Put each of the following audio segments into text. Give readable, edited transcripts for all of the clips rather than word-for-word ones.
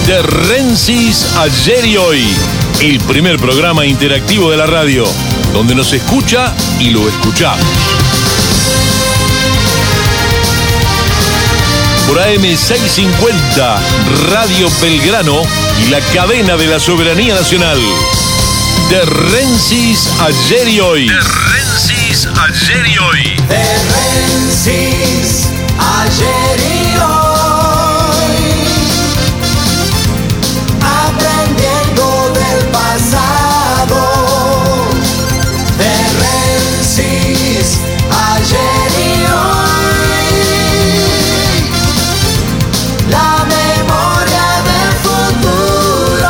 De Rensis Ayer y Hoy, el primer programa interactivo de la radio, donde nos escucha y lo escuchá. Por AM650, Radio Belgrano y la cadena de la soberanía nacional. De Rensis Ayer y Hoy. De Rensis Ayer y Hoy. De Rensis Ayer y Hoy. Aprendiendo del pasado. De Rensis Ayer y Hoy. La memoria del futuro.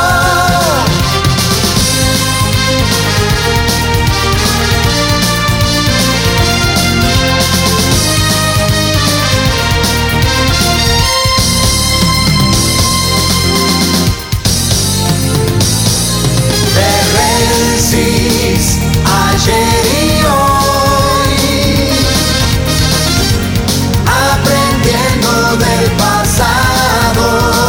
Ayer y hoy, aprendiendo del pasado.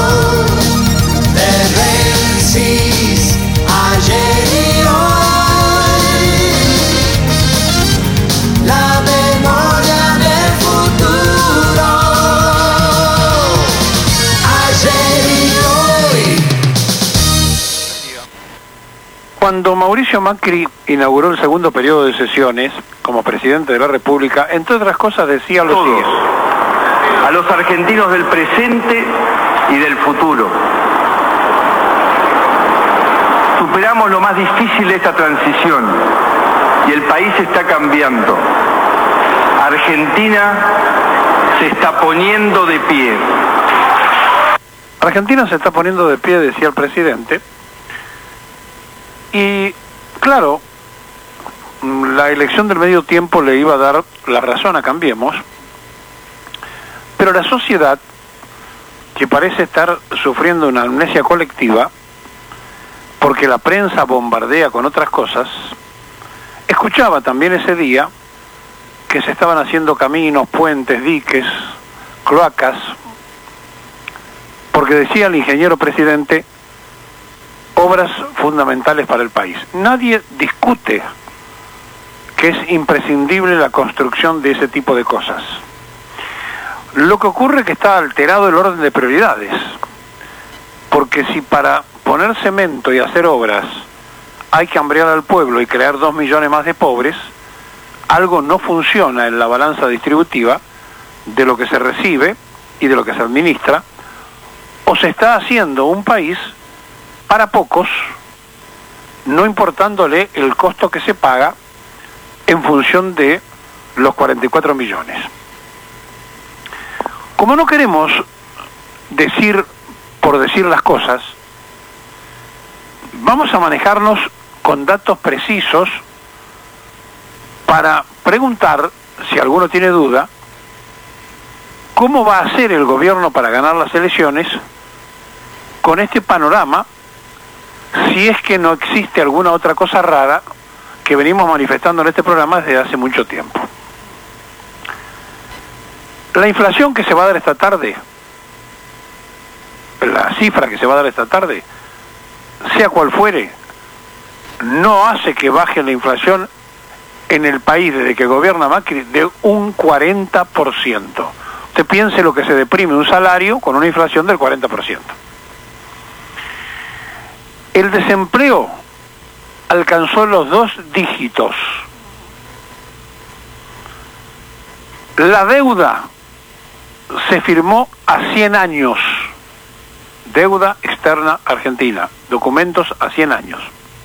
De Rensis ayer y hoy, la memoria del futuro. Ayer y hoy. Cuando Mauricio Macri inauguró el segundo periodo de sesiones como presidente de la República, entre otras cosas decía lo siguiente: a los argentinos del presente y del futuro. Superamos lo más difícil de esta transición y el país está cambiando. Argentina se está poniendo de pie. Argentina se está poniendo de pie, decía el presidente. Y claro, la elección del medio tiempo le iba a dar la razón a Cambiemos, pero la sociedad, que parece estar sufriendo una amnesia colectiva, porque la prensa bombardea con otras cosas, escuchaba también ese día que se estaban haciendo caminos, puentes, diques, cloacas, porque decía el ingeniero presidente, obras fundamentales para el país. Nadie discute que es imprescindible la construcción de ese tipo de cosas. Lo que ocurre es que está alterado el orden de prioridades, porque si para poner cemento y hacer obras hay que hambriar al pueblo y crear 2 millones más de pobres, algo no funciona en la balanza distributiva de lo que se recibe y de lo que se administra, o se está haciendo un país para pocos, no importándole el costo que se paga en función de los 44 millones. Como no queremos decir por decir las cosas, vamos a manejarnos con datos precisos para preguntar, si alguno tiene duda, cómo va a hacer el gobierno para ganar las elecciones con este panorama, si es que no existe alguna otra cosa rara que venimos manifestando en este programa desde hace mucho tiempo. La inflación que se va a dar esta tarde, la cifra que se va a dar esta tarde, sea cual fuere, no hace que baje la inflación en el país desde que gobierna Macri de un 40%. Usted piense lo que se deprime un salario con una inflación del 40%. El desempleo alcanzó los 2 dígitos. La deuda se firmó a 100 años. Deuda externa argentina. Documentos a 100 años.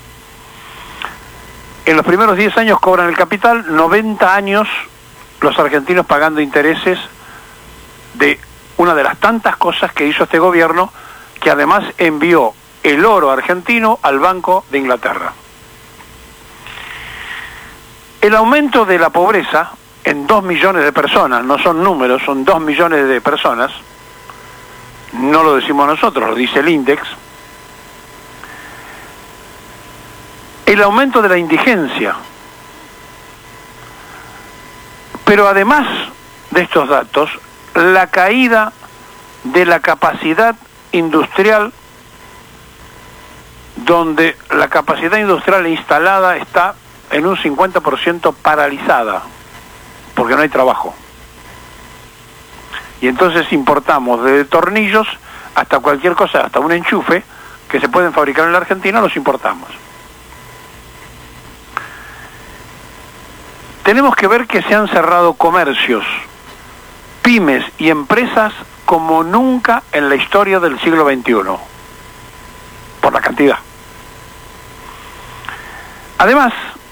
En los primeros 10 años cobran el capital, 90 años los argentinos pagando intereses de una de las tantas cosas que hizo este gobierno, que además envió el oro argentino al Banco de Inglaterra. El aumento de la pobreza en 2 millones de personas, no son números, son 2 millones de personas, no lo decimos nosotros, lo dice el INDEX. El aumento de la indigencia. Pero además de estos datos, la caída de la capacidad industrial donde la capacidad industrial instalada está en un 50% paralizada, porque no hay trabajo. Y entonces importamos desde tornillos hasta cualquier cosa, hasta un enchufe, que se pueden fabricar en la Argentina, los importamos. Tenemos que ver que se han cerrado comercios, pymes y empresas como nunca en la historia del siglo XXI, por la cantidad. Además,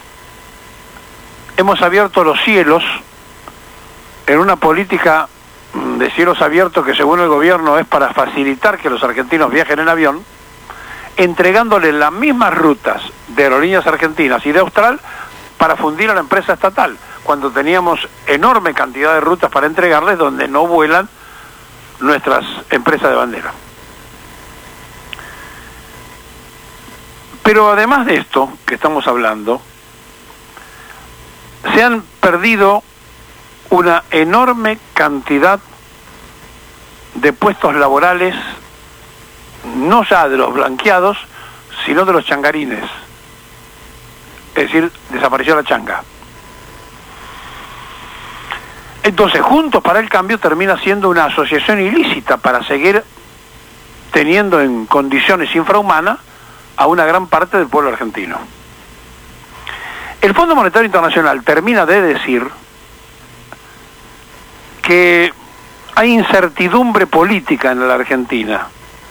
hemos abierto los cielos en una política de cielos abiertos que según el gobierno es para facilitar que los argentinos viajen en avión, entregándoles las mismas rutas de Aerolíneas Argentinas y de Austral para fundir a la empresa estatal, cuando teníamos enorme cantidad de rutas para entregarles donde no vuelan nuestras empresas de bandera. Pero además de esto que estamos hablando, se han perdido una enorme cantidad de puestos laborales, no ya de los blanqueados, sino de los changarines. Es decir, desapareció la changa. Entonces, Juntos para el Cambio termina siendo una asociación ilícita para seguir teniendo en condiciones infrahumanas a una gran parte del pueblo argentino. El Fondo Monetario Internacional termina de decir que hay incertidumbre política en la Argentina.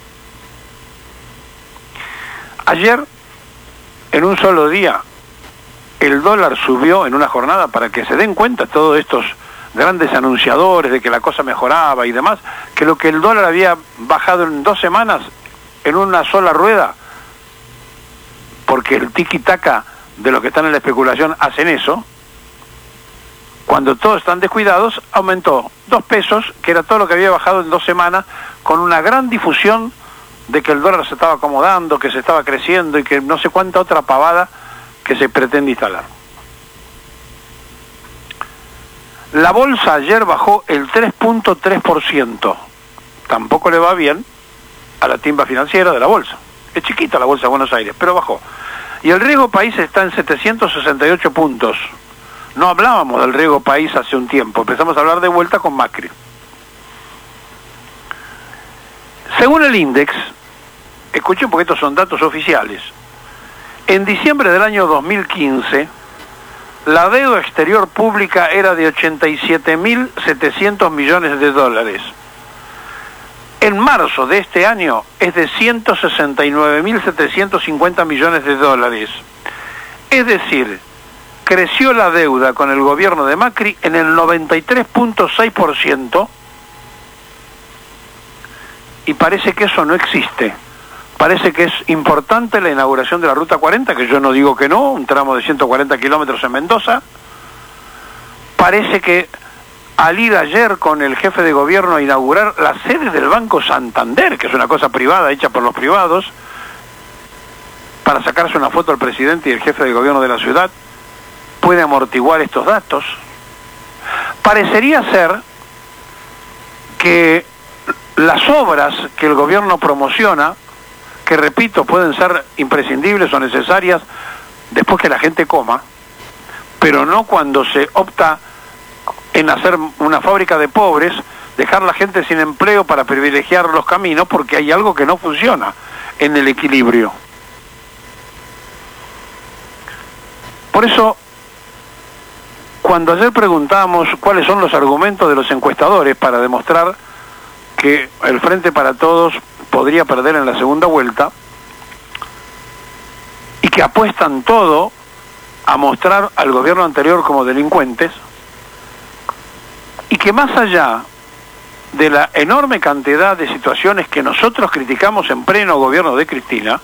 Ayer, en un solo día, el dólar subió en una jornada, para que se den cuenta todos estos grandes anunciadores de que la cosa mejoraba y demás, que lo que el dólar había bajado en 2 semanas en una sola rueda, porque el tiki-taka de los que están en la especulación hacen eso, cuando todos están descuidados, aumentó 2 pesos, que era todo lo que había bajado en 2 semanas, con una gran difusión de que el dólar se estaba acomodando, que se estaba creciendo y que no sé cuánta otra pavada que se pretende instalar. La bolsa ayer bajó el 3.3%. Tampoco le va bien a la timba financiera de la bolsa. Es chiquita la bolsa de Buenos Aires, pero bajó. Y el riesgo país está en 768 puntos. No hablábamos del riesgo país hace un tiempo, empezamos a hablar de vuelta con Macri. Según el Index, escuchen porque estos son datos oficiales, en diciembre del año 2015, la deuda exterior pública era de 87.700 millones de dólares. En marzo de este año es de 169.750 millones de dólares. Es decir, creció la deuda con el gobierno de Macri en el 93.6%, y parece que eso no existe. Parece que es importante la inauguración de la Ruta 40, que yo no digo que no, un tramo de 140 kilómetros en Mendoza. Parece que al ir ayer con el jefe de gobierno a inaugurar la sede del Banco Santander, que es una cosa privada hecha por los privados, para sacarse una foto al presidente y el jefe de gobierno de la ciudad, puede amortiguar estos datos. Parecería ser que las obras que el gobierno promociona, que repito, pueden ser imprescindibles o necesarias después que la gente coma, pero no cuando se opta en hacer una fábrica de pobres, dejar la gente sin empleo para privilegiar los caminos, porque hay algo que no funciona en el equilibrio. Por eso, cuando ayer preguntábamos cuáles son los argumentos de los encuestadores para demostrar que el Frente para Todos podría perder en la segunda vuelta, y que apuestan todo a mostrar al gobierno anterior como delincuentes, y que más allá de la enorme cantidad de situaciones que nosotros criticamos en pleno gobierno de Cristina,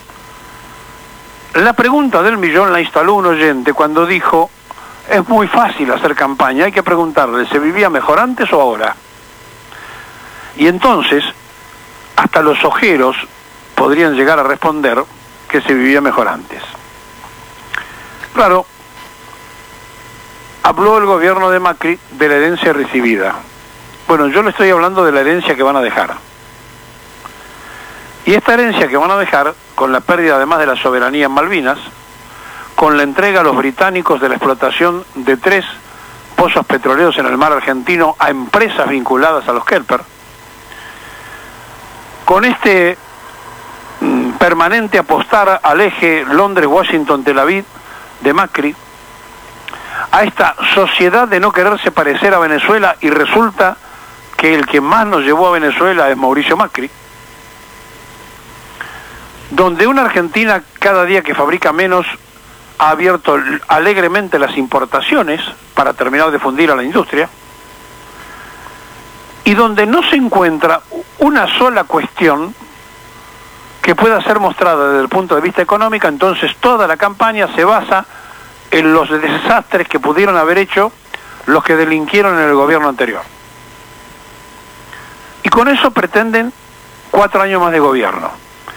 la pregunta del millón la instaló un oyente cuando dijo: es muy fácil hacer campaña, hay que preguntarle, ¿se vivía mejor antes o ahora? Y entonces, hasta los ojeros podrían llegar a responder que se vivía mejor antes. Claro, habló el gobierno de Macri de la herencia recibida. Bueno, yo le estoy hablando de la herencia que van a dejar. Y esta herencia que van a dejar, con la pérdida además de la soberanía en Malvinas, con la entrega a los británicos de la explotación de 3 pozos petroleros en el mar argentino a empresas vinculadas a los Kelper, con este permanente apostar al eje Londres-Washington-Tel Aviv de Macri, a esta sociedad de no quererse parecer a Venezuela, y resulta que el que más nos llevó a Venezuela es Mauricio Macri, donde una Argentina cada día que fabrica menos ha abierto alegremente las importaciones para terminar de fundir a la industria, y donde no se encuentra una sola cuestión que pueda ser mostrada desde el punto de vista económico. Entonces toda la campaña se basa en los desastres que pudieron haber hecho los que delinquieron en el gobierno anterior. Y con eso pretenden 4 años más de gobierno.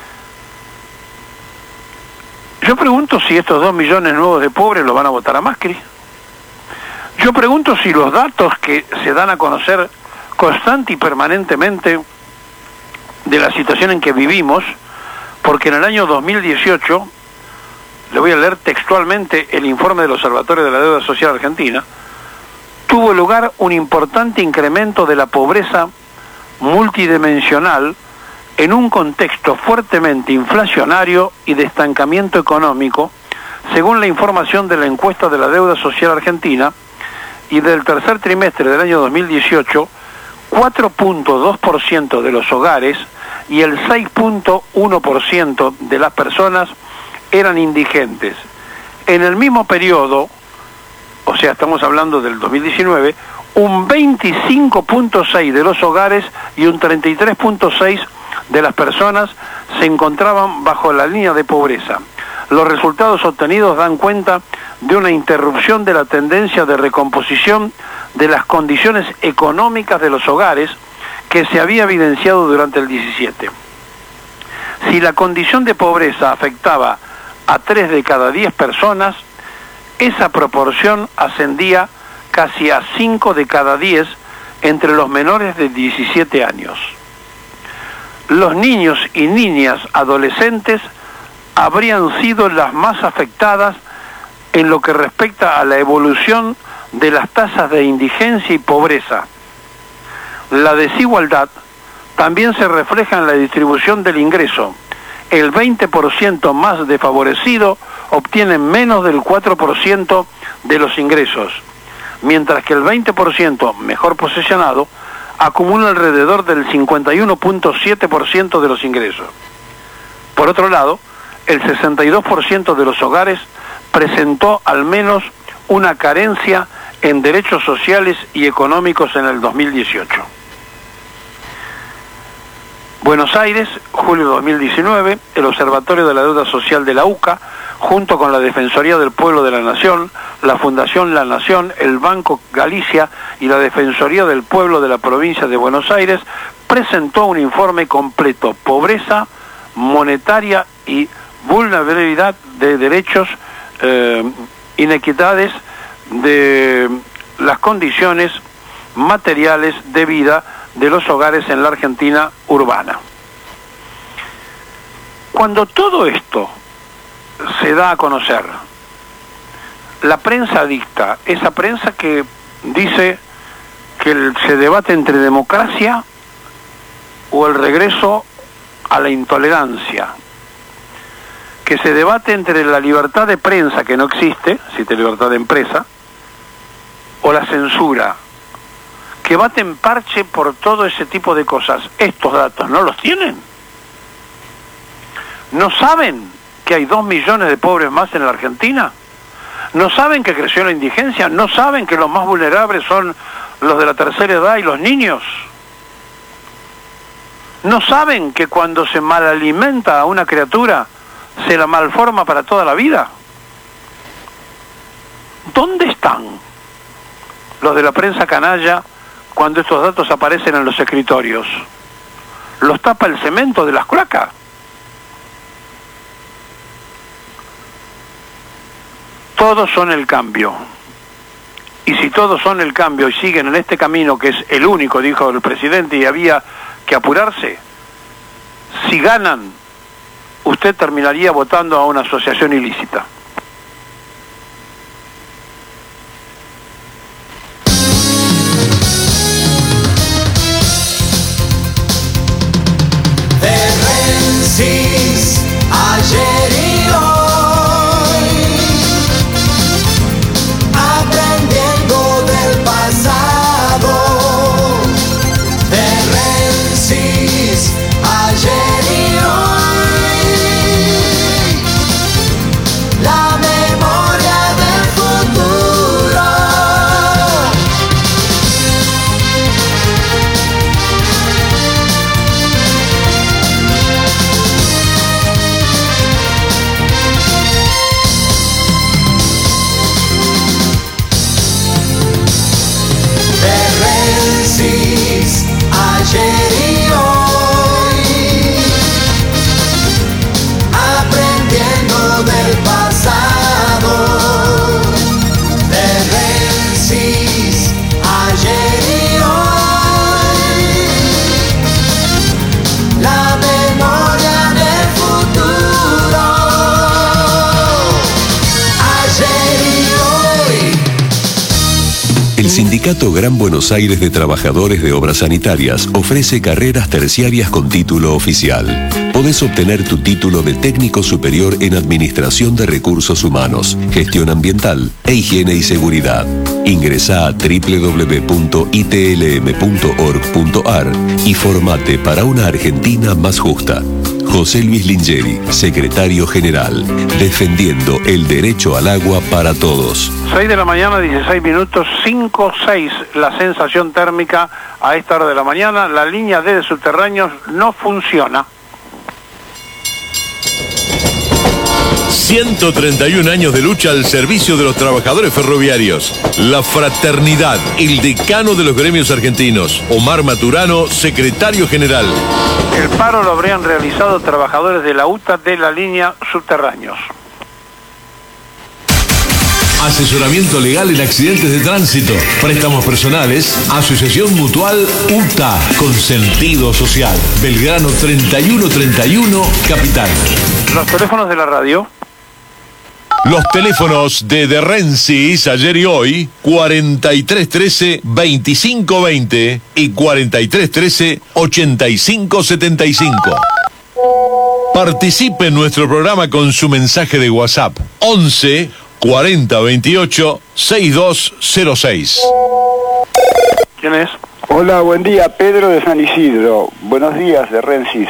Yo pregunto si estos 2 millones nuevos de pobres los van a votar a Macri. Yo pregunto si los datos que se dan a conocer constante y permanentemente de la situación en que vivimos, porque en el año 2018, le voy a leer textualmente el informe del Observatorio de la Deuda Social Argentina, tuvo lugar un importante incremento de la pobreza multidimensional en un contexto fuertemente inflacionario y de estancamiento económico, según la información de la encuesta de la Deuda Social Argentina, y del tercer trimestre del año 2018, 4.2% de los hogares y el 6.1% de las personas eran indigentes. En el mismo periodo, o sea, estamos hablando del 2019, un 25.6% de los hogares y un 33.6% de las personas se encontraban bajo la línea de pobreza. Los resultados obtenidos dan cuenta de una interrupción de la tendencia de recomposición de las condiciones económicas de los hogares que se había evidenciado durante el 17. Si la condición de pobreza afectaba a 3 de cada 10 personas, esa proporción ascendía casi a 5 de cada 10 entre los menores de 17 años. Los niños y niñas adolescentes habrían sido las más afectadas en lo que respecta a la evolución de las tasas de indigencia y pobreza. La desigualdad también se refleja en la distribución del ingreso. El 20% más desfavorecido obtiene menos del 4% de los ingresos, mientras que el 20% mejor posicionado acumula alrededor del 51.7% de los ingresos. Por otro lado, el 62% de los hogares presentó al menos una carencia en derechos sociales y económicos en el 2018. Buenos Aires, julio de 2019, el Observatorio de la Deuda Social de la UCA, junto con la Defensoría del Pueblo de la Nación, la Fundación La Nación, el Banco Galicia y la Defensoría del Pueblo de la Provincia de Buenos Aires, presentó un informe completo: pobreza monetaria y vulnerabilidad de derechos, inequidades de las condiciones materiales de vida de los hogares en la Argentina urbana. Cuando todo esto se da a conocer, la prensa dicta, esa prensa que dice que se debate entre democracia o el regreso a la intolerancia, que se debate entre la libertad de prensa, que no existe, existe libertad de empresa, o la censura, que baten parche por todo ese tipo de cosas. Estos datos no los tienen. ¿No saben que hay 2 millones de pobres más en la Argentina? ¿No saben que creció la indigencia? ¿No saben que los más vulnerables son los de la tercera edad y los niños? ¿No saben que cuando se malalimenta a una criatura se la malforma para toda la vida? ¿Dónde están los de la prensa canalla cuando estos datos aparecen en los escritorios? ¿Los tapa el cemento de las cloacas? Todos son el cambio. Y si todos son el cambio y siguen en este camino, que es el único, dijo el presidente, y había que apurarse, si ganan, usted terminaría votando a una asociación ilícita. Ayer y hoy, aprendiendo del pasado. De Rensis, ayer y hoy, la memoria del futuro. Ayer y hoy, aprendiendo del pasado. De Rensis, ayer y hoy, la memoria del futuro. Ayer y hoy. El Sindicato Gran Buenos Aires de Trabajadores de Obras Sanitarias ofrece carreras terciarias con título oficial. Podés obtener tu título de técnico superior en Administración de Recursos Humanos, Gestión Ambiental e Higiene y Seguridad. Ingresá a www.itlm.org.ar y formate para una Argentina más justa. José Luis Lingeri, Secretario General, defendiendo el derecho al agua para todos. 6 de la mañana, 16 minutos, 5-6 la sensación térmica a esta hora de la mañana. La línea D de subterráneos no funciona. 131 años de lucha al servicio de los trabajadores ferroviarios. La Fraternidad, el decano de los gremios argentinos. Omar Maturano, secretario general. El paro lo habrían realizado trabajadores de la UTA de la línea subterráneos. Asesoramiento legal en accidentes de tránsito, préstamos personales, asociación mutual UTA con sentido social. Belgrano 3131, Capital. Los teléfonos de la radio. Los teléfonos de Rensis, ayer y hoy, 4313-2520 y 4313-8575. Participe en nuestro programa con su mensaje de WhatsApp, 11 40 28 6206. ¿Quién es? Hola, buen día, Pedro de San Isidro. Buenos días, de Rensis.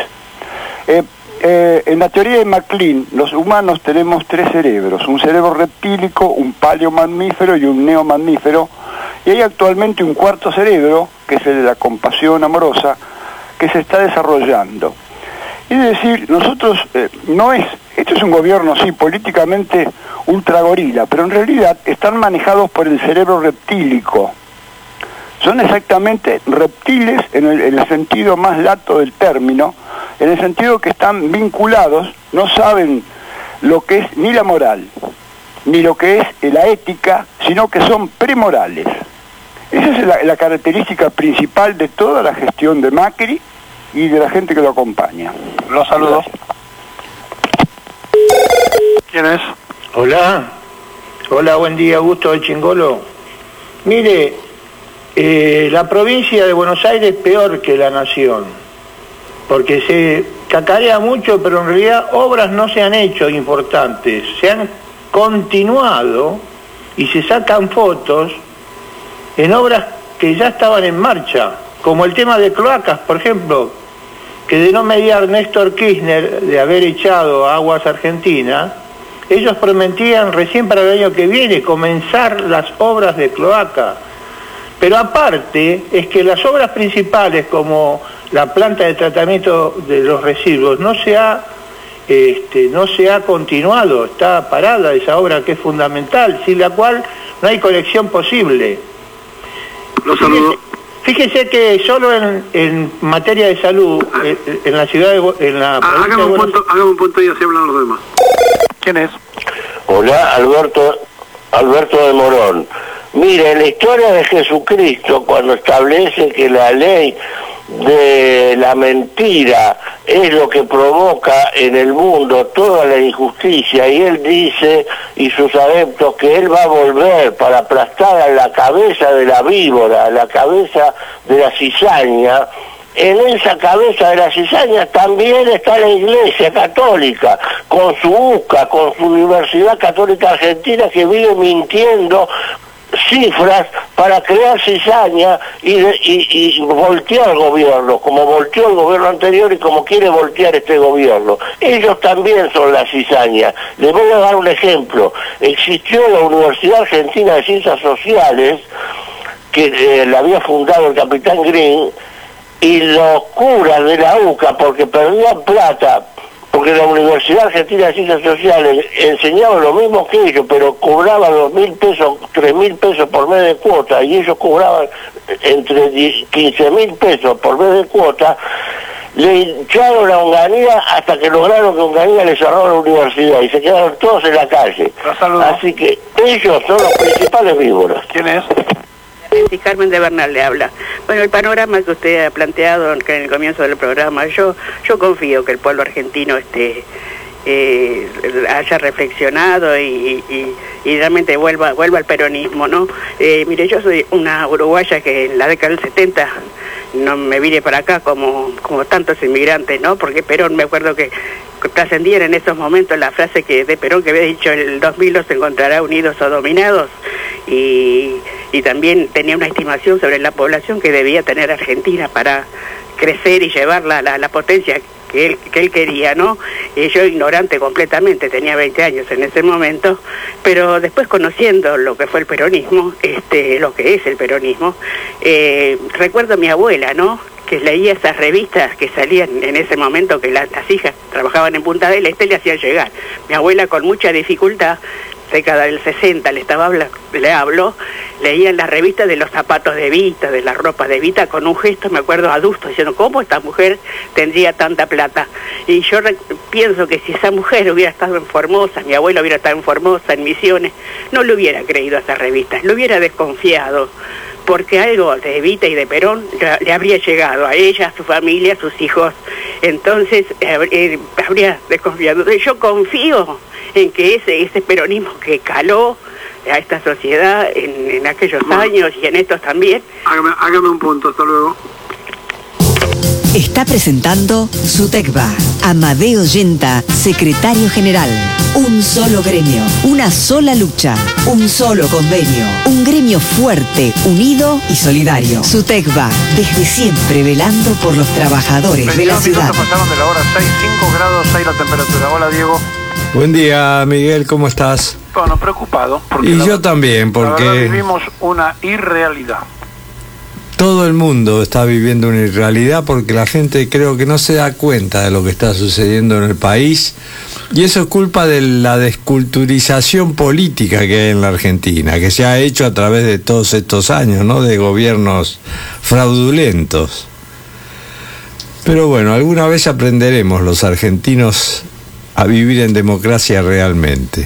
En la teoría de MacLean, los humanos tenemos 3 cerebros, un cerebro reptílico, un paleomamífero y un neomamífero, y hay actualmente un cuarto cerebro, que es el de la compasión amorosa, que se está desarrollando. Es decir, nosotros, esto es un gobierno, sí, políticamente ultragorila, pero en realidad están manejados por el cerebro reptílico. Son exactamente reptiles en el sentido más lato del término, en el sentido que están vinculados, no saben lo que es ni la moral, ni lo que es la ética, sino que son premorales. Esa es la característica principal de toda la gestión de Macri y de la gente que lo acompaña. Los saludos. ¿Quién es? Hola, buen día, Augusto de Chingolo. Mire, la provincia de Buenos Aires es peor que la nación, porque se cacarea mucho, pero en realidad obras no se han hecho importantes, se han continuado y se sacan fotos en obras que ya estaban en marcha, como el tema de cloacas, por ejemplo, que de no mediar Néstor Kirchner de haber echado a Aguas Argentinas, ellos prometían recién para el año que viene comenzar las obras de cloaca. Pero aparte es que las obras principales como la planta de tratamiento de los residuos no se ha continuado, está parada esa obra que es fundamental, sin la cual no hay conexión posible. Los saludo. Fíjese que solo en materia de salud, en la ciudad de la provincia de Buenos Aires... Hagamos un punto y así hablan los demás. ¿Quién es? Hola, Alberto de Morón. Mire, la historia de Jesucristo, cuando establece que la ley de la mentira es lo que provoca en el mundo toda la injusticia, y él dice, y sus adeptos, que él va a volver para aplastar a la cabeza de la víbora, a la cabeza de la cizaña. En esa cabeza de la cizaña también está la Iglesia Católica, con su UCA, con su Universidad Católica Argentina, que vive mintiendo cifras para crear cizaña y voltear el gobierno, como volteó el gobierno anterior y como quiere voltear este gobierno. Ellos también son la cizaña. Les voy a dar un ejemplo. Existió la Universidad Argentina de Ciencias Sociales, que la había fundado el capitán Green, y los curas de la UCA, porque perdían plata, porque la Universidad Argentina de Ciencias Sociales enseñaba lo mismo que ellos, pero cobraba 2.000 pesos, 3.000 pesos por mes de cuota, y ellos cobraban entre 15.000 pesos por mes de cuota. Le hincharon a Onganía hasta que lograron que Onganía le cerró la universidad y se quedaron todos en la calle. Así que ellos son los principales víboras. ¿Quién es? Sí, Carmen de Bernal le habla. Bueno, el panorama que usted ha planteado en el comienzo del programa, yo confío que el pueblo argentino haya reflexionado y realmente vuelva al peronismo, ¿no? Mire, yo soy una uruguaya que en la década del 70 no me vine para acá como tantos inmigrantes, ¿no? Porque Perón, me acuerdo que trascendían en esos momentos la frase de Perón que había dicho: el 2000 los encontrará unidos o dominados, y también tenía una estimación sobre la población que debía tener Argentina para crecer y llevar la potencia que él quería, ¿no? Yo ignorante completamente, tenía 20 años en ese momento, pero después conociendo lo que fue el peronismo, lo que es el peronismo, recuerdo a mi abuela, ¿no?, que leía esas revistas que salían en ese momento, que las hijas trabajaban en Punta del Este, le hacían llegar. Mi abuela, con mucha dificultad, década del 60, le hablo, leían las revistas de los zapatos de Evita, de la ropa de Evita, con un gesto, me acuerdo, adusto, diciendo: ¿cómo esta mujer tendría tanta plata? Y yo pienso que si esa mujer hubiera estado en Formosa, mi abuela hubiera estado en Formosa, en Misiones, no le hubiera creído a esas revistas, le hubiera desconfiado, porque algo de Evita y de Perón le habría llegado a ella, a su familia, a sus hijos. Entonces habría desconfiado. Yo confío en que ese peronismo que caló a esta sociedad en aquellos años y en estos también. Hágame un punto, hasta luego. Está presentando SUTECBA. Amadeo Yenta, secretario general. Un solo gremio, una sola lucha, un solo convenio. Un gremio fuerte, unido y solidario. SUTECBA, desde siempre velando por los trabajadores de la ciudad. Pasaron de la hora 6, 5 grados 6 la temperatura. Hola, Diego. Buen día, Miguel, ¿cómo estás? Bueno, preocupado. Y yo también, porque la verdad, vivimos una irrealidad. Todo el mundo está viviendo una irrealidad porque la gente creo que no se da cuenta de lo que está sucediendo en el país, y eso es culpa de la desculturización política que hay en la Argentina, que se ha hecho a través de todos estos años, ¿no?, de gobiernos fraudulentos. Pero bueno, alguna vez aprenderemos los argentinos a vivir en democracia realmente.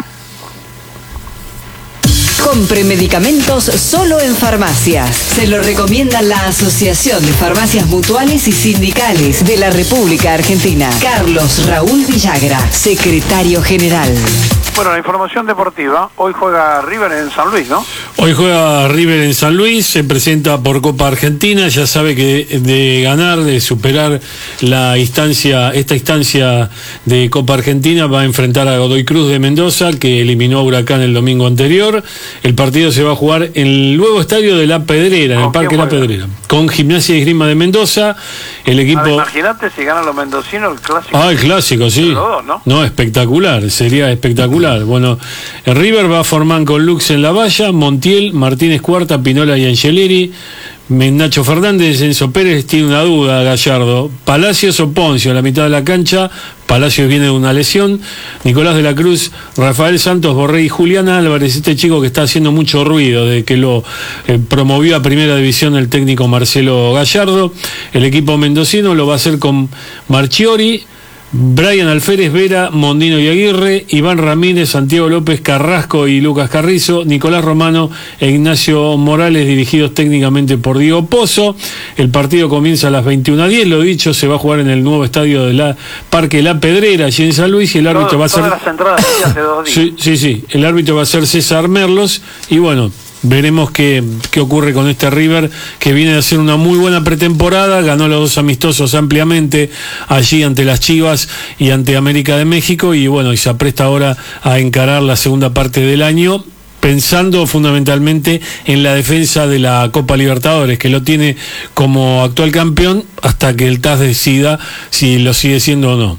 Compre medicamentos solo en farmacias. Se lo recomienda la Asociación de Farmacias Mutuales y Sindicales de la República Argentina. Carlos Raúl Villagra, secretario general. Bueno, la información deportiva. Hoy juega River en San Luis, ¿no? Hoy juega River en San Luis, se presenta por Copa Argentina. Ya sabe que de ganar, de superar esta instancia de Copa Argentina, va a enfrentar a Godoy Cruz de Mendoza, que eliminó a Huracán el domingo anterior. El partido se va a jugar en el nuevo estadio de La Pedrera, en el Parque La Pedrera, con Gimnasia y Esgrima de Mendoza. El equipo... Imagínate si ganan los mendocinos el clásico. El clásico, sí. No, espectacular, sería espectacular. Bueno, el River va a formar con Lux en la valla, Montiel, Martínez Cuarta, Pinola y Angeleri, Nacho Fernández, Enzo Pérez. Tiene una duda Gallardo: Palacios o Poncio a la mitad de la cancha. Palacios viene de una lesión. Nicolás de la Cruz, Rafael Santos, Borré y Julián Álvarez, este chico que está haciendo mucho ruido de que lo promovió a primera división el técnico Marcelo Gallardo. El equipo mendocino lo va a hacer con Marchiori, Brian Alférez, Vera, Mondino y Aguirre, Iván Ramírez, Santiago López, Carrasco y Lucas Carrizo, Nicolás Romano e Ignacio Morales, dirigidos técnicamente por Diego Pozo. El partido comienza a las 21:10, lo dicho, se va a jugar en el nuevo estadio de la Parque La Pedrera, allí en San Luis, y el árbitro va a ser... Todas las entradas que hace 2 días. Sí, el árbitro va a ser César Merlos, y bueno, veremos qué ocurre con este River, que viene de hacer una muy buena pretemporada, ganó los 2 amistosos ampliamente allí ante las Chivas y ante América de México, y bueno, y se apresta ahora a encarar la segunda parte del año, pensando fundamentalmente en la defensa de la Copa Libertadores, que lo tiene como actual campeón hasta que el TAS decida si lo sigue siendo o no.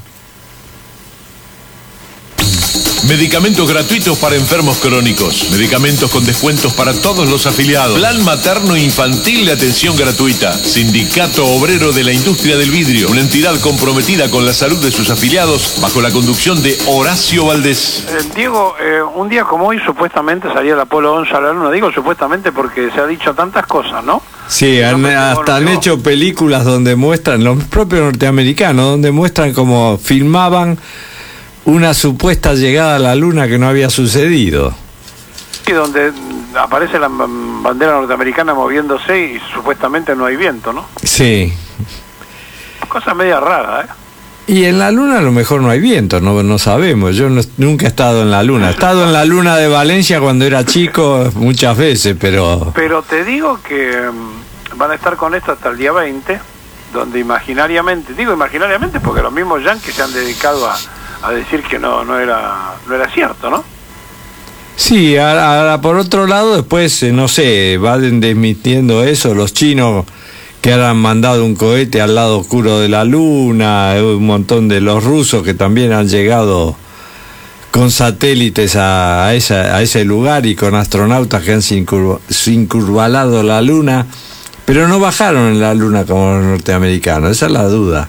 Medicamentos gratuitos para enfermos crónicos. Medicamentos con descuentos para todos los afiliados. Plan materno infantil de atención gratuita. Sindicato Obrero de la Industria del Vidrio. Una entidad comprometida con la salud de sus afiliados bajo la conducción de Horacio Valdés. Diego, un día como hoy supuestamente salía el Apolo 11 a la Luna. Digo supuestamente porque se ha dicho tantas cosas, ¿no? Sí, hasta han hecho películas donde muestran, los propios norteamericanos, donde muestran cómo filmaban una supuesta llegada a la Luna que no había sucedido. Sí, donde aparece la bandera norteamericana moviéndose y supuestamente no hay viento, ¿no? Sí. Cosa media rara, ¿eh? Y en la Luna a lo mejor no hay viento, no sabemos. Yo nunca he estado en la Luna. He estado en la Luna de Valencia cuando era chico muchas veces, pero... Pero te digo que van a estar con esto hasta el día 20, donde imaginariamente, digo imaginariamente porque los mismos yanquis se han dedicado a decir que no era cierto, ¿no? Sí, ahora por otro lado después, no sé, van desmintiendo eso los chinos que han mandado un cohete al lado oscuro de la Luna, un montón de los rusos que también han llegado con satélites a ese lugar y con astronautas que han circunvalado la Luna, pero no bajaron en la Luna como los norteamericanos, esa es la duda.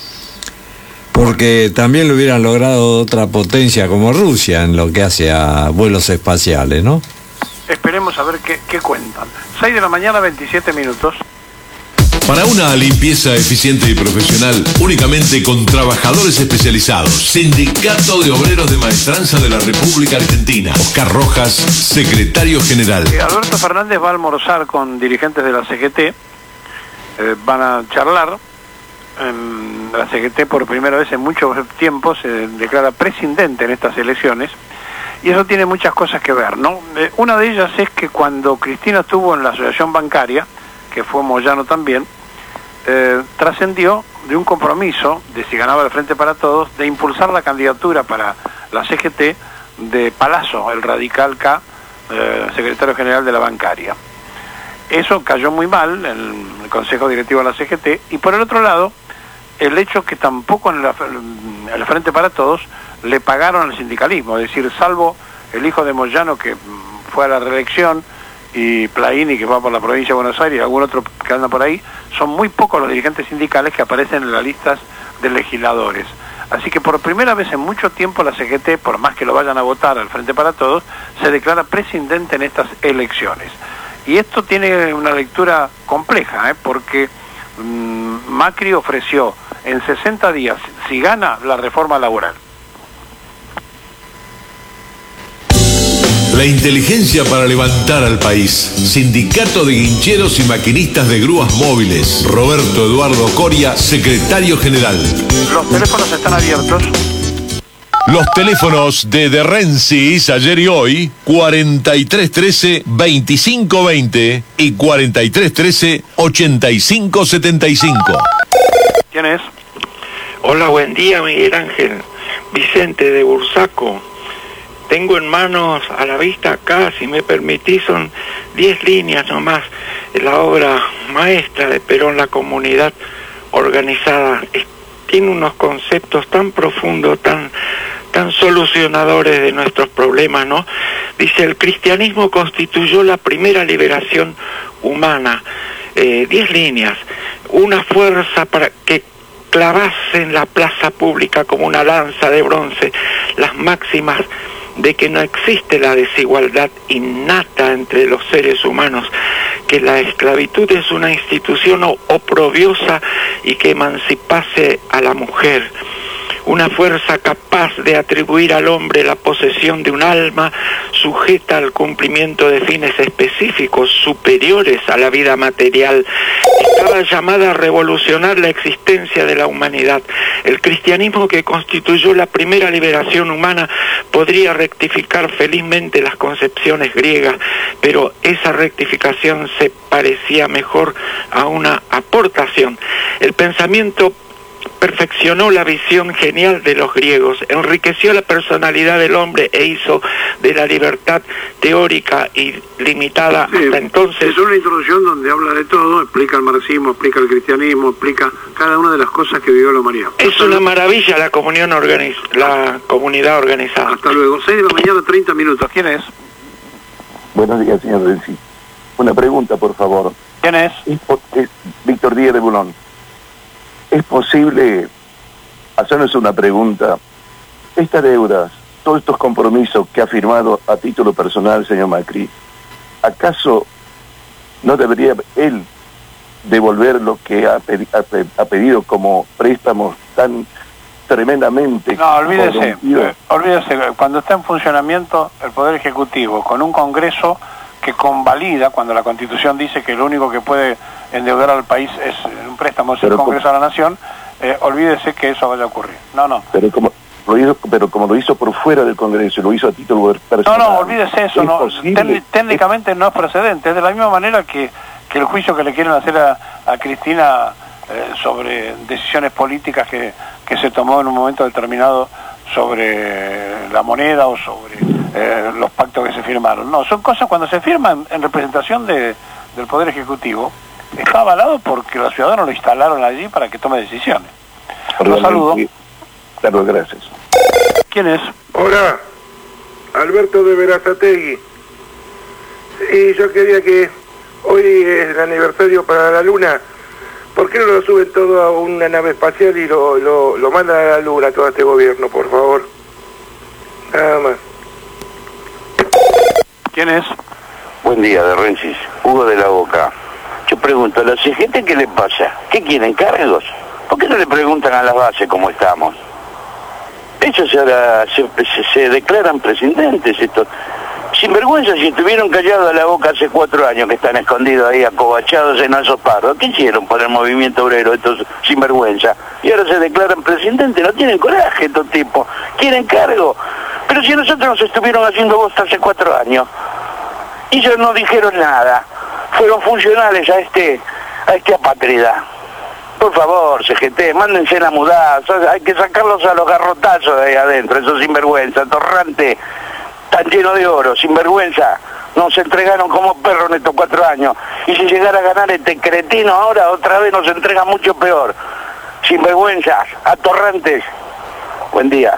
Porque también lo hubieran logrado otra potencia como Rusia en lo que hace a vuelos espaciales, ¿no? Esperemos a ver qué cuentan. 6 de la mañana, 27 minutos. Para una limpieza eficiente y profesional, únicamente con trabajadores especializados. Sindicato de Obreros de Maestranza de la República Argentina. Oscar Rojas, secretario general. Alberto Fernández va a almorzar con dirigentes de la CGT. Van a charlar. La CGT por primera vez en mucho tiempo se declara prescindente en estas elecciones y eso tiene muchas cosas que ver, ¿no? Una de ellas es que cuando Cristina estuvo en la asociación bancaria, que fue Moyano también, trascendió de un compromiso de si ganaba el Frente para Todos de impulsar la candidatura para la CGT de Palazzo, el radical K, secretario general de la bancaria. Eso cayó muy mal en el Consejo Directivo de la CGT y por el otro lado el hecho que tampoco en el Frente para Todos le pagaron al sindicalismo, es decir, salvo el hijo de Moyano que fue a la reelección y Plaini que va por la provincia de Buenos Aires y algún otro que anda por ahí, son muy pocos los dirigentes sindicales que aparecen en las listas de legisladores. Así que por primera vez en mucho tiempo la CGT, por más que lo vayan a votar al Frente para Todos, se declara prescindente en estas elecciones. Y esto tiene una lectura compleja, porque Macri ofreció en 60 días, si gana, la reforma laboral. La inteligencia para levantar al país. Sindicato de Guincheros y Maquinistas de Grúas Móviles. Roberto Eduardo Coria, secretario general. Los teléfonos están abiertos. Los teléfonos de Rensis, ayer y hoy, 4313-2520 y 4313-8575. ¿Quién es? Hola, buen día, Miguel Ángel. Vicente de Bursaco. Tengo en manos, a la vista acá, si me permitís, son 10 líneas nomás de la obra maestra de Perón, La Comunidad Organizada. Tiene unos conceptos tan profundos, tan solucionadores de nuestros problemas, ¿no? Dice, el cristianismo constituyó la primera liberación humana. 10 líneas. Una fuerza para que clavase en la plaza pública como una lanza de bronce las máximas de que no existe la desigualdad innata entre los seres humanos, que la esclavitud es una institución oprobiosa y que emancipase a la mujer. una fuerza capaz de atribuir al hombre la posesión de un alma sujeta al cumplimiento de fines específicos superiores a la vida material. Estaba llamada a revolucionar la existencia de la humanidad. El cristianismo, que constituyó la primera liberación humana, podría rectificar felizmente las concepciones griegas, pero esa rectificación se parecía mejor a una aportación. El pensamiento perfeccionó la visión genial de los griegos, enriqueció la personalidad del hombre e hizo de la libertad teórica y limitada hasta entonces. Es una introducción donde habla de todo, explica el marxismo, explica el cristianismo, explica cada una de las cosas que vivió la humanidad. Es una maravilla la comunidad organizada. Hasta luego. 6 de la mañana, 30 minutos. ¿Quién es? Buenos días, señor Renzi. Una pregunta, por favor. ¿Quién es? Víctor Díaz de Bulón. ¿Es posible hacernos una pregunta? Estas deudas, todos estos compromisos que ha firmado a título personal, señor Macri, ¿acaso no debería él devolver lo que ha pedido como préstamos tan tremendamente? No, olvídese, cuando está en funcionamiento el Poder Ejecutivo, con un Congreso que convalida, cuando la Constitución dice que lo único que puede endeudar al país es un préstamo, es el Congreso de la Nación, olvídese que eso vaya a ocurrir. No. Pero como lo hizo por fuera del Congreso, lo hizo a título personal. No, olvídese eso, no. Técnicamente no es procedente, es de la misma manera que el juicio que le quieren hacer a Cristina sobre decisiones políticas que se tomó en un momento determinado sobre la moneda o sobre los pactos que se firmaron. No, son cosas cuando se firman en representación del Poder Ejecutivo, está avalado porque los ciudadanos lo instalaron allí para que tome decisiones. Los saludo. Claro, gracias. ¿Quién es? Hola, Alberto de Verazategui. Y yo quería que hoy es el aniversario para la Luna. ¿Por qué no lo suben todo a una nave espacial y lo mandan a la Luna todo este gobierno, por favor? Nada más. ¿Quién es? Buen día, de Rensis. Hugo de la Boca. Yo pregunto, ¿a la CGT qué le pasa? ¿Qué quieren, cargos? ¿Por qué no le preguntan a las bases cómo estamos? Ellos se declaran presidentes, estos sinvergüenzas, si estuvieron callados a la boca hace 4 años que están escondidos ahí, acobachados en Alzo Pardo. ¿Qué hicieron por el movimiento obrero estos sinvergüenzas? Y ahora se declaran presidentes, no tienen coraje estos tipos, quieren cargo. Pero si nosotros nos estuvieron haciendo bosta hace 4 años, y ellos no dijeron nada, fueron funcionales a este apátrida. Por favor, CGT, mándense la mudanza, hay que sacarlos a los garrotazos de ahí adentro, esos sinvergüenzas, torrante, tan lleno de oro, sinvergüenza, nos entregaron como perros en estos 4 años, y si llegara a ganar este cretino ahora, otra vez nos entrega mucho peor, sinvergüenzas, atorrantes. Buen día.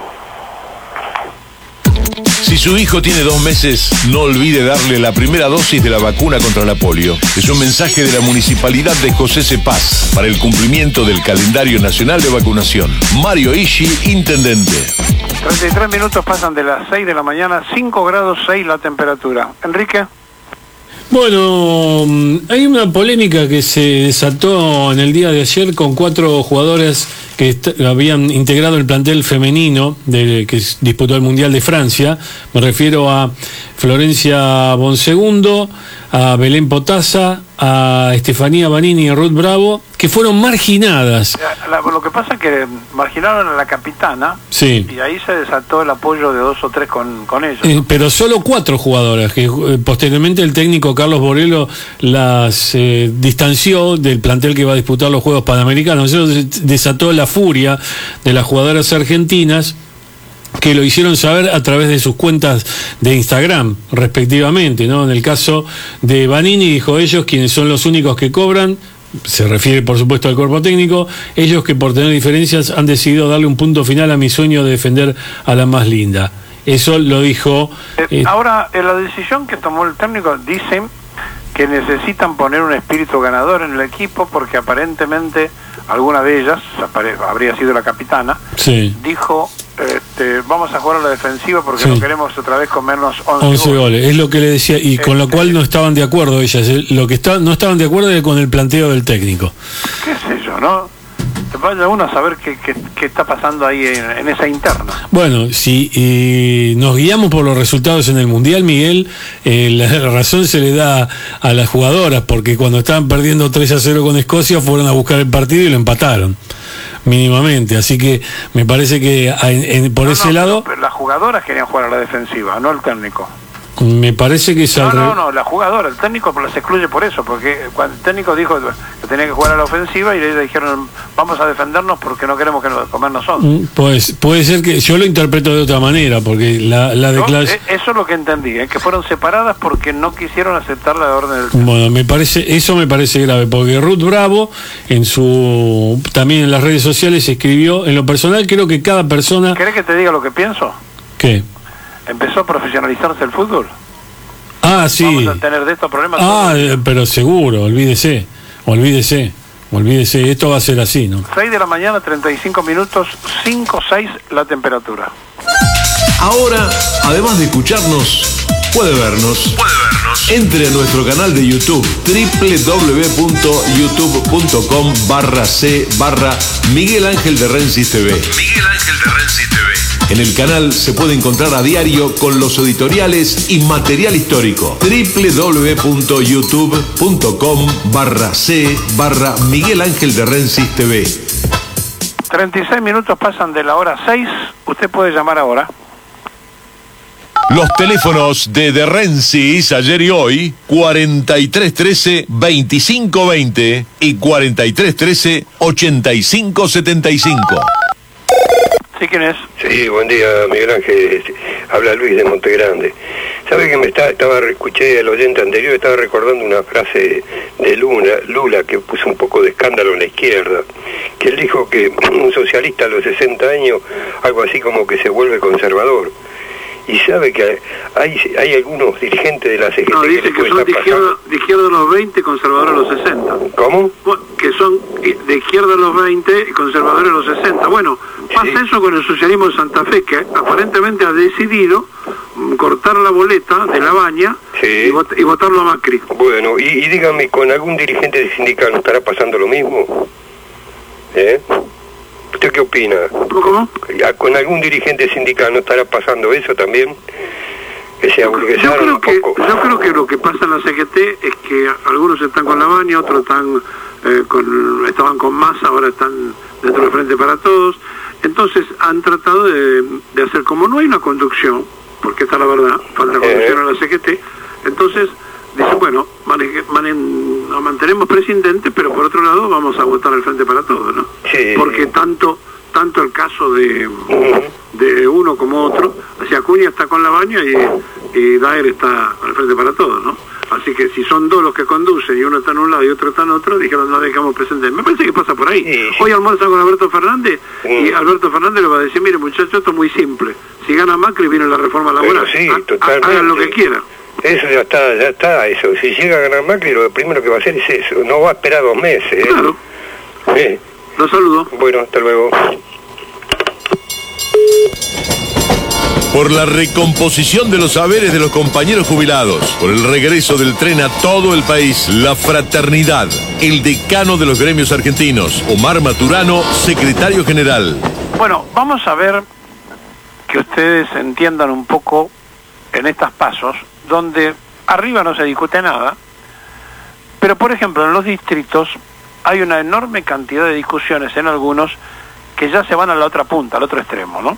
Si su hijo tiene 2 meses, no olvide darle la primera dosis de la vacuna contra la polio. Es un mensaje de la Municipalidad de José C. Paz para el cumplimiento del calendario nacional de vacunación. Mario Ishi, intendente. 33 minutos pasan de las 6 de la mañana, 5 grados 6 la temperatura. Enrique. Bueno, hay una polémica que se desató en el día de ayer con 4 jugadores que habían integrado el plantel femenino que disputó el Mundial de Francia. Me refiero a Florencia Bonsegundo, a Belén Potasa, a Estefanía Banini y a Ruth Bravo, que fueron marginadas. Lo que pasa es que marginaron a la capitana, sí, y ahí se desató el apoyo de 2 o 3 con ellos. Pero solo 4 jugadoras, que posteriormente el técnico Carlos Borello las distanció del plantel que va a disputar los Juegos Panamericanos. Eso desató la furia de las jugadoras argentinas, que lo hicieron saber a través de sus cuentas de Instagram, respectivamente, ¿no? En el caso de Banini, dijo: ellos, quienes son los únicos que cobran, se refiere por supuesto al cuerpo técnico, ellos que por tener diferencias han decidido darle un punto final a mi sueño de defender a la más linda. Eso lo dijo... Ahora, en la decisión que tomó el técnico, dicen que necesitan poner un espíritu ganador en el equipo, porque aparentemente alguna de ellas, habría sido la capitana, sí, dijo: vamos a jugar a la defensiva porque sí, no queremos otra vez comernos 11 goles. Es lo que le decía, y con lo cual no estaban de acuerdo ellas. Lo que no estaban de acuerdo era con el planteo del técnico. ¿Qué sé yo, no? vaya uno a saber qué está pasando ahí en esa interna. Bueno, si nos guiamos por los resultados en el Mundial, Miguel, la razón se le da a las jugadoras, porque cuando estaban perdiendo 3-0 con Escocia fueron a buscar el partido y lo empataron mínimamente, así que me parece que por ese lado... Pero las jugadoras querían jugar a la defensiva, no el técnico. Me parece que es No, la jugadora, el técnico las excluye por eso, porque cuando el técnico dijo que tenía que jugar a la ofensiva y le dijeron vamos a defendernos porque no queremos que nos comernos 11. Pues puede ser que yo lo interpreto de otra manera, porque la declaración... Eso es lo que entendí, que fueron separadas porque no quisieron aceptar la orden del técnico. Bueno, eso me parece grave, porque Ruth Bravo también en las redes sociales escribió, en lo personal creo que cada persona... ¿Querés que te diga lo que pienso? ¿Qué? ¿Empezó a profesionalizarse el fútbol? Ah, sí. Vamos a tener de estos problemas. Pero seguro, olvídese, esto va a ser así, ¿no? 6 de la mañana, 35 minutos, 5-6 la temperatura. Ahora, además de escucharnos, puede vernos. Entre a nuestro canal de YouTube, www.youtube.com/c/Miguel Ángel de Rensis TV. En el canal se puede encontrar a diario con los editoriales y material histórico. www.youtube.com/c/Miguel Ángel de Rensis TV. 36 minutos pasan de la hora 6. Usted puede llamar ahora. Los teléfonos de Rensis ayer y hoy, 4313-2520 y 4313-8575. ¿Sí, quién es? Sí, buen día, Miguel Ángel. Habla Luis de Montegrande. ¿Sabe que escuché al oyente anterior, estaba recordando una frase de Lula, que puso un poco de escándalo en la izquierda, que él dijo que un socialista a los 60 años, algo así como que se vuelve conservador. Y sabe que hay algunos dirigentes de la CGT dice que son de izquierda a los 20 y conservadores a los 60. ¿Cómo? Que son de izquierda a los 20 y conservadores a los 60. Bueno, pasa eso con el socialismo de Santa Fe, que aparentemente ha decidido cortar la boleta de la baña y votarlo a Macri. Bueno, y dígame, ¿con algún dirigente de sindical no estará pasando lo mismo? ¿Usted qué opina? ¿Cómo? ¿Con algún dirigente sindical no estará pasando eso también? Que se aburguesaron un poco. Yo creo que lo que pasa en la CGT es que algunos están con la baña, otros estaban con Massa, ahora están dentro del Frente para Todos. Entonces han tratado de hacer, como no hay una conducción, porque esta es la verdad, falta conducción en la CGT, entonces dicen, bueno, nos mantenemos presidente, pero por otro lado vamos a votar al Frente para Todos, ¿no? Sí. Porque tanto el caso de uno como otro, así Acuña está con la baña y Daer está al Frente para Todos, ¿no? Así que si son dos los que conducen y uno está en un lado y otro está en otro, dijeron no dejamos presente. Me parece que pasa por ahí. Sí. Hoy almuerza con Alberto Fernández y Alberto Fernández le va a decir, mire muchachos, esto es muy simple. Si gana Macri viene la reforma laboral. Sí, totalmente. Hagan lo que quieran. Eso ya está, eso. Si llega a ganar Macri, lo primero que va a hacer es eso. No va a esperar 2 meses. Claro. Los saludo. Bueno, hasta luego. Por la recomposición de los saberes de los compañeros jubilados, por el regreso del tren a todo el país, la fraternidad, el decano de los gremios argentinos, Omar Maturano, secretario general. Bueno, vamos a ver que ustedes entiendan un poco en estos pasos, donde arriba no se discute nada, pero por ejemplo en los distritos hay una enorme cantidad de discusiones en algunos que ya se van a la otra punta, al otro extremo, ¿no?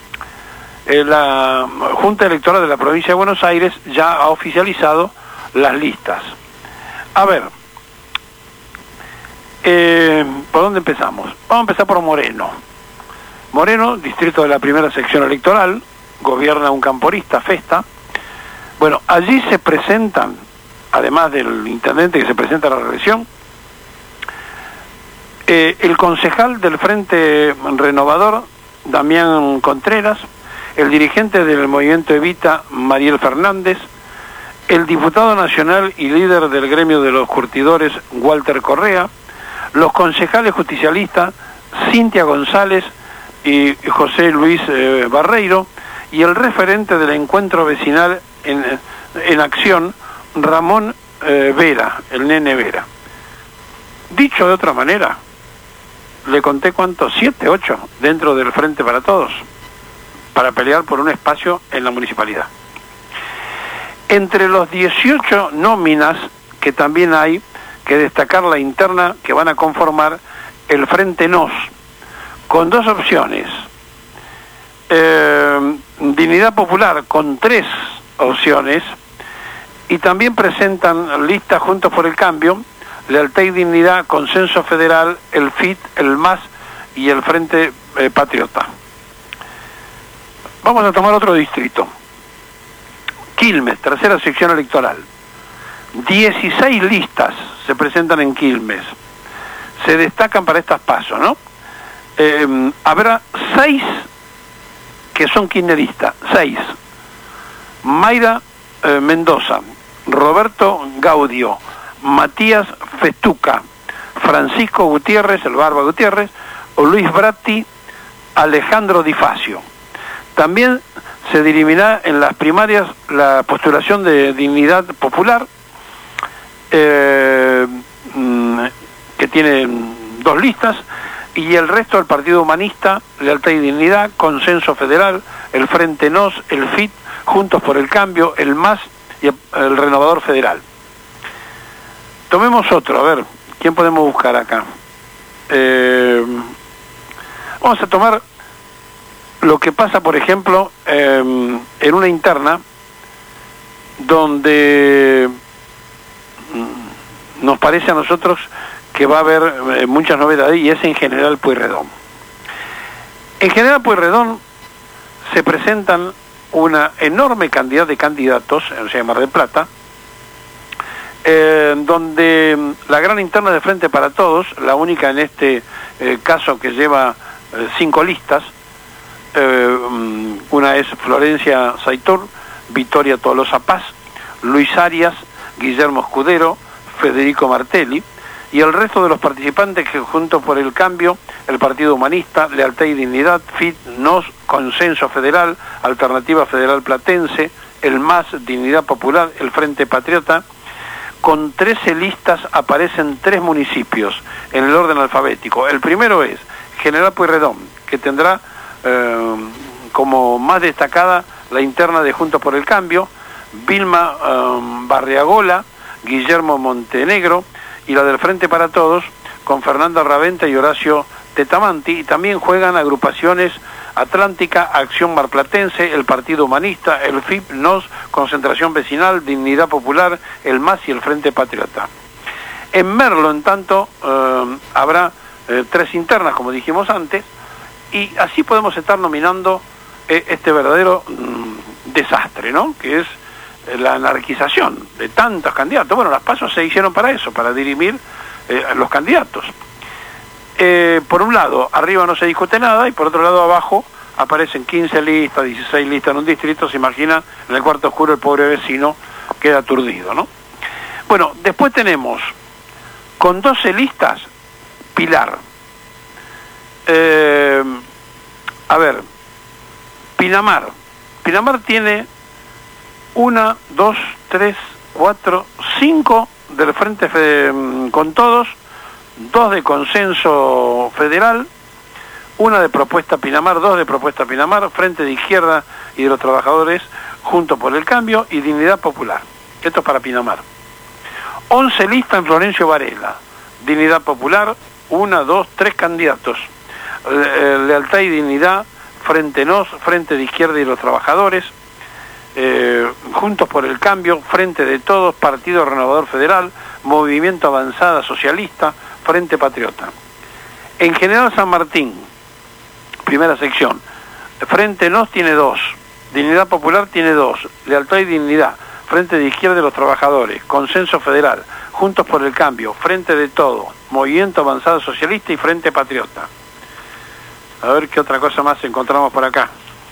La Junta Electoral de la Provincia de Buenos Aires ya ha oficializado las listas. A ver, ¿por dónde empezamos? Vamos a empezar por Moreno. Moreno, distrito de la primera sección electoral, gobierna un camporista, Festa. Bueno, allí se presentan, además del intendente que se presenta a la reelección, el concejal del Frente Renovador, Damián Contreras, el dirigente del movimiento Evita, Mariel Fernández, el diputado nacional y líder del gremio de los curtidores, Walter Correa, los concejales justicialistas, Cintia González y José Luis Barreiro, y el referente del encuentro vecinal en acción, Ramón Vera, el nene Vera. Dicho de otra manera, le conté cuántos, 7, 8, dentro del Frente para Todos, para pelear por un espacio en la municipalidad. Entre los 18 nóminas que también hay que destacar la interna que van a conformar el Frente NOS, con 2 opciones. Dignidad Popular con 3 opciones, y también presentan listas Juntos por el Cambio, Lealtad y Dignidad, Consenso Federal, el FIT, el MAS y el Frente Patriota. Vamos a tomar otro distrito. Quilmes, tercera sección electoral. 16 listas se presentan en Quilmes. Se destacan para estas pasos, ¿no? Habrá 6 que son kirchneristas, 6. Mayra Mendoza, Roberto Gaudio, Matías Festuca, Francisco Gutiérrez, el Barba Gutiérrez, o Luis Bratti, Alejandro Di Facio. También se dirimirá en las primarias la postulación de Dignidad Popular, que tiene 2 listas, y el resto del Partido Humanista, Lealtad y Dignidad, Consenso Federal, el Frente NOS, el FIT, Juntos por el Cambio, el MAS y el Renovador Federal. Tomemos otro, a ver, ¿quién podemos buscar acá? Vamos a tomar lo que pasa, por ejemplo, en una interna donde nos parece a nosotros que va a haber muchas novedades, y es en General Pueyrredón. En General Pueyrredón se presentan una enorme cantidad de candidatos, o sea, en Mar del Plata, donde la gran interna de Frente para Todos, la única en este caso que lleva 5 listas, una es Florencia Saitur, Victoria Tolosa Paz, Luis Arias, Guillermo Escudero, Federico Martelli, y el resto de los participantes que Juntos por el Cambio, el Partido Humanista, Lealtad y Dignidad, FIT, NOS, Consenso Federal, Alternativa Federal Platense, el MAS, Dignidad Popular, el Frente Patriota. Con 13 listas aparecen 3 municipios en el orden alfabético. El primero es General Pueyrredón, que tendrá como más destacada la interna de Juntos por el Cambio, Vilma Barriagola, Guillermo Montenegro, y la del Frente para Todos, con Fernanda Raventa y Horacio Tetamanti. Y también juegan agrupaciones Atlántica, Acción Marplatense, el Partido Humanista, el FIP, NOS, Concentración Vecinal, Dignidad Popular, el MAS y el Frente Patriota. En Merlo, en tanto, habrá 3 internas, como dijimos antes, y así podemos estar nominando este verdadero desastre, ¿no?, que es la anarquización de tantos candidatos. Bueno, las pasos se hicieron para eso, para dirimir los candidatos. Por un lado, arriba no se discute nada, y por otro lado, abajo aparecen 15 listas, 16 listas en un distrito. Se imagina, en el cuarto oscuro el pobre vecino queda aturdido, ¿no? Bueno, después tenemos, con 12 listas, Pilar. A ver, Pinamar. Pinamar tiene 1, 2, 3, 4, 5 del Frente con Todos, 2 de Consenso Federal, 1 de Propuesta Pinamar, 2 de Propuesta Pinamar, Frente de Izquierda y de los Trabajadores, Juntos por el Cambio y Dignidad Popular. Esto es para Pinamar. 11 listas en Florencio Varela, Dignidad Popular, 1, 2, 3 candidatos, Lealtad y Dignidad, Frente NOS, Frente de Izquierda y los Trabajadores, Juntos por el Cambio, Frente de Todos, Partido Renovador Federal, Movimiento Avanzada Socialista, Frente Patriota. En General San Martín, primera sección, Frente NOS tiene 2, Dignidad Popular tiene 2, Lealtad y Dignidad, Frente de Izquierda de los Trabajadores, Consenso Federal, Juntos por el Cambio, Frente de Todos, Movimiento Avanzado Socialista y Frente Patriota. A ver qué otra cosa más encontramos por acá.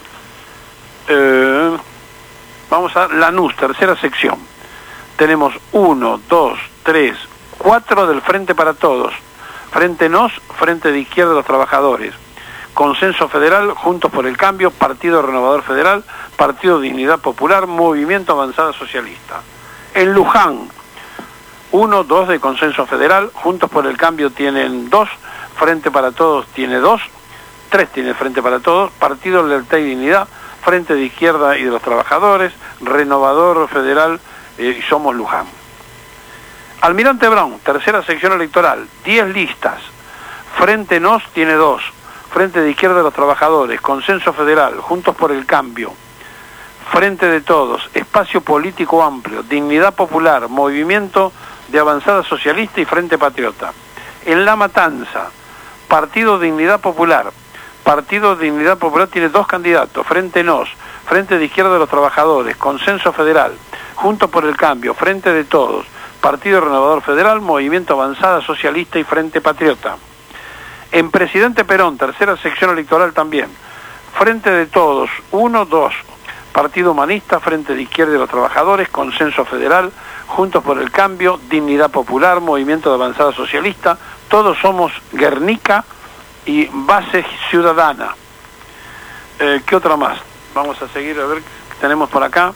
Vamos a Lanús, tercera sección. Tenemos 1, 2, 3, 4 del Frente para Todos, Frente NOS, Frente de Izquierda de los Trabajadores, Consenso Federal, Juntos por el Cambio, Partido Renovador Federal, Partido Dignidad Popular, Movimiento Avanzada Socialista. En Luján, 1, 2 de Consenso Federal, Juntos por el Cambio tienen 2, Frente para Todos tiene 2, 3 tiene Frente para Todos, Partido Libertad y Dignidad, Frente de Izquierda y de los Trabajadores, Renovador Federal y Somos Luján. Almirante Brown, tercera sección electoral, 10 listas. Frente Nos tiene 2, Frente de Izquierda de los Trabajadores, Consenso Federal, Juntos por el Cambio, Frente de Todos, Espacio Político Amplio, Dignidad Popular, Movimiento de Avanzada Socialista y Frente Patriota. En La Matanza, Partido Dignidad Popular. Partido Dignidad Popular tiene 2 candidatos, Frente Nos, Frente de Izquierda de los Trabajadores, Consenso Federal, Juntos por el Cambio, Frente de Todos, Partido Renovador Federal, Movimiento Avanzada Socialista y Frente Patriota. En Presidente Perón, tercera sección electoral también, Frente de Todos, 1, 2, Partido Humanista, Frente de Izquierda de los Trabajadores, Consenso Federal, Juntos por el Cambio, Dignidad Popular, Movimiento de Avanzada Socialista, Todos Somos Guernica y Base Ciudadana. ¿Qué otra más? Vamos a seguir a ver qué tenemos por acá.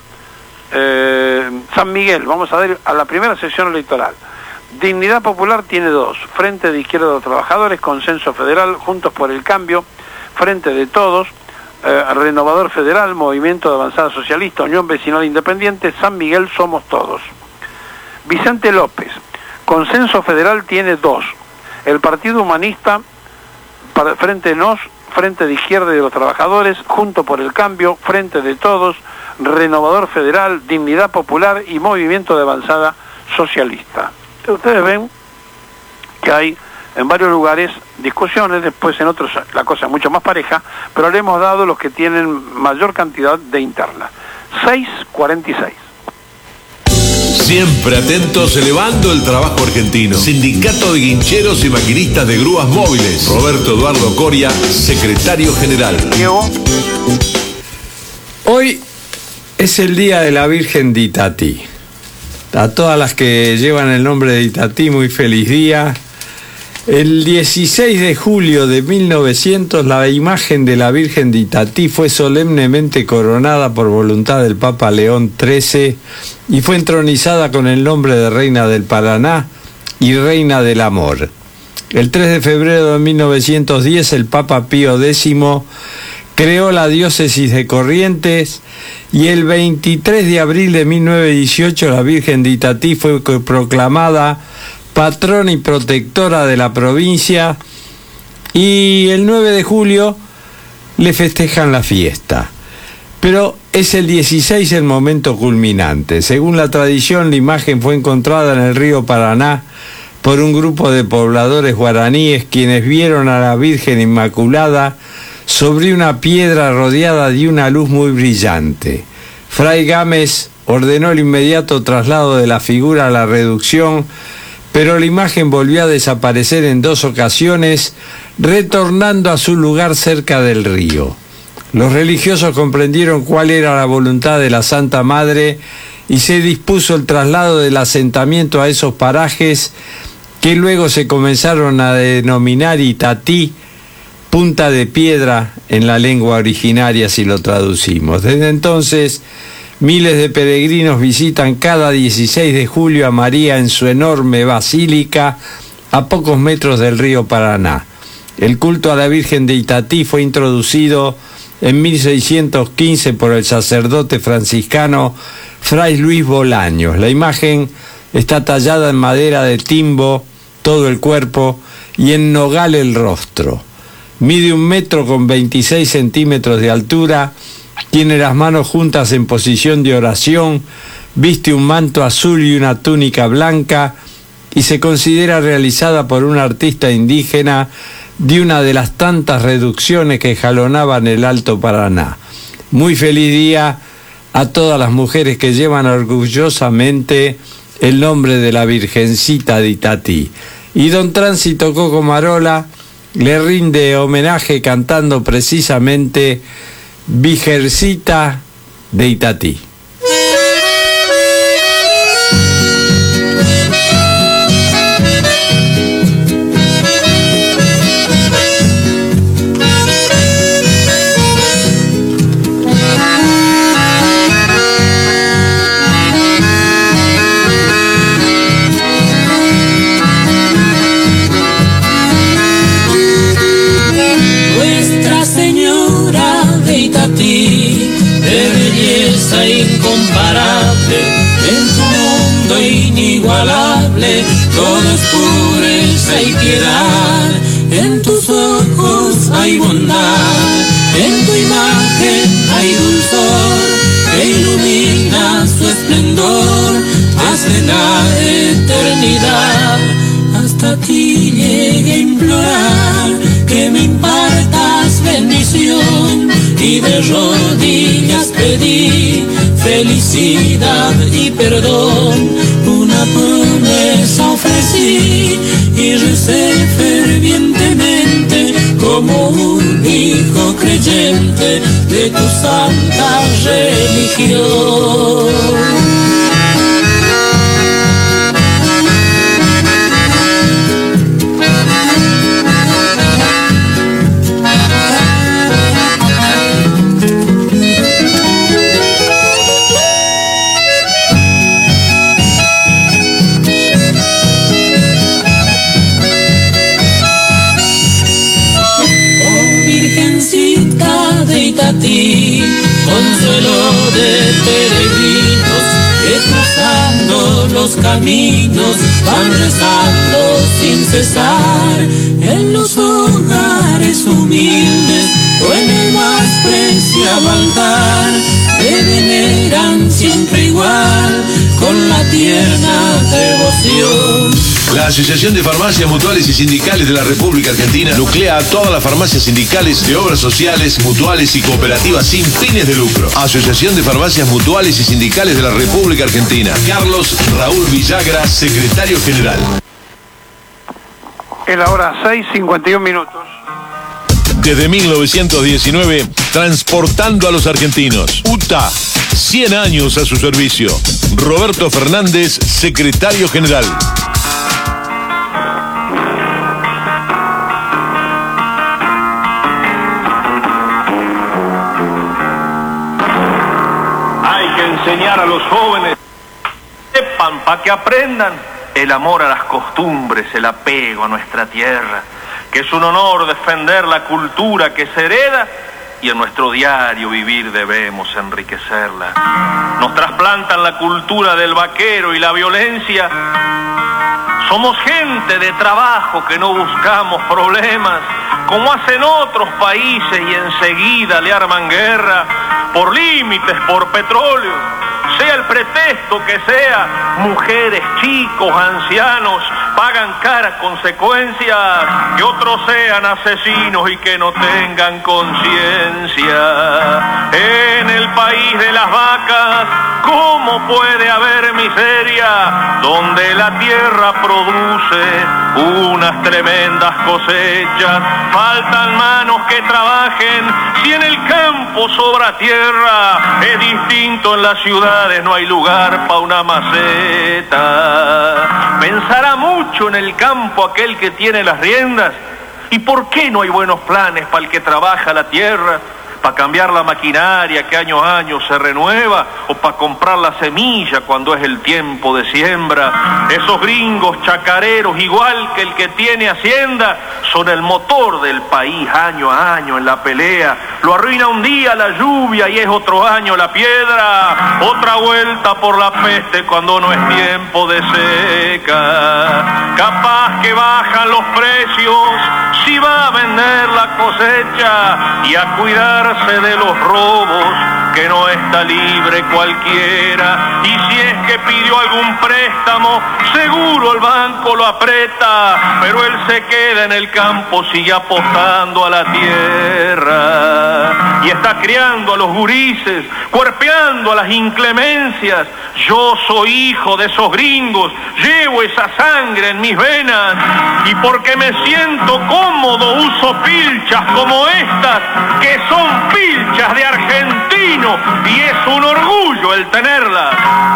San Miguel, vamos a ver a la primera sesión electoral. Dignidad Popular tiene 2, Frente de Izquierda de los Trabajadores, Consenso Federal, Juntos por el Cambio, Frente de Todos, Renovador Federal, Movimiento de Avanzada Socialista, Unión Vecinal Independiente, San Miguel Somos Todos. Vicente López, Consenso Federal tiene 2, el Partido Humanista, Frente Nos, Frente de Izquierda de los Trabajadores, Juntos por el Cambio, Frente de Todos, Renovador Federal, Dignidad Popular y Movimiento de Avanzada Socialista. Ustedes ven que hay en varios lugares discusiones, después en otros la cosa es mucho más pareja, pero le hemos dado los que tienen mayor cantidad de internas. 6:46. Siempre atentos elevando el trabajo argentino. Sindicato de Guincheros y Maquinistas de Grúas Móviles. Roberto Eduardo Coria, secretario general. Diego. Hoy es el día de la Virgen de Itatí. A todas las que llevan el nombre de Itatí, muy feliz día. El 16 de julio de 1900, la imagen de la Virgen de Itatí fue solemnemente coronada por voluntad del Papa León XIII y fue entronizada con el nombre de Reina del Paraná y Reina del Amor. El 3 de febrero de 1910, el Papa Pío X creó la diócesis de Corrientes y el 23 de abril de 1918 la Virgen de Itatí fue proclamada patrona y protectora de la provincia y el 9 de julio le festejan la fiesta. Pero es el 16 el momento culminante. Según la tradición, la imagen fue encontrada en el río Paraná por un grupo de pobladores guaraníes quienes vieron a la Virgen Inmaculada sobre una piedra rodeada de una luz muy brillante. Fray Gámez ordenó el inmediato traslado de la figura a la reducción, pero la imagen volvió a desaparecer en 2 ocasiones, retornando a su lugar cerca del río. Los religiosos comprendieron cuál era la voluntad de la Santa Madre y se dispuso el traslado del asentamiento a esos parajes que luego se comenzaron a denominar Itatí, punta de piedra en la lengua originaria si lo traducimos. Desde entonces, miles de peregrinos visitan cada 16 de julio a María en su enorme basílica a pocos metros del río Paraná. El culto a la Virgen de Itatí fue introducido en 1615 por el sacerdote franciscano Fray Luis Bolaños. La imagen está tallada en madera de timbo todo el cuerpo y en nogal el rostro. Mide 1 metro con 26 centímetros de altura, tiene las manos juntas en posición de oración, viste un manto azul y una túnica blanca y se considera realizada por un artista indígena de una de las tantas reducciones que jalonaban el Alto Paraná. Muy feliz día a todas las mujeres que llevan orgullosamente el nombre de la Virgencita de Itatí. Y don Tránsito Coco Marola le rinde homenaje cantando precisamente Virgencita de Itatí. perdí, de belleza incomparable, en tu mundo inigualable, todo es pureza y piedad, en tus ojos hay bondad, en tu imagen hay dulzor, que ilumina su esplendor desde la eternidad. Hasta ti llegué a implorar que me impartas bendición, y de rodillas pedí felicidad y perdón. Una promesa ofrecí y recé fervientemente como un hijo creyente de tu santa religión. Ti, consuelo de peregrinos que cruzando los caminos van rezando sin cesar, en los hogares humildes o en el más preciado altar, te veneran siempre igual con la tierna devoción. La Asociación de Farmacias Mutuales y Sindicales de la República Argentina nuclea a todas las farmacias sindicales de obras sociales, mutuales y cooperativas sin fines de lucro. Asociación de Farmacias Mutuales y Sindicales de la República Argentina. Carlos Raúl Villagra, secretario general. Es la hora 6:51 minutos. Desde 1919, transportando a los argentinos. UTA, 100 años a su servicio. Roberto Fernández, secretario general. Enseñar a los jóvenes, sepan, para que aprendan el amor a las costumbres, el apego a nuestra tierra, que es un honor defender la cultura que se hereda y en nuestro diario vivir debemos enriquecerla. Nos trasplantan la cultura del vaquero y la violencia. Somos gente de trabajo que no buscamos problemas, como hacen otros países, y enseguida le arman guerra por límites, por petróleo. Sea el pretexto que sea, mujeres, chicos, ancianos pagan caras consecuencias, que otros sean asesinos y que no tengan conciencia. En el país de las vacas, ¿cómo puede haber miseria? Donde la tierra produce unas tremendas cosechas, faltan manos que trabajen, si en el campo sobra tierra, es distinto en las ciudades, no hay lugar para una maceta. Pensará mucho en el campo aquel que tiene las riendas, ¿y por qué no hay buenos planes para el que trabaja la tierra? ¿Para cambiar la maquinaria que año a año se renueva? ¿O para comprar la semilla cuando es el tiempo de siembra? Esos gringos chacareros, igual que el que tiene hacienda, son el motor del país año a año en la pelea. Lo arruina un día la lluvia y es otro año la piedra. Otra vuelta por la peste cuando no es tiempo de seca. Capaz que bajan los precios si va a vender la cosecha y a cuidar de los robos, que no está libre cualquiera, y si es que pidió algún préstamo, seguro el banco lo aprieta, pero él se queda en el campo, sigue apostando a la tierra, y está criando a los gurises, cuerpeando a las inclemencias. Yo soy hijo de esos gringos, llevo esa sangre en mis venas, y porque me siento cómodo uso pilchas como estas, que son pilchas de argentino, y es un orgullo el tenerlas.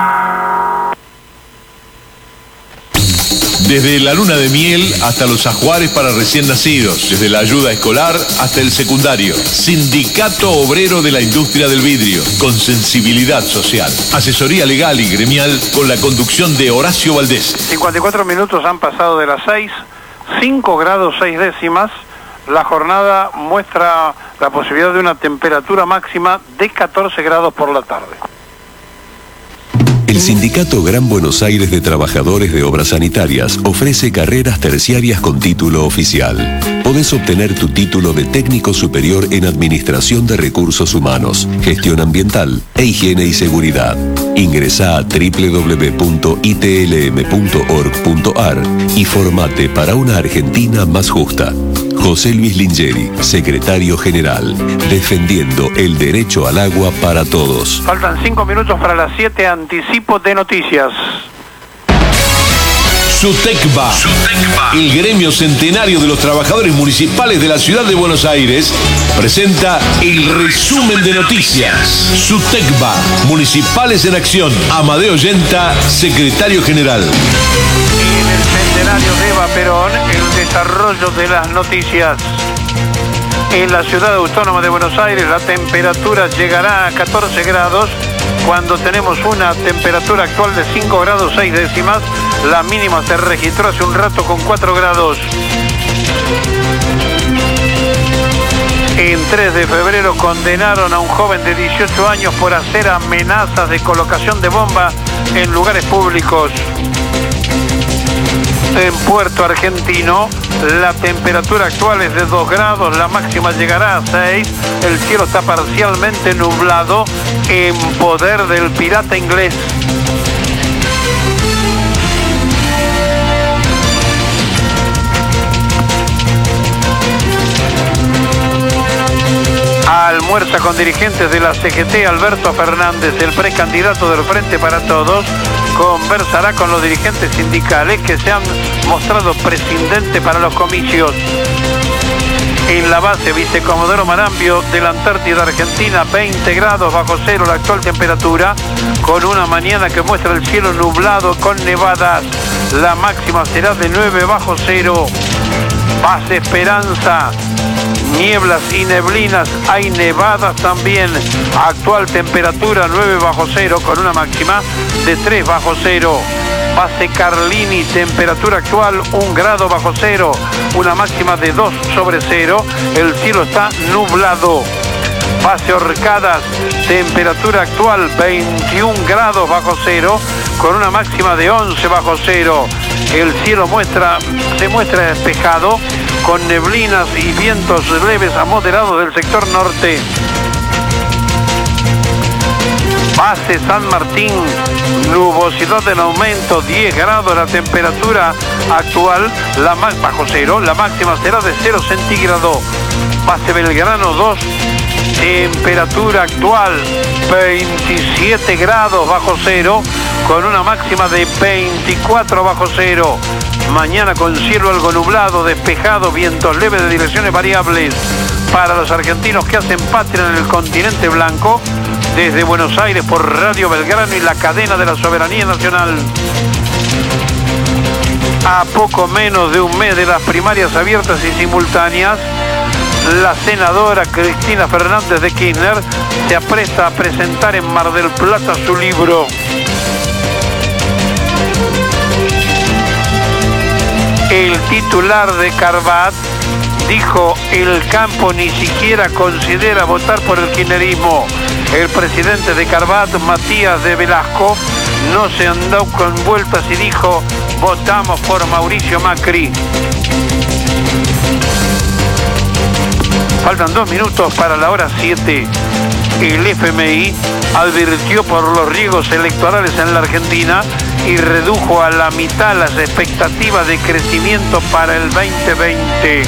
Desde la luna de miel hasta los ajuares para recién nacidos, desde la ayuda escolar hasta el secundario. Sindicato Obrero de la Industria del Vidrio, con sensibilidad social. Asesoría legal y gremial con la conducción de Horacio Valdés. 54 minutos han pasado de las 6, 5 grados 6 décimas. La jornada muestra la posibilidad de una temperatura máxima de 14 grados por la tarde. El Sindicato Gran Buenos Aires de Trabajadores de Obras Sanitarias ofrece carreras terciarias con título oficial. Podés obtener tu título de técnico superior en Administración de Recursos Humanos, Gestión Ambiental e Higiene y Seguridad. Ingresá a www.itlm.org.ar y formate para una Argentina más justa. José Luis Lingeri, Secretario General, defendiendo el derecho al agua para todos. Faltan 5 minutos para las 7, anticipo de noticias. SUTECBA, el gremio centenario de los trabajadores municipales de la ciudad de Buenos Aires, presenta el resumen de noticias. SUTECBA, Municipales en Acción. Amadeo Yenta, Secretario General. En el centenario de Eva Perón, el desarrollo de las noticias. En la ciudad autónoma de Buenos Aires, la temperatura llegará a 14 grados cuando tenemos una temperatura actual de 5 grados 6 décimas. La mínima se registró hace un rato con 4 grados. En 3 de febrero condenaron a un joven de 18 años por hacer amenazas de colocación de bomba en lugares públicos. En Puerto Argentino, la temperatura actual es de 2 grados, la máxima llegará a 6, el cielo está parcialmente nublado, en poder del pirata inglés. Almuerza con dirigentes de la CGT. Alberto Fernández, el precandidato del Frente para Todos, conversará con los dirigentes sindicales que se han mostrado prescindentes para los comicios. En la base Vicecomodoro Marambio de la Antártida Argentina, 20 grados bajo cero la actual temperatura, con una mañana que muestra el cielo nublado con nevadas. La máxima será de 9 bajo cero. Base Esperanza, nieblas y neblinas, hay nevadas también. Actual temperatura 9 bajo cero con una máxima de 3 bajo cero. Base Carlini, temperatura actual 1 grado bajo cero, una máxima de 2 sobre cero. El cielo está nublado. Base Orcadas, temperatura actual 21 grados bajo cero con una máxima de 11 bajo cero. El cielo se muestra despejado con neblinas y vientos leves a moderados del sector norte. Base San Martín, nubosidad en aumento, 10 grados la temperatura actual, bajo cero, la máxima será de 0 centígrados. Base Belgrano 2, temperatura actual 27 grados bajo cero, con una máxima de 24 bajo cero. Mañana con cielo algo nublado, despejado, vientos leves de direcciones variables. Para los argentinos que hacen patria en el continente blanco, desde Buenos Aires por Radio Belgrano y la cadena de la soberanía nacional. A poco menos de un mes de las primarias abiertas y simultáneas, la senadora Cristina Fernández de Kirchner se apresta a presentar en Mar del Plata su libro. El titular de Carvat dijo: el campo ni siquiera considera votar por el kirchnerismo. El presidente de Carvat, Matías de Velasco, no se andó con vueltas y dijo: votamos por Mauricio Macri. Faltan 2 minutos para la hora 7. El FMI advirtió por los riesgos electorales en la Argentina y redujo a la mitad las expectativas de crecimiento para el 2020.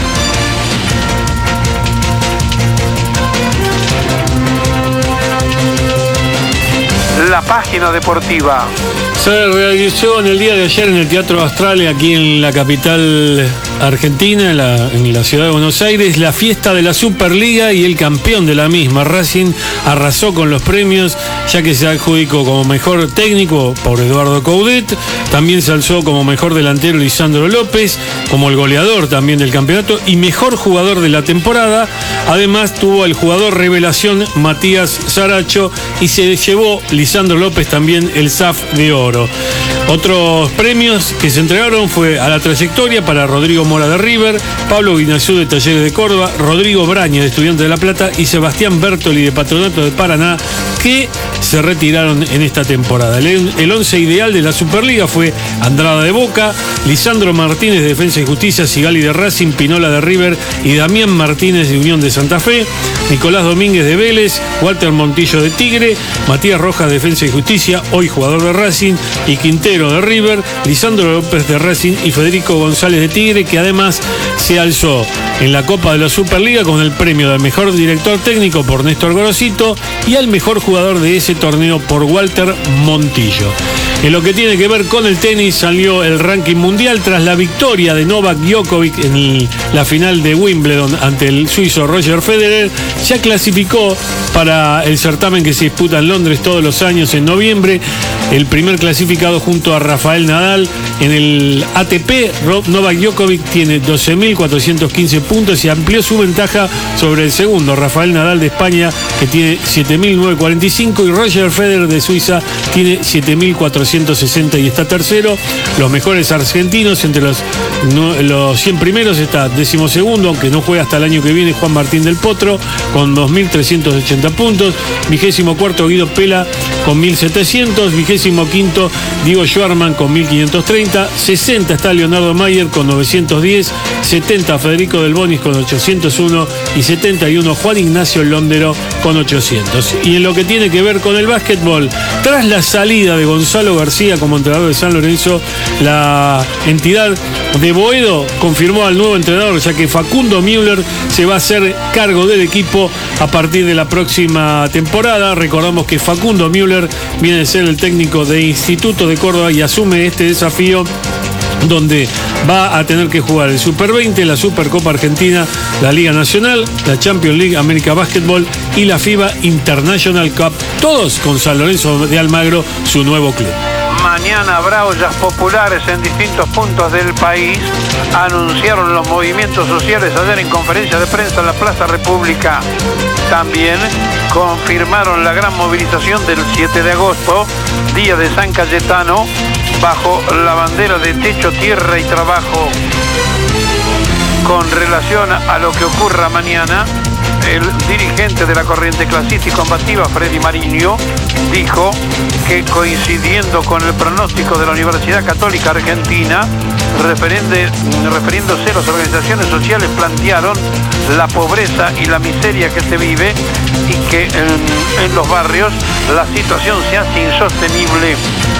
La página deportiva. Se realizó en el día de ayer en el Teatro Astral, aquí en la capital argentina, en la ciudad de Buenos Aires, la fiesta de la Superliga, y el campeón de la misma, Racing, arrasó con los premios, ya que se adjudicó como mejor técnico por Eduardo Coudet, también se alzó como mejor delantero Lisandro López, como el goleador también del campeonato y mejor jugador de la temporada. Además tuvo el jugador revelación Matías Saracho y se llevó Lisandro López también el SAF de oro. Otros premios que se entregaron fue a la trayectoria para Rodrigo Rodrigo Mora de River, Pablo Guinazú de Talleres de Córdoba, Rodrigo Braña de Estudiantes de La Plata y Sebastián Bertoli de Patronato de Paraná, que se retiraron en esta temporada. El 11 ideal de la Superliga fue Andrada de Boca, Lisandro Martínez de Defensa y Justicia, Sigali de Racing, Pinola de River y Damián Martínez de Unión de Santa Fe, Nicolás Domínguez de Vélez, Walter Montillo de Tigre, Matías Rojas de Defensa y Justicia, hoy jugador de Racing, y Quintero de River, Lisandro López de Racing y Federico González de Tigre, que además se alzó en la Copa de la Superliga con el premio del mejor director técnico por Néstor Gorosito y al mejor jugador de ese torneo por Walter Montillo. En lo que tiene que ver con el tenis, salió el ranking mundial tras la victoria de Novak Djokovic en la final de Wimbledon ante el suizo Roger Federer. Ya clasificó para el certamen que se disputa en Londres todos los años en noviembre. El primer clasificado junto a Rafael Nadal en el ATP. Novak Djokovic tiene 12.415 puntos y amplió su ventaja sobre el segundo, Rafael Nadal de España, que tiene 7.945, y Roger Federer de Suiza tiene 7.460 y está tercero. Los mejores argentinos entre los 100 primeros está 12º, aunque no juega hasta el año que viene, Juan Martín del Potro con 2.380 puntos, 24º Guido Pela con 1.700, 25º Diego Schwarman con 1.530, 60 está Leonardo Mayer con 910, 70 Federico Del Bonis con 801 y 71 Juan Ignacio Londero con 800. Y en lo que tiene que ver con el básquetbol, tras la salida de Gonzalo García como entrenador de San Lorenzo, la entidad de Boedo confirmó al nuevo entrenador, ya que Facundo Müller se va a hacer cargo del equipo a partir de la próxima temporada. Recordamos que Facundo Müller viene de ser el técnico de Instituto de Córdoba y asume este desafío donde va a tener que jugar el Super 20, la Supercopa Argentina, la Liga Nacional, la Champions League, América Basketball y la FIBA International Cup, todos con San Lorenzo de Almagro, su nuevo club. Mañana habrá ollas populares en distintos puntos del país, anunciaron los movimientos sociales ayer en conferencia de prensa en la Plaza República. También confirmaron la gran movilización del 7 de agosto, día de San Cayetano, bajo la bandera de Techo, Tierra y Trabajo. Con relación a lo que ocurra mañana, el dirigente de la corriente clasista y combativa, Freddy Mariño, dijo que, coincidiendo con el pronóstico de la Universidad Católica Argentina, refiriéndose a las organizaciones sociales, plantearon la pobreza y la miseria que se vive y que en los barrios la situación se hace insostenible.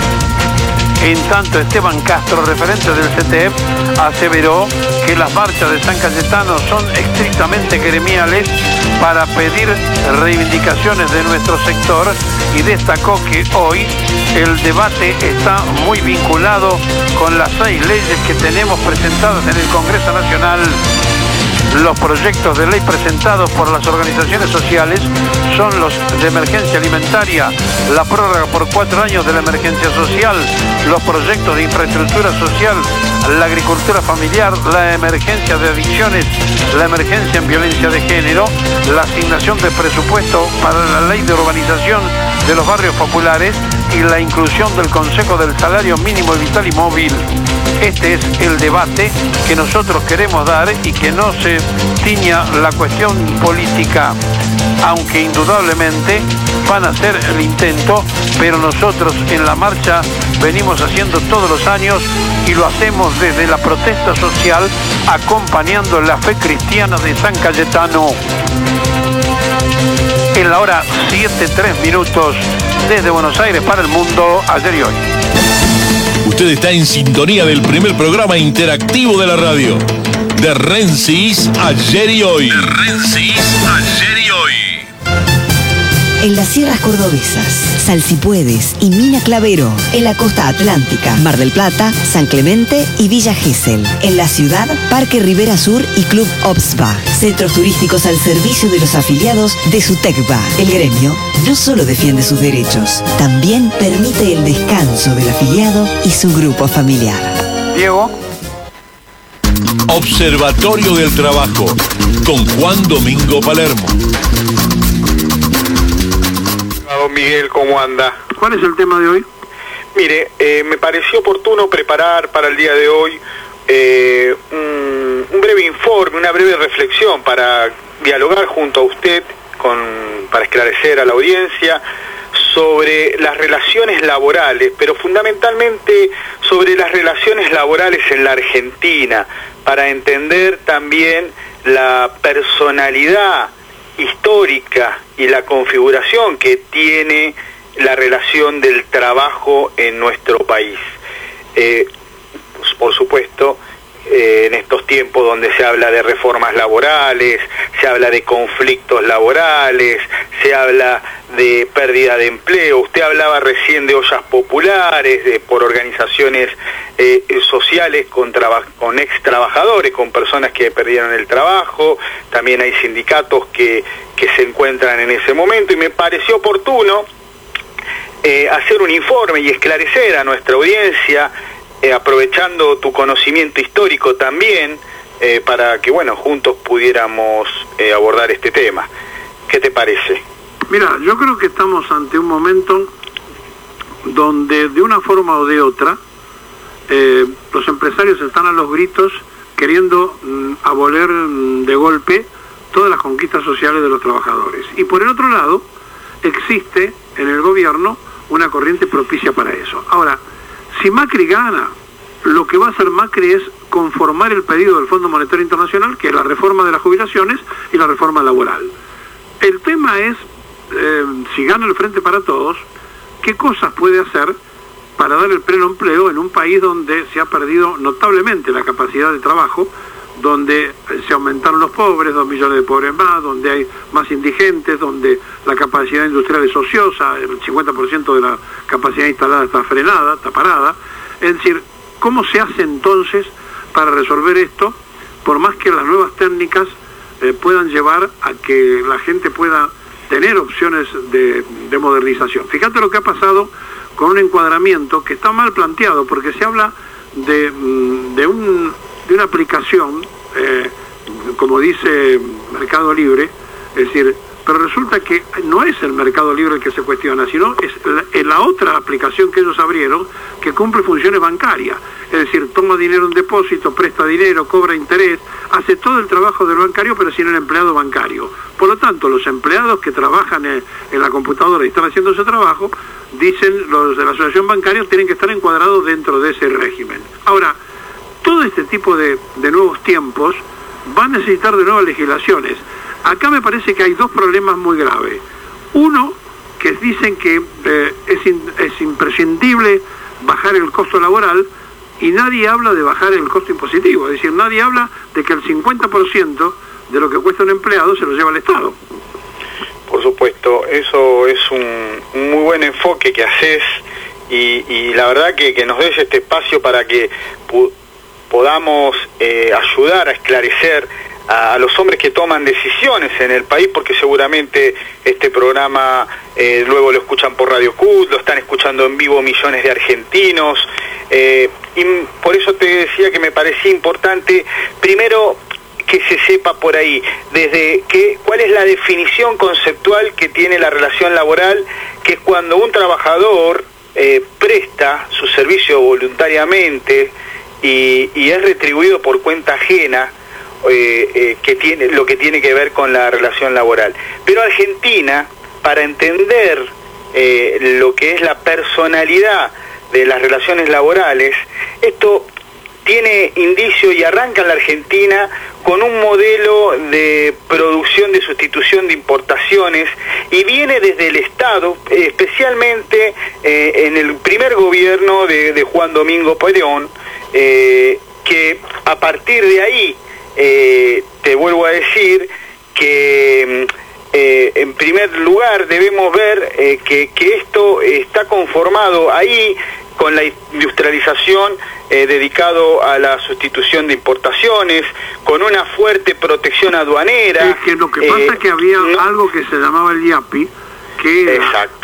En tanto, Esteban Castro, referente del CTEP, aseveró que las marchas de San Cayetano son estrictamente gremiales para pedir reivindicaciones de nuestro sector, y destacó que hoy el debate está muy vinculado con las 6 leyes que tenemos presentadas en el Congreso Nacional. Los proyectos de ley presentados por las organizaciones sociales son los de emergencia alimentaria, la prórroga por 4 años de la emergencia social, los proyectos de infraestructura social, la agricultura familiar, la emergencia de adicciones, la emergencia en violencia de género, la asignación de presupuesto para la ley de urbanización de los barrios populares y la inclusión del Consejo del Salario Mínimo Vital y Móvil. Este es el debate que nosotros queremos dar y que no se tiña la cuestión política, aunque indudablemente van a hacer el intento, pero nosotros en la marcha venimos haciendo todos los años y lo hacemos desde la protesta social, acompañando la fe cristiana de San Cayetano. En la hora 7:03 desde Buenos Aires para el mundo, ayer y hoy. Usted está en sintonía del primer programa interactivo de la radio, de Rensis, ayer y hoy. De Rensis, ayer y hoy. En las sierras cordobesas, Salsipuedes y Mina Clavero. En la costa atlántica, Mar del Plata, San Clemente y Villa Gesell. En la ciudad, Parque Rivera Sur y Club Obsba. Centros turísticos al servicio de los afiliados de SUTECBA. El gremio no solo defiende sus derechos, también permite el descanso del afiliado y su grupo familiar. Diego. Observatorio del Trabajo, con Juan Domingo Palermo. Don Miguel, ¿cómo anda? ¿Cuál es el tema de hoy? Mire, me pareció oportuno preparar para el día de hoy un breve informe, una breve reflexión para dialogar junto a usted, para esclarecer a la audiencia sobre las relaciones laborales, pero fundamentalmente sobre las relaciones laborales en la Argentina, para entender también la personalidad histórica y la configuración que tiene la relación del trabajo en nuestro país. Por supuesto, en estos tiempos donde se habla de reformas laborales, se habla de conflictos laborales, se habla de pérdida de empleo. Usted hablaba recién de ollas populares, por organizaciones sociales con ex trabajadores, con personas que perdieron el trabajo. También hay sindicatos que se encuentran en ese momento, y me pareció oportuno hacer un informe y esclarecer a nuestra audiencia, aprovechando tu conocimiento histórico también, para que, bueno, juntos pudiéramos abordar este tema. ¿Qué te parece? Mira, yo creo que estamos ante un momento donde, de una forma o de otra, los empresarios están a los gritos queriendo abolir de golpe todas las conquistas sociales de los trabajadores. Y por el otro lado, existe en el gobierno una corriente propicia para eso. Ahora, si Macri gana, lo que va a hacer Macri es conformar el pedido del Fondo Monetario Internacional, que es la reforma de las jubilaciones y la reforma laboral. El tema es, si gana el Frente para Todos, ¿qué cosas puede hacer para dar el pleno empleo en un país donde se ha perdido notablemente la capacidad de trabajo, donde se aumentaron los pobres, 2 millones de pobres más, donde hay más indigentes, donde la capacidad industrial es ociosa, el 50% de la capacidad instalada está frenada, está parada? Es decir, ¿cómo se hace entonces para resolver esto, por más que las nuevas técnicas puedan llevar a que la gente pueda tener opciones de modernización? Fíjate lo que ha pasado con un encuadramiento que está mal planteado, porque se habla de una aplicación, como dice Mercado Libre, es decir, pero resulta que no es el Mercado Libre el que se cuestiona, sino es la otra aplicación que ellos abrieron, que cumple funciones bancarias, es decir, toma dinero en depósito, presta dinero, cobra interés, hace todo el trabajo del bancario, pero sin el empleado bancario. Por lo tanto, los empleados que trabajan en la computadora y están haciendo ese trabajo, dicen los de la asociación bancaria, tienen que estar encuadrados dentro de ese régimen. Ahora, todo este tipo de nuevos tiempos va a necesitar de nuevas legislaciones. Acá me parece que hay dos problemas muy graves. Uno, que dicen que es imprescindible bajar el costo laboral, y nadie habla de bajar el costo impositivo. Es decir, nadie habla de que el 50% de lo que cuesta un empleado se lo lleva el Estado. Por supuesto, eso es un muy buen enfoque que haces, y la verdad que nos des este espacio para que podamos ayudar a esclarecer a los hombres que toman decisiones en el país, porque seguramente este programa luego lo escuchan por Radio CUT, lo están escuchando en vivo millones de argentinos, y por eso te decía que me parecía importante, primero, que se sepa por ahí, cuál es la definición conceptual que tiene la relación laboral, que es cuando un trabajador presta su servicio voluntariamente y es retribuido por cuenta ajena, que tiene lo que tiene que ver con la relación laboral. Pero Argentina, para entender lo que es la personalidad de las relaciones laborales, esto tiene indicio y arranca en la Argentina con un modelo de producción de sustitución de importaciones, y viene desde el Estado, especialmente en el primer gobierno de Juan Domingo Perón, que a partir de ahí, te vuelvo a decir que en primer lugar debemos ver que esto está conformado ahí con la industrialización, dedicado a la sustitución de importaciones, con una fuerte protección aduanera. Es que lo que pasa es que había algo que se llamaba el IAPI, que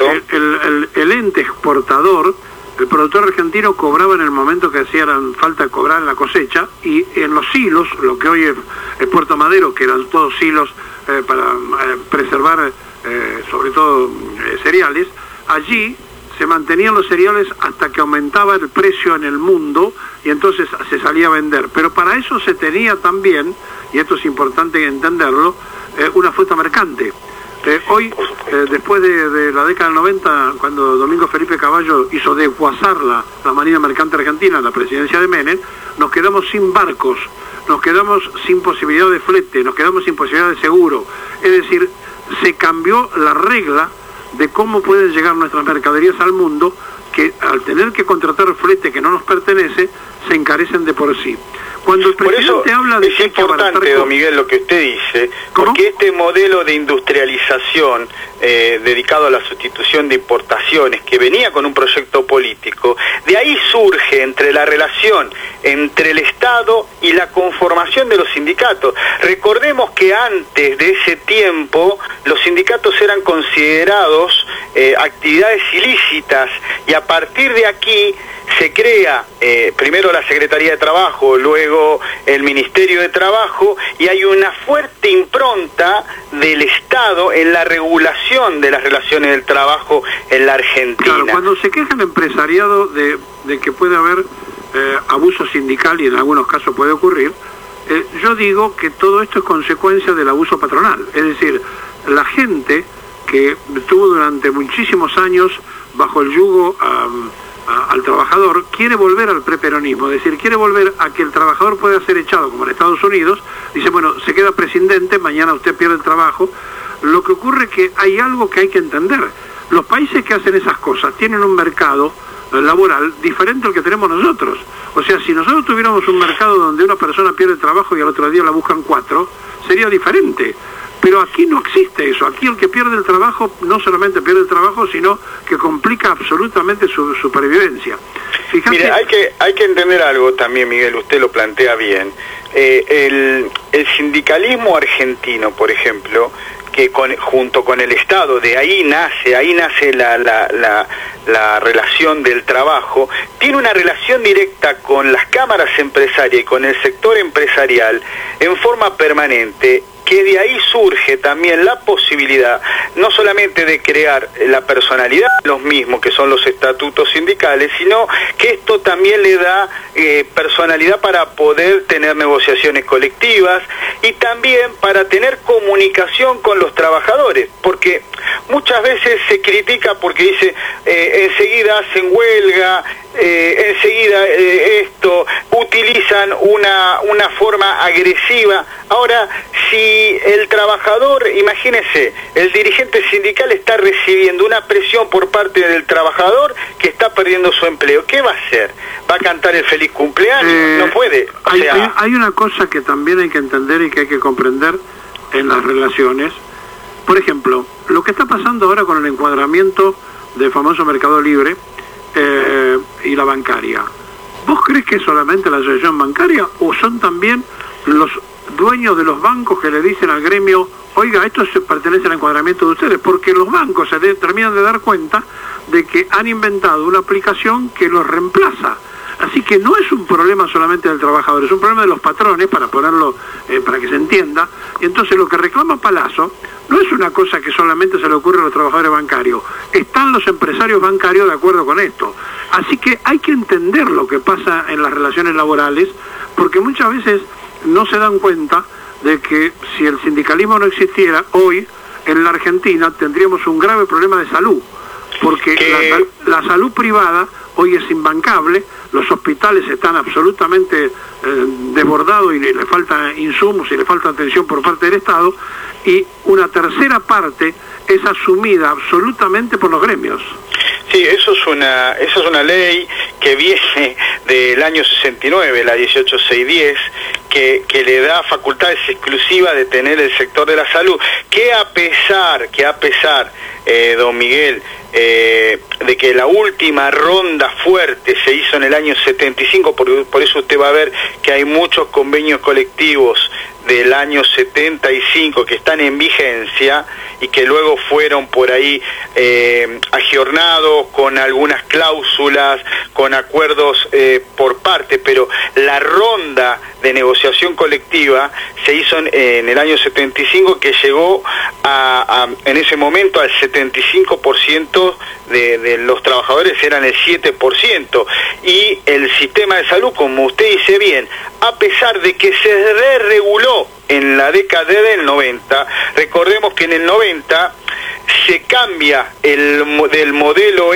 el ente exportador. El productor argentino cobraba en el momento que hacían falta cobrar en la cosecha, y en los silos, lo que hoy es Puerto Madero, que eran todos silos para preservar sobre todo cereales, allí se mantenían los cereales hasta que aumentaba el precio en el mundo y entonces se salía a vender. Pero para eso se tenía también, y esto es importante entenderlo, una flota mercante. Hoy, después de la década del 90, cuando Domingo Felipe Cavallo hizo desguazar la Marina Mercante Argentina en la presidencia de Menem, nos quedamos sin barcos, nos quedamos sin posibilidad de flete, nos quedamos sin posibilidad de seguro. Es decir, se cambió la regla de cómo pueden llegar nuestras mercaderías al mundo, que al tener que contratar flete que no nos pertenece, se encarecen de por sí. Cuando el presidente habla de es importante, don Miguel, lo que usted dice, porque este modelo de industrialización dedicado a la sustitución de importaciones, que venía con un proyecto político, de ahí surge entre la relación entre el Estado y la conformación de los sindicatos. Recordemos que antes de ese tiempo los sindicatos eran considerados actividades ilícitas, y a partir de aquí se crea primero la Secretaría de Trabajo, luego el Ministerio de Trabajo, y hay una fuerte impronta del Estado en la regulación de las relaciones del trabajo en la Argentina. Claro, cuando se queja el empresariado de que puede haber abuso sindical, y en algunos casos puede ocurrir, yo digo que todo esto es consecuencia del abuso patronal. Es decir, la gente que estuvo durante muchísimos años bajo el yugo al trabajador, quiere volver al preperonismo, es decir, quiere volver a que el trabajador pueda ser echado, como en Estados Unidos, dice, bueno, se queda prescindente, mañana usted pierde el trabajo. Lo que ocurre es que hay algo que hay que entender. Los países que hacen esas cosas tienen un mercado laboral diferente al que tenemos nosotros. O sea, si nosotros tuviéramos un mercado donde una persona pierde el trabajo y al otro día la buscan 4, sería diferente. Pero aquí no existe eso. Aquí el que pierde el trabajo no solamente pierde el trabajo, sino que complica absolutamente su supervivencia. Fíjate. Mire, hay que entender algo también, Miguel, usted lo plantea bien. El sindicalismo argentino, por ejemplo, que junto con el Estado, de ahí nace la relación del trabajo, tiene una relación directa con las cámaras empresarias y con el sector empresarial en forma permanente, que de ahí surge también la posibilidad no solamente de crear la personalidad de los mismos, que son los estatutos sindicales, sino que esto también le da personalidad para poder tener negociaciones colectivas y también para tener comunicación con los trabajadores, porque muchas veces se critica porque dice enseguida hacen huelga, enseguida utilizan una forma agresiva. Ahora, si el trabajador, imagínese, el dirigente sindical está recibiendo una presión por parte del trabajador que está perdiendo su empleo, ¿qué va a hacer? ¿Va a cantar el feliz cumpleaños? No puede. Hay una cosa que también hay que entender y que hay que comprender en las relaciones. Por ejemplo, lo que está pasando ahora con el encuadramiento del famoso Mercado Libre y la bancaria. ¿Vos crees que es solamente la asociación bancaria o son también los dueños de los bancos que le dicen al gremio, oiga, esto pertenece al encuadramiento de ustedes? Porque los bancos se terminan de dar cuenta de que han inventado una aplicación que los reemplaza. Así que no es un problema solamente del trabajador, es un problema de los patrones, para ponerlo, para que se entienda. Y entonces lo que reclama Palazzo no es una cosa que solamente se le ocurre a los trabajadores bancarios. Están los empresarios bancarios de acuerdo con esto. Así que hay que entender lo que pasa en las relaciones laborales, porque muchas veces no se dan cuenta de que si el sindicalismo no existiera, hoy en la Argentina tendríamos un grave problema de salud, porque la salud privada hoy es imbancable, los hospitales están absolutamente desbordados y le faltan insumos y le falta atención por parte del Estado, y una tercera parte es asumida absolutamente por los gremios. Sí, eso es una ley que viene del año 69, la 18610, que le da facultades exclusivas de tener el sector de la salud, que a pesar, don Miguel, de que la última ronda fuerte se hizo en el año 75, por eso usted va a ver que hay muchos convenios colectivos del año 75 que están en vigencia y que luego fueron por ahí agiornados con algunas cláusulas, con acuerdos por parte, pero la ronda de negociación colectiva se hizo en el año 75, que llegó a en ese momento al 75% de los trabajadores eran el 7%, y el sistema de salud, como usted dice bien, a pesar de que se reguló en la década del 90, recordemos que en el 90 se cambia del modelo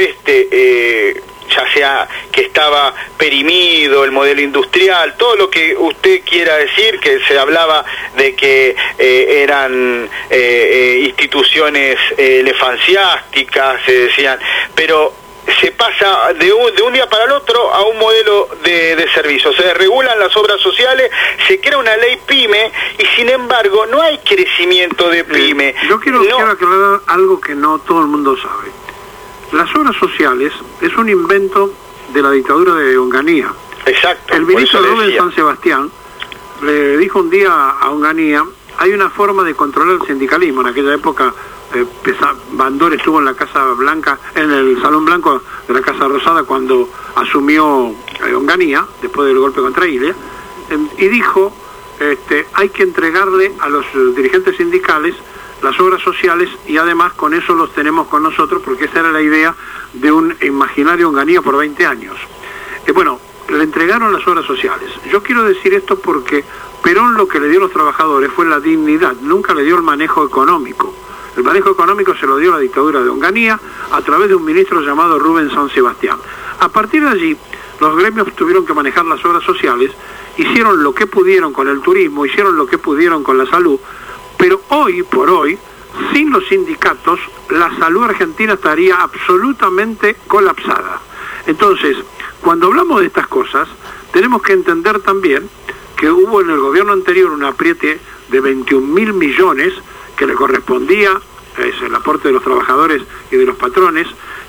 ya sea que estaba perimido, el modelo industrial, todo lo que usted quiera decir, que se hablaba de que eran instituciones elefanciásticas, se decían, pero se pasa de un día para el otro a un modelo de servicio. Se regulan las obras sociales, se crea una ley PYME y sin embargo no hay crecimiento de PYME. Yo quiero aclarar algo que no todo el mundo sabe. Las obras sociales es un invento de la dictadura de Onganía. Exacto. El ministro Rubén San Sebastián le dijo un día a Onganía: hay una forma de controlar el sindicalismo. En aquella época Bandor estuvo en la Casa Blanca, en el Salón Blanco de la Casa Rosada cuando asumió Onganía, después del golpe contra Ilia, y dijo, hay que entregarle a los dirigentes sindicales las obras sociales, y además con eso los tenemos con nosotros, porque esa era la idea de un imaginario Onganía por 20 años. Bueno, le entregaron las obras sociales. Yo quiero decir esto porque Perón lo que le dio a los trabajadores fue la dignidad, nunca le dio el manejo económico. El manejo económico se lo dio la dictadura de Onganía a través de un ministro llamado Rubén San Sebastián. A partir de allí, los gremios tuvieron que manejar las obras sociales, hicieron lo que pudieron con el turismo, hicieron lo que pudieron con la salud, pero hoy por hoy, sin los sindicatos, la salud argentina estaría absolutamente colapsada. Entonces, cuando hablamos de estas cosas, tenemos que entender también que hubo en el gobierno anterior un apriete de 21.000 millones que le correspondía, es el aporte de los trabajadores y de los patrones,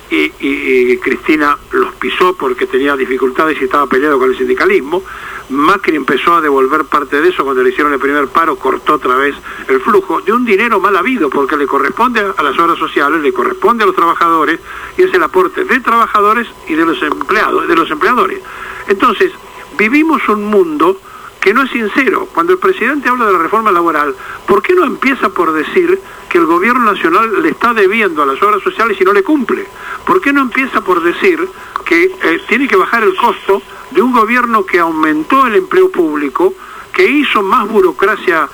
y Cristina los pisó porque tenía dificultades y estaba peleado con el sindicalismo. Macri empezó a devolver parte de eso cuando le hicieron el primer paro, cortó otra vez el flujo de un dinero mal habido, porque le corresponde a las obras sociales, le corresponde a los trabajadores, y es el aporte de trabajadores y de los empleados, de los empleadores. Entonces, vivimos un mundo que no es sincero. Cuando el presidente habla de la reforma laboral, ¿por qué no empieza por decir que el gobierno nacional le está debiendo a las obras sociales y no le cumple? ¿Por qué no empieza por decir que tiene que bajar el costo de un gobierno que aumentó el empleo público, que hizo más burocracia,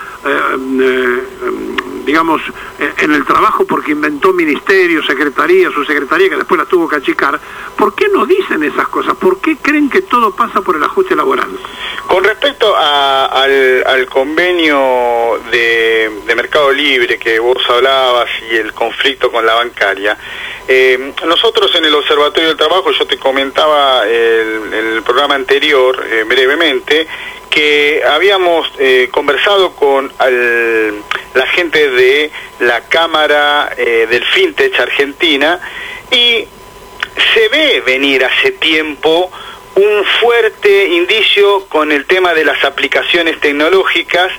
digamos, en el trabajo porque inventó ministerios, secretarías, su secretaría que después la tuvo que achicar? ¿Por qué no dicen esas cosas? ¿Por qué creen que todo pasa por el ajuste laboral? Con respecto al convenio de Mercado Libre que vos hablabas y el conflicto con la bancaria, nosotros en el Observatorio del Trabajo, yo te comentaba en el programa anterior brevemente, que habíamos conversado con la gente de la Cámara del Fintech Argentina, y se ve venir hace tiempo un fuerte indicio con el tema de las aplicaciones tecnológicas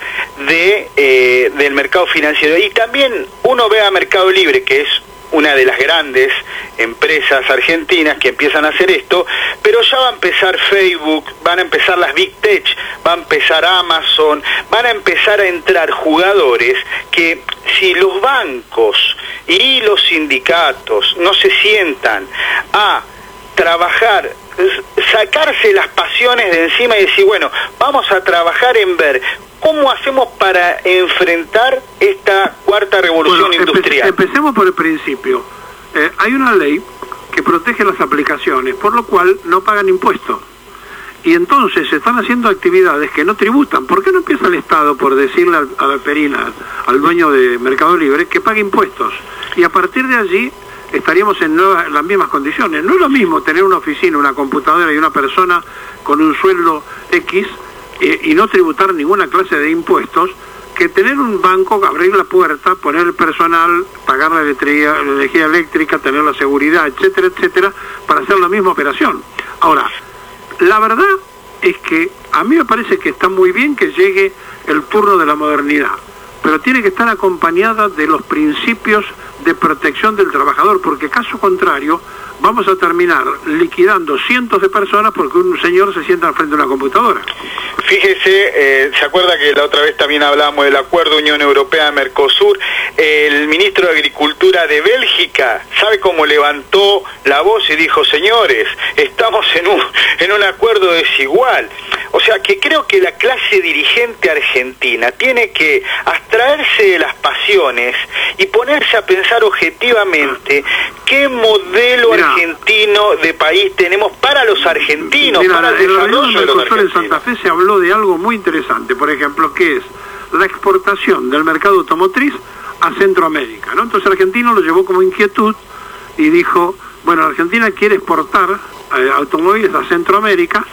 del mercado financiero. Y también uno ve a Mercado Libre, que es una de las grandes empresas argentinas que empiezan a hacer esto, pero ya va a empezar Facebook, van a empezar las Big Tech, va a empezar Amazon, van a empezar a entrar jugadores que, si los bancos y los sindicatos no se sientan a trabajar, sacarse las pasiones de encima y decir, bueno, vamos a trabajar en ver ¿cómo hacemos para enfrentar esta cuarta revolución industrial? Empecemos por el principio. Hay una ley que protege las aplicaciones, por lo cual no pagan impuestos. Y entonces se están haciendo actividades que no tributan. ¿Por qué no empieza el Estado por decirle a la Perina, al dueño de Mercado Libre, que pague impuestos? Y a partir de allí estaríamos en las mismas condiciones. No es lo mismo tener una oficina, una computadora y una persona con un sueldo X y no tributar ninguna clase de impuestos, que tener un banco, abrir la puerta, poner el personal, pagar la energía eléctrica, tener la seguridad, etcétera, etcétera, para hacer la misma operación. Ahora, la verdad es que a mí me parece que está muy bien que llegue el turno de la modernidad, pero tiene que estar acompañada de los principios de protección del trabajador, porque caso contrario vamos a terminar liquidando cientos de personas porque un señor se sienta al frente de una computadora. Fíjese, ¿se acuerda que la otra vez también hablábamos del acuerdo Unión Europea-Mercosur? El ministro de Agricultura de Bélgica, ¿sabe cómo levantó la voz y dijo, señores, estamos en un acuerdo desigual? O sea, que creo que la clase dirigente argentina tiene que abstraerse de las pasiones y ponerse a pensar objetivamente qué modelo argentino de país tenemos para los argentinos, para el desarrollo de los argentinos. En Santa Fe se habló de algo muy interesante, por ejemplo, que es la exportación del mercado automotriz a Centroamérica, ¿no? Entonces el argentino lo llevó como inquietud y dijo, bueno, Argentina quiere exportar automóviles a Centroamérica,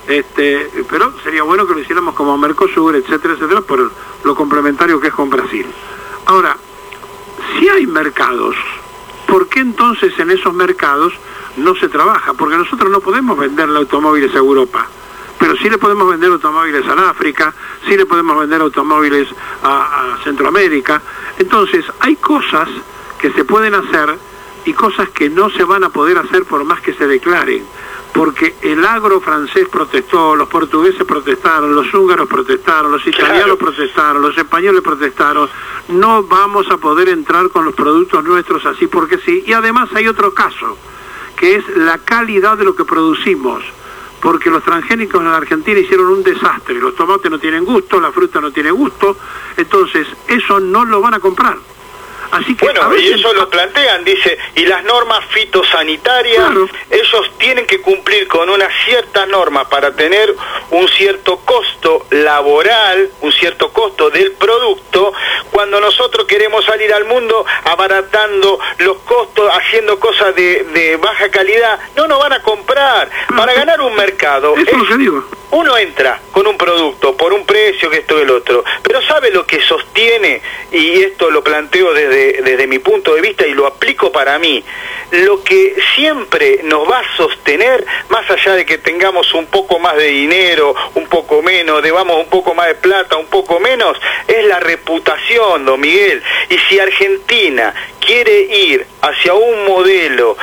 pero sería bueno que lo hiciéramos como Mercosur, etcétera, etcétera, por lo complementario que es con Brasil. Ahora, si hay mercados, ¿por qué entonces en esos mercados no se trabaja? Porque nosotros no podemos venderle automóviles a Europa, pero sí le podemos vender automóviles a África, sí le podemos vender automóviles a Centroamérica. Entonces, hay cosas que se pueden hacer y cosas que no se van a poder hacer por más que se declaren, porque el agro francés protestó, los portugueses protestaron, los húngaros protestaron, los italianos protestaron, los españoles protestaron. No vamos a poder entrar con los productos nuestros así porque sí. Y además hay otro caso, que es la calidad de lo que producimos, porque los transgénicos en la Argentina hicieron un desastre. Los tomates no tienen gusto, la fruta no tiene gusto, entonces eso no lo van a comprar. Así que, bueno, y eso lo plantean, dice, y las normas fitosanitarias, claro, ellos tienen que cumplir con una cierta norma para tener un cierto costo laboral, un cierto costo del producto. Cuando nosotros queremos salir al mundo abaratando los costos, haciendo cosas de baja calidad, no nos van a comprar. Para ganar un mercado, eso es lo que digo. Uno entra con un producto por un precio que esto y el otro, pero ¿sabe lo que sostiene? Y esto lo planteo desde mi punto de vista y lo aplico para mí. Lo que siempre nos va a sostener, más allá de que tengamos un poco más de dinero, un poco menos, debamos un poco más de plata, un poco menos, es la reputación, don Miguel. Y si Argentina quiere ir hacia un modelo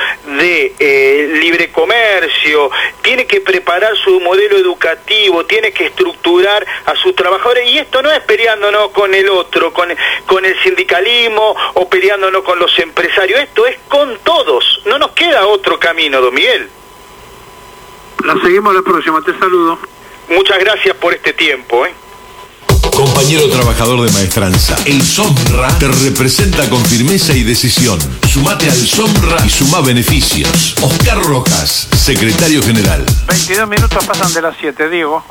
de libre comercio, tiene que preparar su modelo educativo, tiene que estructurar a sus trabajadores, y esto no es peleándonos con el otro, con el sindicalismo o peleándonos con los empresarios, esto es con todos, no nos queda otro camino, don Miguel. La seguimos la próxima, te saludo. Muchas gracias por este tiempo, Compañero trabajador de Maestranza, el SOMRA te representa con firmeza y decisión. Sumate al SOMRA y sumá beneficios. Oscar Rojas, secretario general. 22 minutos pasan de las 7, Diego.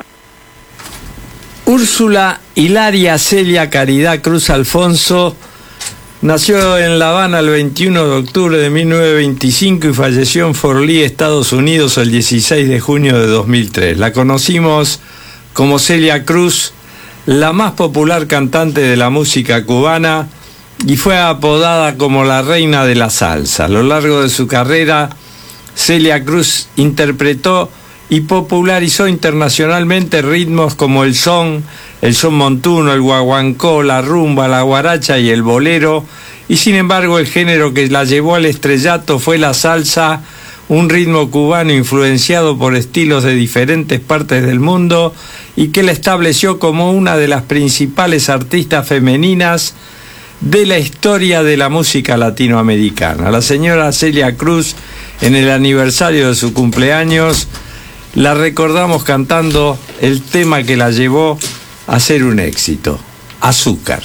Úrsula Hilaria Celia Caridad Cruz Alfonso nació en La Habana el 21 de octubre de 1925 y falleció en Forlí, Estados Unidos, el 16 de junio de 2003. La conocimos como Celia Cruz, la más popular cantante de la música cubana, y fue apodada como la reina de la salsa. A lo largo de su carrera, Celia Cruz interpretó y popularizó internacionalmente ritmos como el son montuno, el guaguancó, la rumba, la guaracha y el bolero, y sin embargo el género que la llevó al estrellato fue la salsa, un ritmo cubano influenciado por estilos de diferentes partes del mundo y que la estableció como una de las principales artistas femeninas de la historia de la música latinoamericana. La señora Celia Cruz, en el aniversario de su cumpleaños, la recordamos cantando el tema que la llevó a ser un éxito, Azúcar.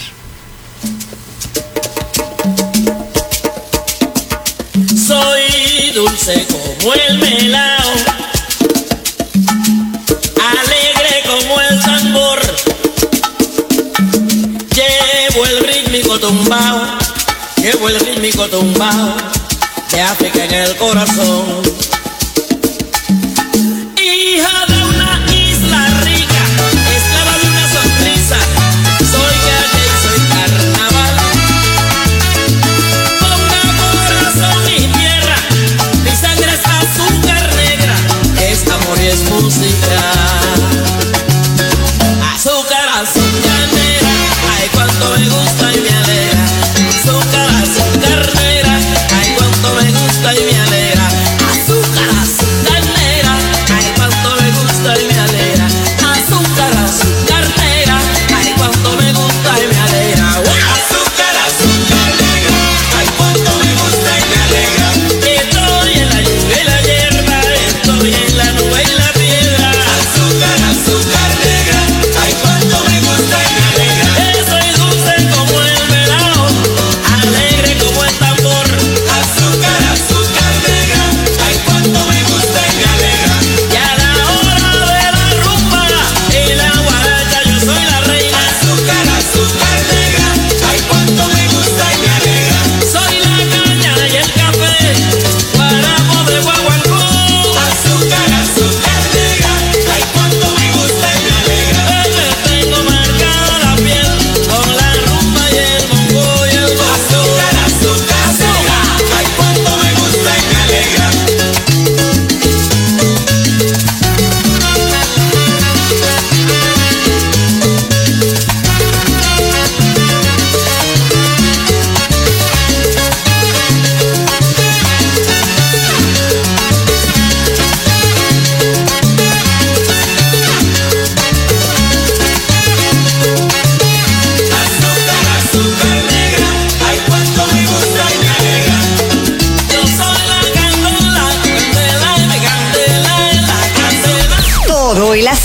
Soy dulce como el melao, alegre como el tambor, llevo el rítmico tumbao de África en el corazón. Hija de una isla rica, esclava de una sonrisa, soy calle y soy carnaval. Y es música, azúcar, azúcar negra, ay cuánto me gusta.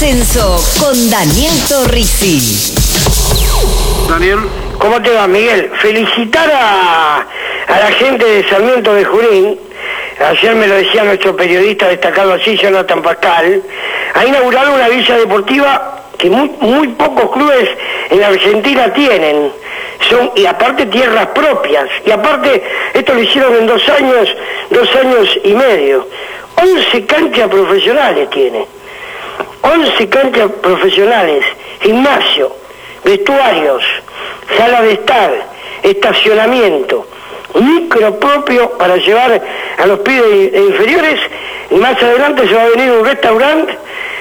Ascenso con Daniel Torrisi. Daniel. ¿Cómo te va, Miguel? Felicitar a la gente de Sarmiento de Junín. Ayer me lo decía nuestro periodista destacado así, Jonathan Pascal. Ha inaugurado una villa deportiva que muy pocos clubes en la Argentina tienen. Y aparte tierras propias. Y aparte, esto lo hicieron en 2 años y medio. 11 canchas profesionales tiene. 11 canchas profesionales, gimnasio, vestuarios, sala de estar, estacionamiento, micro propio para llevar a los pibes inferiores, y más adelante se va a venir un restaurante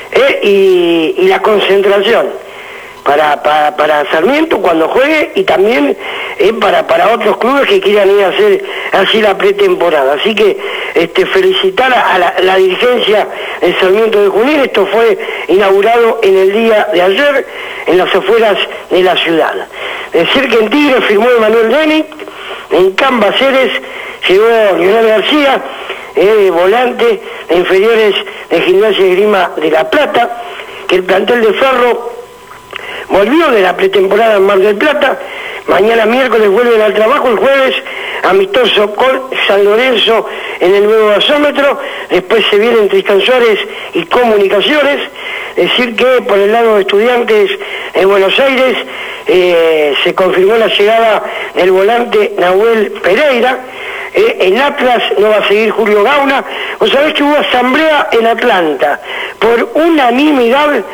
y la concentración para Sarmiento cuando juegue, y también para otros clubes que quieran ir a hacer así la pretemporada. Así que felicitar a la dirigencia de Sarmiento de Junín. Esto fue inaugurado en el día de ayer en las afueras de la ciudad. Decir que en Tigre firmó Emanuel Deni, en Cambaceres llegó Lionel García, volante de inferiores de Gimnasia y Esgrima de La Plata, que el plantel de Ferro volvió de la pretemporada en Mar del Plata. Mañana miércoles vuelven al trabajo, el jueves amistoso con San Lorenzo en el nuevo gasómetro, después se vienen Tristan Suárez y Comunicaciones. Decir que por el lado de Estudiantes de Buenos Aires se confirmó la llegada del volante Nahuel Pereira. En Atlas no va a seguir Julio Gauna. Vos sabés que hubo asamblea en Atlanta por unanimidad,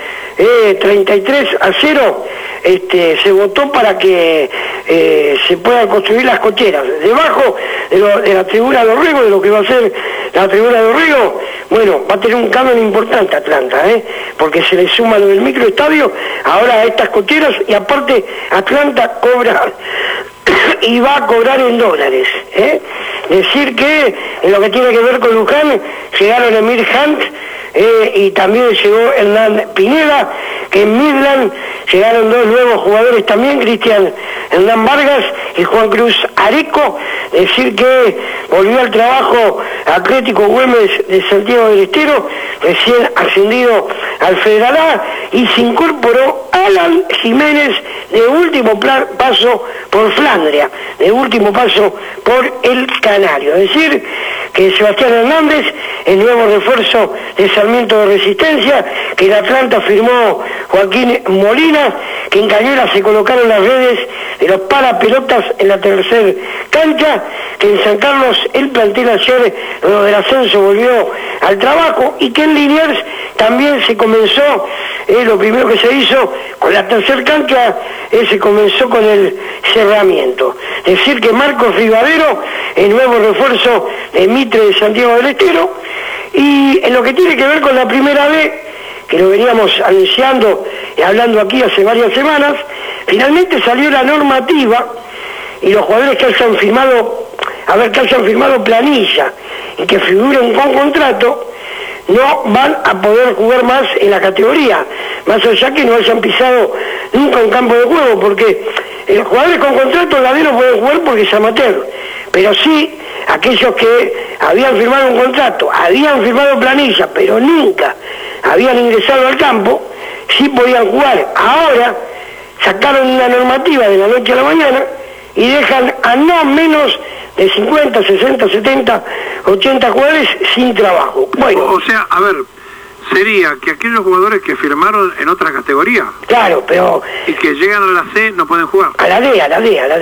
33-0, se votó para que se puedan construir las cocheras debajo de la tribuna de Orrego, de lo que va a ser la tribuna de Orrego. Bueno, va a tener un cambio importante Atlanta, porque se le suma lo del microestadio ahora a estas cocheras, y aparte Atlanta cobra y va a cobrar en dólares. Decir que en lo que tiene que ver con Luján llegaron Emir Hunt y también llegó Hernán Pineda, que en Midland llegaron 2 nuevos jugadores también, Cristian Hernán Vargas y Juan Cruz Areco. Decir que volvió al trabajo Atlético Güemes de Santiago del Estero, recién ascendido al Federal A, y se incorporó Alan Jiménez, de último paso por Flandria, de último paso por el Canario. Es decir, que Sebastián Hernández, el nuevo refuerzo de Sarmiento de Resistencia, que en Atlanta firmó Joaquín Molina, que en Cañuelas se colocaron las redes de los parapelotas en la tercera cancha, que en San Carlos el plantel ayer, luego del ascenso, volvió al trabajo, y que en Liniers también se comenzó, lo primero que se hizo con la tercera cancha, se comenzó con el cerramiento. Decir que Marcos Rivadero, el nuevo refuerzo de Mitre de Santiago del Estero. Y en lo que tiene que ver con la primera B, que lo veníamos anunciando y hablando aquí hace varias semanas, finalmente salió la normativa, y los jugadores que hayan firmado planilla y que figuren con contrato no van a poder jugar más en la categoría, más allá que no hayan pisado nunca un campo de juego, porque los jugadores con contrato en la B no pueden jugar porque es amateur, pero sí aquellos que habían firmado un contrato, habían firmado planilla, pero nunca habían ingresado al campo, sí podían jugar. Ahora sacaron una normativa de la noche a la mañana y dejan a no menos de 50, 60, 70, 80 jugadores sin trabajo. Bueno, o sea, a ver, sería que aquellos jugadores que firmaron en otra categoría, claro, pero y que llegan a la C no pueden jugar. A la D.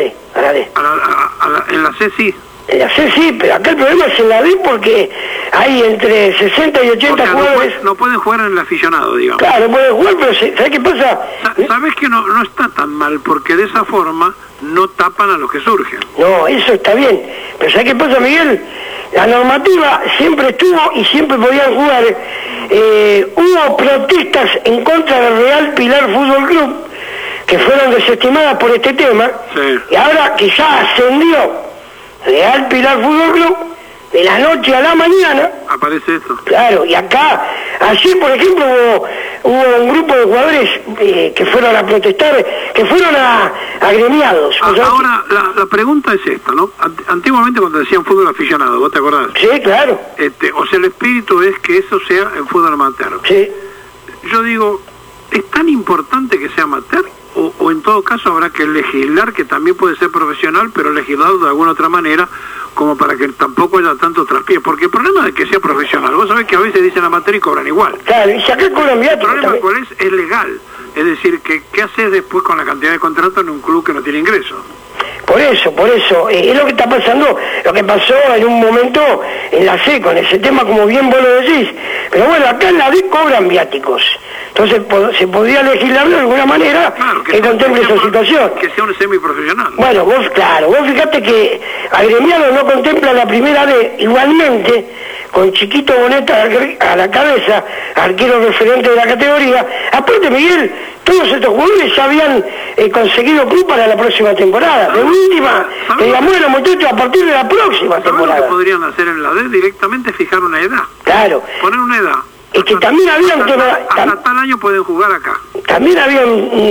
En la C sí. En la C sí, pero acá el problema es en la D, porque hay entre 60 y 80 jugadores. No pueden jugar en el aficionado, digamos. Claro, no pueden jugar, pero ¿sabes qué pasa? Sabes que no está tan mal, porque de esa forma no tapan a los que surgen. No, eso está bien. Pero ¿sabes qué pasa, Miguel? La normativa siempre estuvo y siempre podían jugar. Hubo protestas en contra del Real Pilar Fútbol Club, que fueron desestimadas por este tema, sí. Y ahora que ya ascendió Real Pilar Fútbol Club, de la noche a la mañana aparece eso. Claro, y acá, ayer por ejemplo hubo un grupo de jugadores que fueron a protestar, que fueron agremiados. Ahora la pregunta es esta, ¿no? Antiguamente cuando decían fútbol aficionado, ¿vos te acordás? Sí, claro. O sea, el espíritu es que eso sea en fútbol amateur. Sí. yo digo, ¿es tan importante que sea amateur? O en todo caso habrá que legislar, que también puede ser profesional, pero legislado de alguna otra manera, como para que tampoco haya tanto traspié. Porque el problema de que sea profesional, vos sabés que a veces dicen amateur y cobran igual. Claro, y si acá cobran bien. El problema cuál es legal. Es decir, que ¿qué haces después con la cantidad de contratos en un club que no tiene ingresos? Por eso, es lo que está pasando, lo que pasó en un momento en la C, con ese tema, como bien vos lo decís. Pero bueno, acá en la D cobran viáticos. Entonces se podría legislar de alguna manera, claro, que contemple esa situación. Que sea un semiprofesional. Bueno, vos fijate que agremiado no contempla la primera D, igualmente, con Chiquito Boneta a la cabeza, arquero referente de la categoría. Aparte, Miguel, todos estos jugadores ya habían conseguido club para la próxima temporada. De última, que digamos, bueno, muchachos, a partir de la próxima temporada. Lo que podrían hacer en la D directamente fijar una edad. Claro. Poner una edad. Es que también había un tema... Hasta tal año pueden jugar acá. También había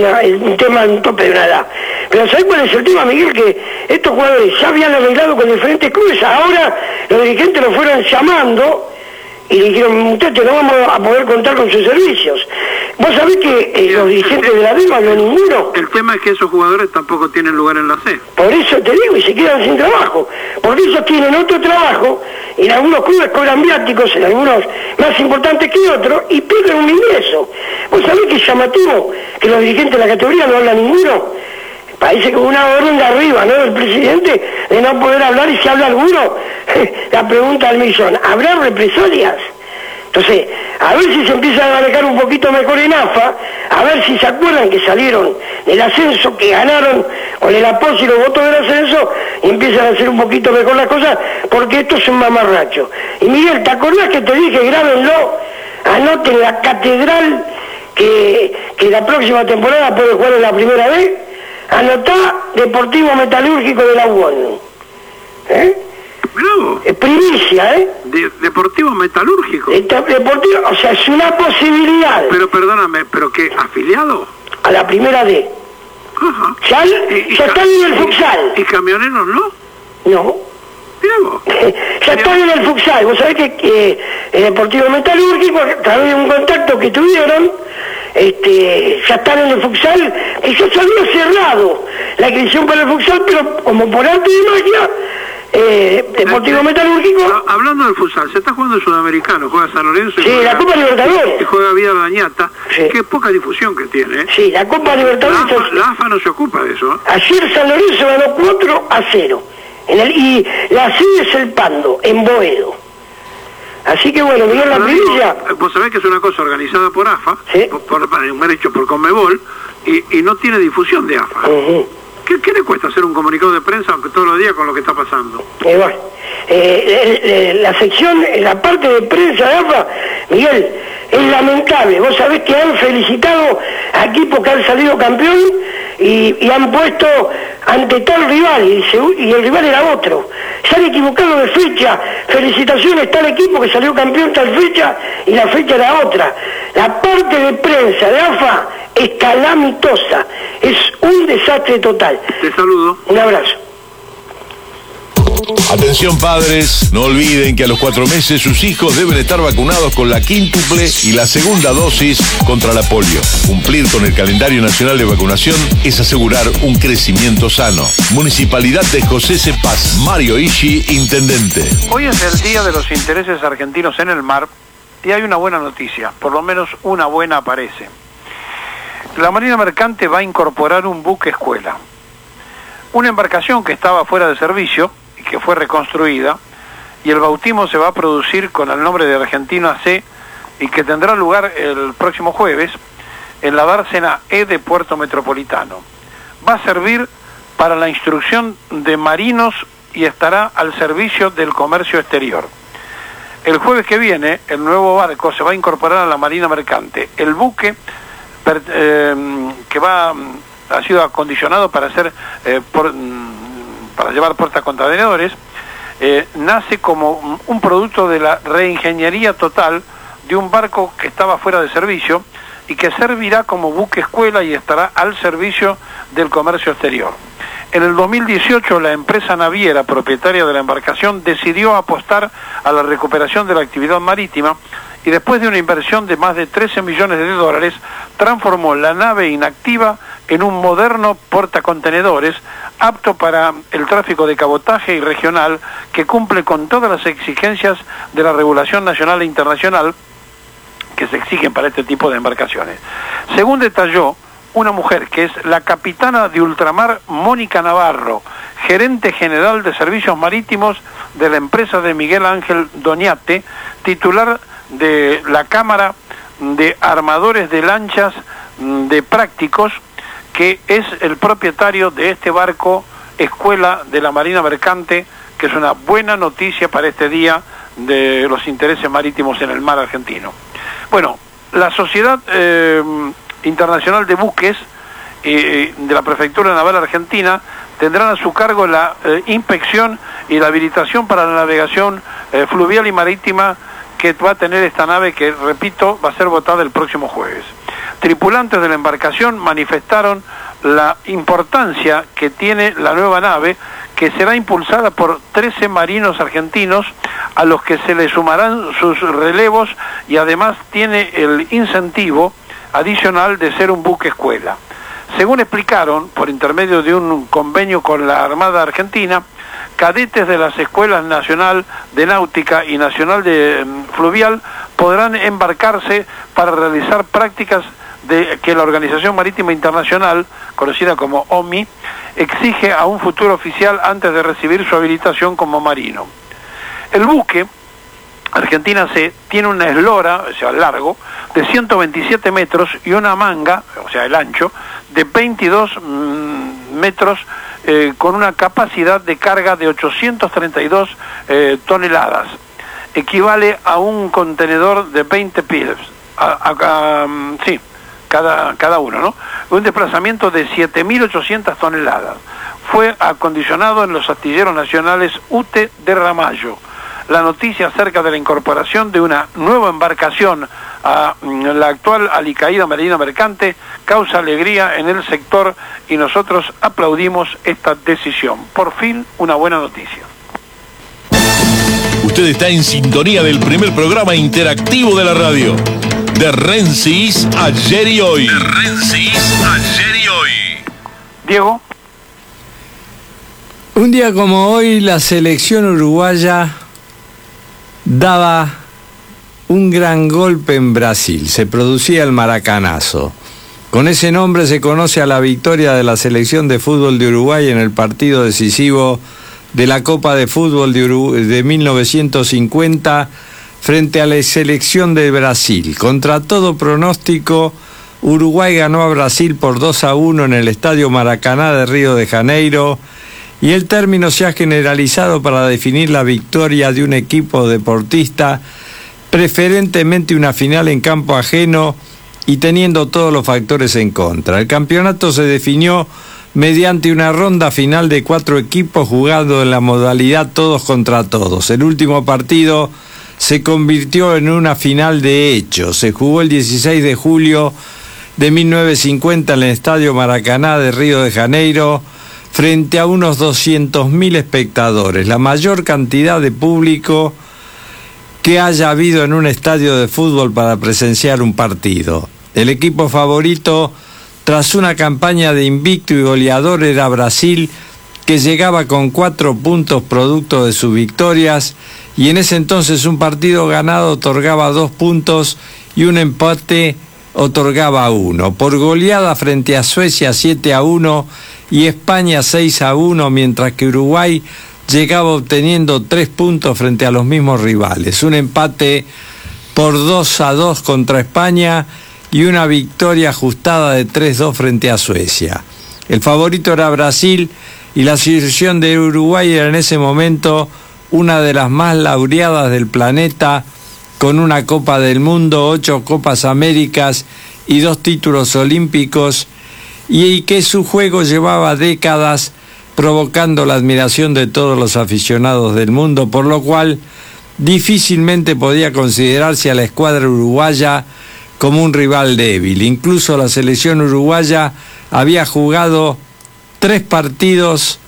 un tema, un tope de una edad. Pero ¿sabés cuál es el tema, Miguel? Que estos jugadores ya habían arreglado con diferentes clubes. Ahora los dirigentes los fueron llamando y le dijeron, muchachos, no vamos a poder contar con sus servicios. Vos sabés que los dirigentes de la D no había ninguno. El tema es que esos jugadores tampoco tienen lugar en la C. Por eso te digo, y se quedan sin trabajo. Porque ellos tienen otro trabajo, en algunos clubes cobran viáticos, en algunos más importantes que otros, y pierden un ingreso. Vos sabés que es llamativo que los dirigentes de la categoría no hablan ninguno. Parece como una orden de arriba, ¿no?, del presidente, de no poder hablar, y si habla alguno, la pregunta al millón, ¿habrá represalias? Entonces, a ver si se empieza a manejar un poquito mejor en AFA, a ver si se acuerdan que salieron del ascenso, que ganaron con el apoyo y los votos del ascenso, y empiezan a hacer un poquito mejor las cosas, porque esto es un mamarracho. Y Miguel, ¿te acordás que te dije, grábenlo, anoten la catedral, que la próxima temporada puede jugar en la primera vez? Anotá Deportivo Metalúrgico de la UON. Bravo. Es primicia, Deportivo Metalúrgico. Deportivo, o sea, es una posibilidad. Pero perdóname, ¿pero qué? ¿Afiliado? A la primera D. Ajá. Ya están en el futsal. ¿Y Camioneros no? No. Ya están en el futsal. Vos sabés que el Deportivo Metalúrgico, a través de un contacto que tuvieron, ya están en el futsal, que ya se había cerrado la inscripción para el futsal, pero como por arte de magia, Deportivo Metalúrgico. Hablando del futsal, se está jugando el Sudamericano, juega San Lorenzo. Sí, la Copa Libertadores. Y juega Vida Dañata. Sí. Qué poca difusión que tiene. Sí, la Copa Libertadores. La AFA no se ocupa de eso. Ayer San Lorenzo ganó 4-0. Y la sede es el Pando, en Boedo. Así que bueno, Miguel, la primicia... Vos sabés que es una cosa organizada por AFA, ¿sí?, por hecho por Conmebol, y no tiene difusión de AFA. ¿Qué le cuesta hacer un comunicado de prensa todos los días con lo que está pasando? Bueno, la sección, la parte de prensa de AFA, Miguel, es lamentable. Vos sabés que han felicitado a equipos que han salido campeón y han puesto ante tal rival, y el rival era otro. Se han equivocado de fecha. Felicitaciones, tal equipo que salió campeón tal fecha y la fecha era otra. La parte de prensa de AFA es calamitosa, es un desastre total. Te saludo. Un abrazo. Atención padres, no olviden que a los 4 meses sus hijos deben estar vacunados con la quíntuple y la segunda dosis contra la polio. Cumplir con el calendario nacional de vacunación es asegurar un crecimiento sano. Municipalidad de José C. Paz, Mario Ishi, intendente. Hoy es el día de los intereses argentinos en el mar y hay una buena noticia, por lo menos una buena aparece. La Marina Mercante va a incorporar un buque escuela. Una embarcación que estaba fuera de servicio y que fue reconstruida, y el bautismo se va a producir con el nombre de Argentino AC y que tendrá lugar el próximo jueves en la dársena E de Puerto Metropolitano. Va a servir para la instrucción de marinos y estará al servicio del comercio exterior. El jueves que viene el nuevo barco se va a incorporar a la Marina Mercante. El buque que ha sido acondicionado para hacer para llevar portacontenedores, nace como un producto de la reingeniería total de un barco que estaba fuera de servicio y que servirá como buque escuela y estará al servicio del comercio exterior. En el 2018 la empresa naviera propietaria de la embarcación decidió apostar a la recuperación de la actividad marítima y después de una inversión de más de 13 millones de dólares, transformó la nave inactiva en un moderno portacontenedores apto para el tráfico de cabotaje y regional que cumple con todas las exigencias de la regulación nacional e internacional que se exigen para este tipo de embarcaciones. Según detalló una mujer que es la capitana de ultramar Mónica Navarro, gerente general de servicios marítimos de la empresa de Miguel Ángel Doñate, titular de la Cámara de Armadores de Lanchas de Prácticos, que es el propietario de este barco Escuela de la Marina Mercante, que es una buena noticia para este día de los intereses marítimos en el mar argentino. Bueno, la Sociedad Internacional de Buques de la Prefectura Naval Argentina tendrán a su cargo la inspección y la habilitación para la navegación fluvial y marítima que va a tener esta nave que, repito, va a ser votada el próximo jueves. Tripulantes de la embarcación manifestaron la importancia que tiene la nueva nave, que será impulsada por 13 marinos argentinos a los que se le sumarán sus relevos y además tiene el incentivo adicional de ser un buque escuela. Según explicaron, por intermedio de un convenio con la Armada Argentina, cadetes de las Escuelas Nacional de Náutica y Nacional de Fluvial podrán embarcarse para realizar prácticas que la Organización Marítima Internacional, conocida como OMI, exige a un futuro oficial antes de recibir su habilitación como marino. El buque Argentina C tiene una eslora, o sea, largo, de 127 metros y una manga, o sea, el ancho, de 22 metros, con una capacidad de carga de 832 toneladas. Equivale a un contenedor de 20 pies. Sí, cada uno, ¿no? Un desplazamiento de 7.800 toneladas. Fue acondicionado en los astilleros nacionales UTE de Ramallo. La noticia acerca de la incorporación de una nueva embarcación a la actual alicaída Marina Mercante causa alegría en el sector y nosotros aplaudimos esta decisión. Por fin, una buena noticia. Usted está en sintonía del primer programa interactivo de la radio. De Rensis, ayer y hoy. De Rensis, ayer y hoy. Diego. Un día como hoy, la selección uruguaya daba un gran golpe en Brasil. Se producía el Maracanazo. Con ese nombre se conoce a la victoria de la selección de fútbol de Uruguay en el partido decisivo de la Copa de Fútbol de 1950 frente a la selección de Brasil. Contra todo pronóstico, Uruguay ganó a Brasil por 2-1 en el Estadio Maracaná de Río de Janeiro, y el término se ha generalizado para definir la victoria de un equipo deportista, preferentemente una final en campo ajeno y teniendo todos los factores en contra. El campeonato se definió mediante una ronda final de 4 equipos jugando en la modalidad todos contra todos. El último partido se convirtió en una final de hecho. Se jugó el 16 de julio de 1950 en el Estadio Maracaná de Río de Janeiro, frente a unos 200.000 espectadores, la mayor cantidad de público que haya habido en un estadio de fútbol para presenciar un partido. El equipo favorito, tras una campaña de invicto y goleador, era Brasil, que llegaba con 4 puntos producto de sus victorias, y en ese entonces un partido ganado otorgaba 2 puntos y un empate otorgaba 1. Por goleada frente a Suecia 7-1 y España 6-1, mientras que Uruguay llegaba obteniendo 3 puntos frente a los mismos rivales. Un empate por 2-2 contra España y una victoria ajustada de 3-2 frente a Suecia. El favorito era Brasil y la selección de Uruguay era en ese momento una de las más laureadas del planeta, con una Copa del Mundo, 8 Copas Américas y 2 títulos olímpicos, y que su juego llevaba décadas provocando la admiración de todos los aficionados del mundo, por lo cual difícilmente podía considerarse a la escuadra uruguaya como un rival débil. Incluso la selección uruguaya había jugado 3 partidos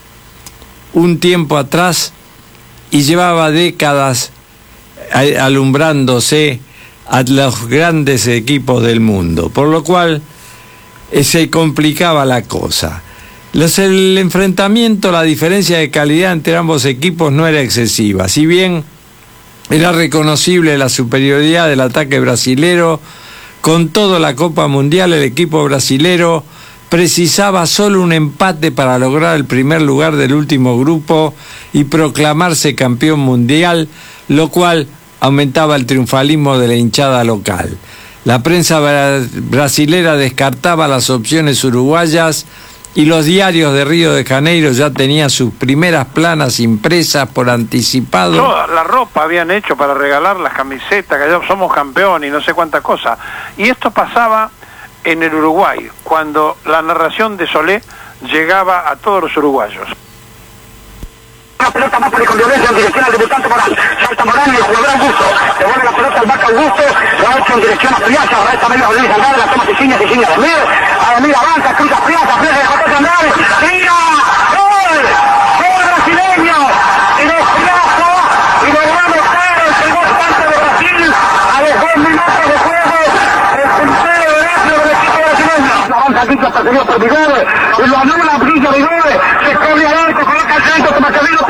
un tiempo atrás y llevaba décadas alumbrándose a los grandes equipos del mundo, por lo cual se complicaba la cosa. El enfrentamiento, la diferencia de calidad entre ambos equipos no era excesiva, si bien era reconocible la superioridad del ataque brasilero. Con toda la Copa Mundial, el equipo brasilero precisaba solo un empate para lograr el primer lugar del último grupo y proclamarse campeón mundial, lo cual aumentaba el triunfalismo de la hinchada local. La prensa brasilera descartaba las opciones uruguayas y los diarios de Río de Janeiro ya tenían sus primeras planas impresas por anticipado. Toda la ropa habían hecho para regalar las camisetas, que ya somos campeones y no sé cuánta cosa. Y esto pasaba en el Uruguay, cuando la narración de Solé llegaba a todos los uruguayos. Una pelota más con violencia en dirección al debutante Morán. Salta Morán y el jugador Augusto. Devuelve la pelota al Vaca Augusto. La ocho en dirección a Friaza. Resta medio a Luis Andrade. La toma Cicinha a Ademir avanza, cruza Friaza. Friaza de José Andrade. ¡Tira! ¡Gol! ¡Gol brasileño! Y de Friaza. Y logramos el segundo tanto de Brasil. A los 2 minutos de juego. El puntero derecho del equipo brasileño. Avanza Quinto, perseguido por Vidal. Y lo anula Brilla Vidal. Se corre al arco, coloca el centro. Toma Camilo.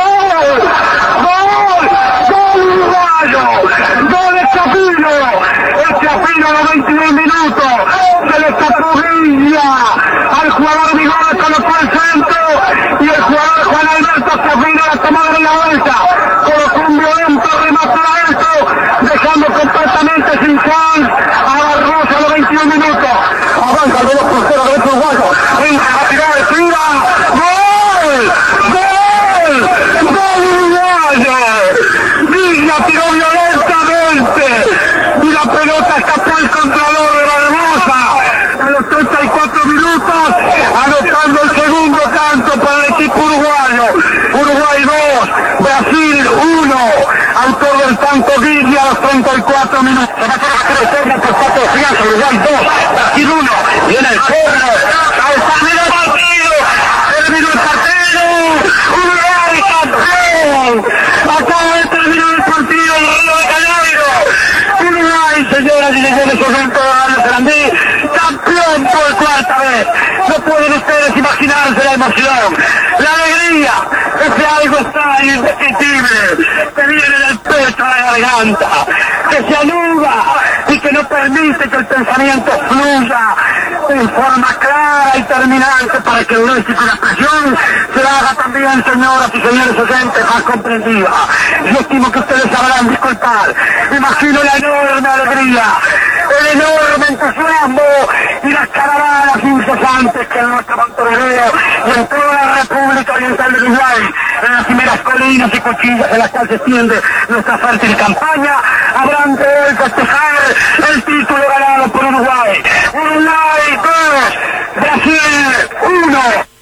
¡Gol de Chapino! El Chapino a los 22 minutos se le escapó Villa al jugador Vigón, colocó el centro y el jugador Juan Alberto Chapino la tomó en la vuelta, colocó un violento remate alto, dejando completamente sin chance a Barroso a los 21 minutos. Avanza el 2-0 de uruguayo, entra a tirar de tira. ¡Gol! ¡Gol! ¡Gol uruguayo! Villa tiró violentamente y la pelota escapó al contralor de Barbosa a los 34 minutos, anotando el segundo tanto para el equipo uruguayo. Uruguay 2, Brasil 1, autor del tanto Villa a los 34 minutos. Se va a hacer el corner por parte de Friaza, Uruguay 2, Brasil 1, viene el corner, termina el partido, terminó el partido, Uruguay campeón. Acaba de terminar el partido en Río de Janeiro. Uruguay, señoras y señores, oyentes de Radio Sarandí, campeón por cuarta vez. No pueden ustedes imaginarse la emoción, la alegría, ese algo está indescriptible, que viene del pecho a la garganta, que se anuda y que no permite que el pensamiento fluya en forma clara y terminante para que el léxico y la expresión se haga también, señoras y señores oyentes, más comprensiva. Yo estimo que ustedes sabrán disculpar. Imagino la enorme alegría, el enorme entusiasmo y las caravanas incesantes que en nuestro Montevideo y en toda la República Oriental del Uruguay, en las primeras colinas y cuchillas en las cuales se extiende nuestra fértil campaña, habrán de hoy festejar el título ganado por Uruguay. Uruguay 2, Brasil 1.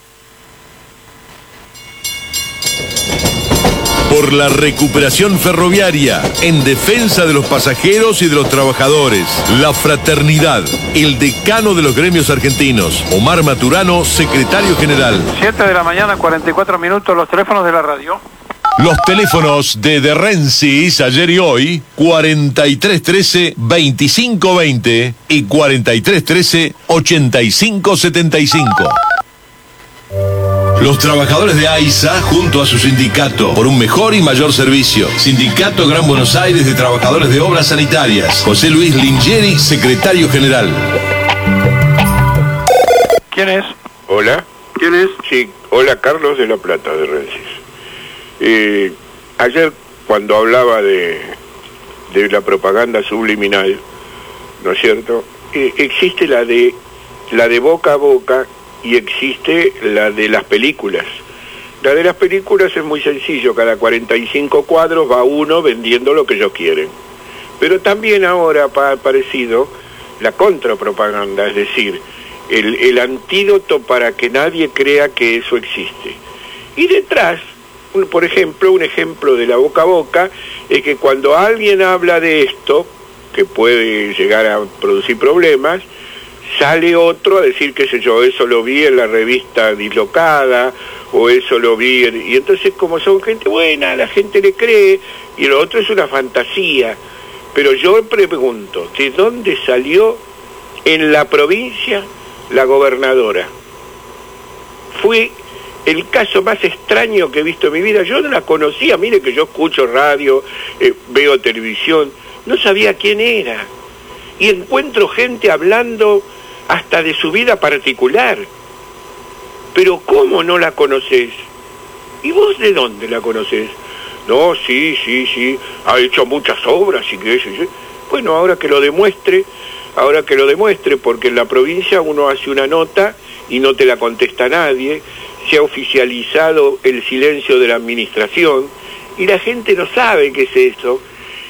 Por la recuperación ferroviaria, en defensa de los pasajeros y de los trabajadores. La fraternidad, el decano de los gremios argentinos, Omar Maturano, secretario general. 7 de la mañana, 44 minutos, los teléfonos de la radio. Los teléfonos de Rensis, ayer y hoy, 4313-2520 y 4313-8575. Los trabajadores de AISA, junto a su sindicato, por un mejor y mayor servicio. Sindicato Gran Buenos Aires de Trabajadores de Obras Sanitarias. José Luis Lingieri, secretario general. ¿Quién es? Hola. ¿Quién es? Sí, hola, Carlos de La Plata, de Rensis. Ayer, cuando hablaba de la propaganda subliminal, ¿no es cierto? Existe la de boca a boca, y existe la de las películas. La de las películas es muy sencillo, cada 45 cuadros va uno vendiendo lo que ellos quieren. Pero también ahora ha aparecido la contrapropaganda, es decir, el antídoto para que nadie crea que eso existe. Y detrás, por ejemplo, un ejemplo de la boca a boca, es que cuando alguien habla de esto, que puede llegar a producir problemas, sale otro a decir, qué sé yo, eso lo vi en la revista Dislocada, o eso lo vi y entonces como son gente buena, la gente le cree, y lo otro es una fantasía. Pero yo pregunto, ¿de dónde salió en la provincia la gobernadora? Fue el caso más extraño que he visto en mi vida. Yo no la conocía, mire que yo escucho radio, veo televisión, no sabía quién era. Y encuentro gente hablando hasta de su vida particular. Pero ¿cómo no la conocés? ¿Y vos de dónde la conocés? No, sí, ha hecho muchas obras y que eso. Bueno, ahora que lo demuestre, porque en la provincia uno hace una nota y no te la contesta nadie, se ha oficializado el silencio de la administración y la gente no sabe qué es eso.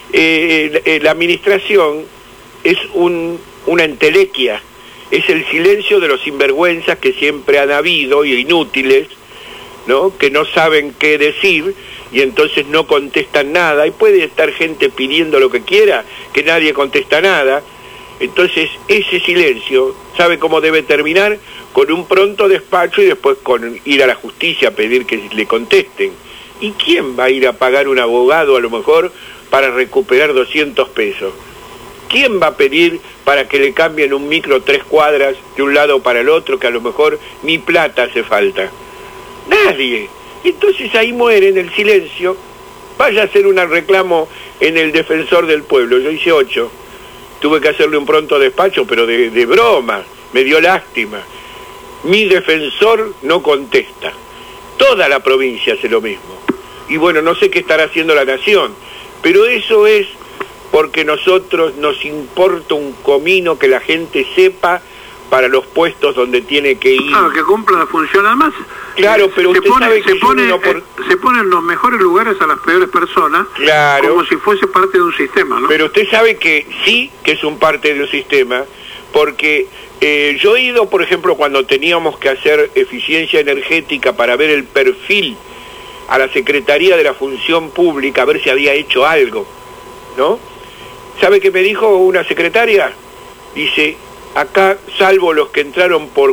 La administración es una entelequia, es el silencio de los sinvergüenzas que siempre han habido y inútiles, ¿no? Que no saben qué decir y entonces no contestan nada, y puede estar gente pidiendo lo que quiera, que nadie contesta nada. Entonces ese silencio, ¿sabe cómo debe terminar? Con un pronto despacho y después con ir a la justicia a pedir que le contesten. ¿Y quién va a ir a pagar un abogado a lo mejor para recuperar 200 pesos? ¿Quién va a pedir para que le cambien un micro 3 cuadras de un lado para el otro, que a lo mejor ni plata hace falta? Nadie. Entonces ahí muere en el silencio. Vaya a hacer un reclamo en el Defensor del Pueblo. Yo hice 8. Tuve que hacerle un pronto despacho, pero de broma. Me dio lástima. Mi defensor no contesta. Toda la provincia hace lo mismo. Y bueno, no sé qué estará haciendo la nación, pero eso es porque nosotros nos importa un comino que la gente sepa para los puestos donde tiene que ir. Claro, que cumpla la función. Además, claro, pero usted sabe que se pone en los mejores lugares a las peores personas, claro, como si fuese parte de un sistema, ¿no? Pero usted sabe que sí que es un parte de un sistema, porque yo he ido, por ejemplo, cuando teníamos que hacer eficiencia energética para ver el perfil a la Secretaría de la Función Pública, a ver si había hecho algo, ¿no? ¿Sabe qué me dijo una secretaria? Dice, acá, salvo los que entraron por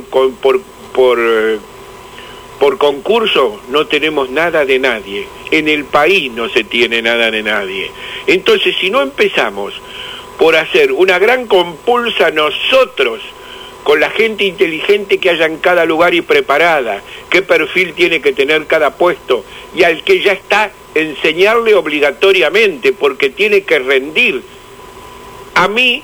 concurso, no tenemos nada de nadie. En el país no se tiene nada de nadie. Entonces, si no empezamos por hacer una gran compulsa nosotros, con la gente inteligente que haya en cada lugar y preparada, qué perfil tiene que tener cada puesto, y al que ya está, enseñarle obligatoriamente, porque tiene que rendir. A mí,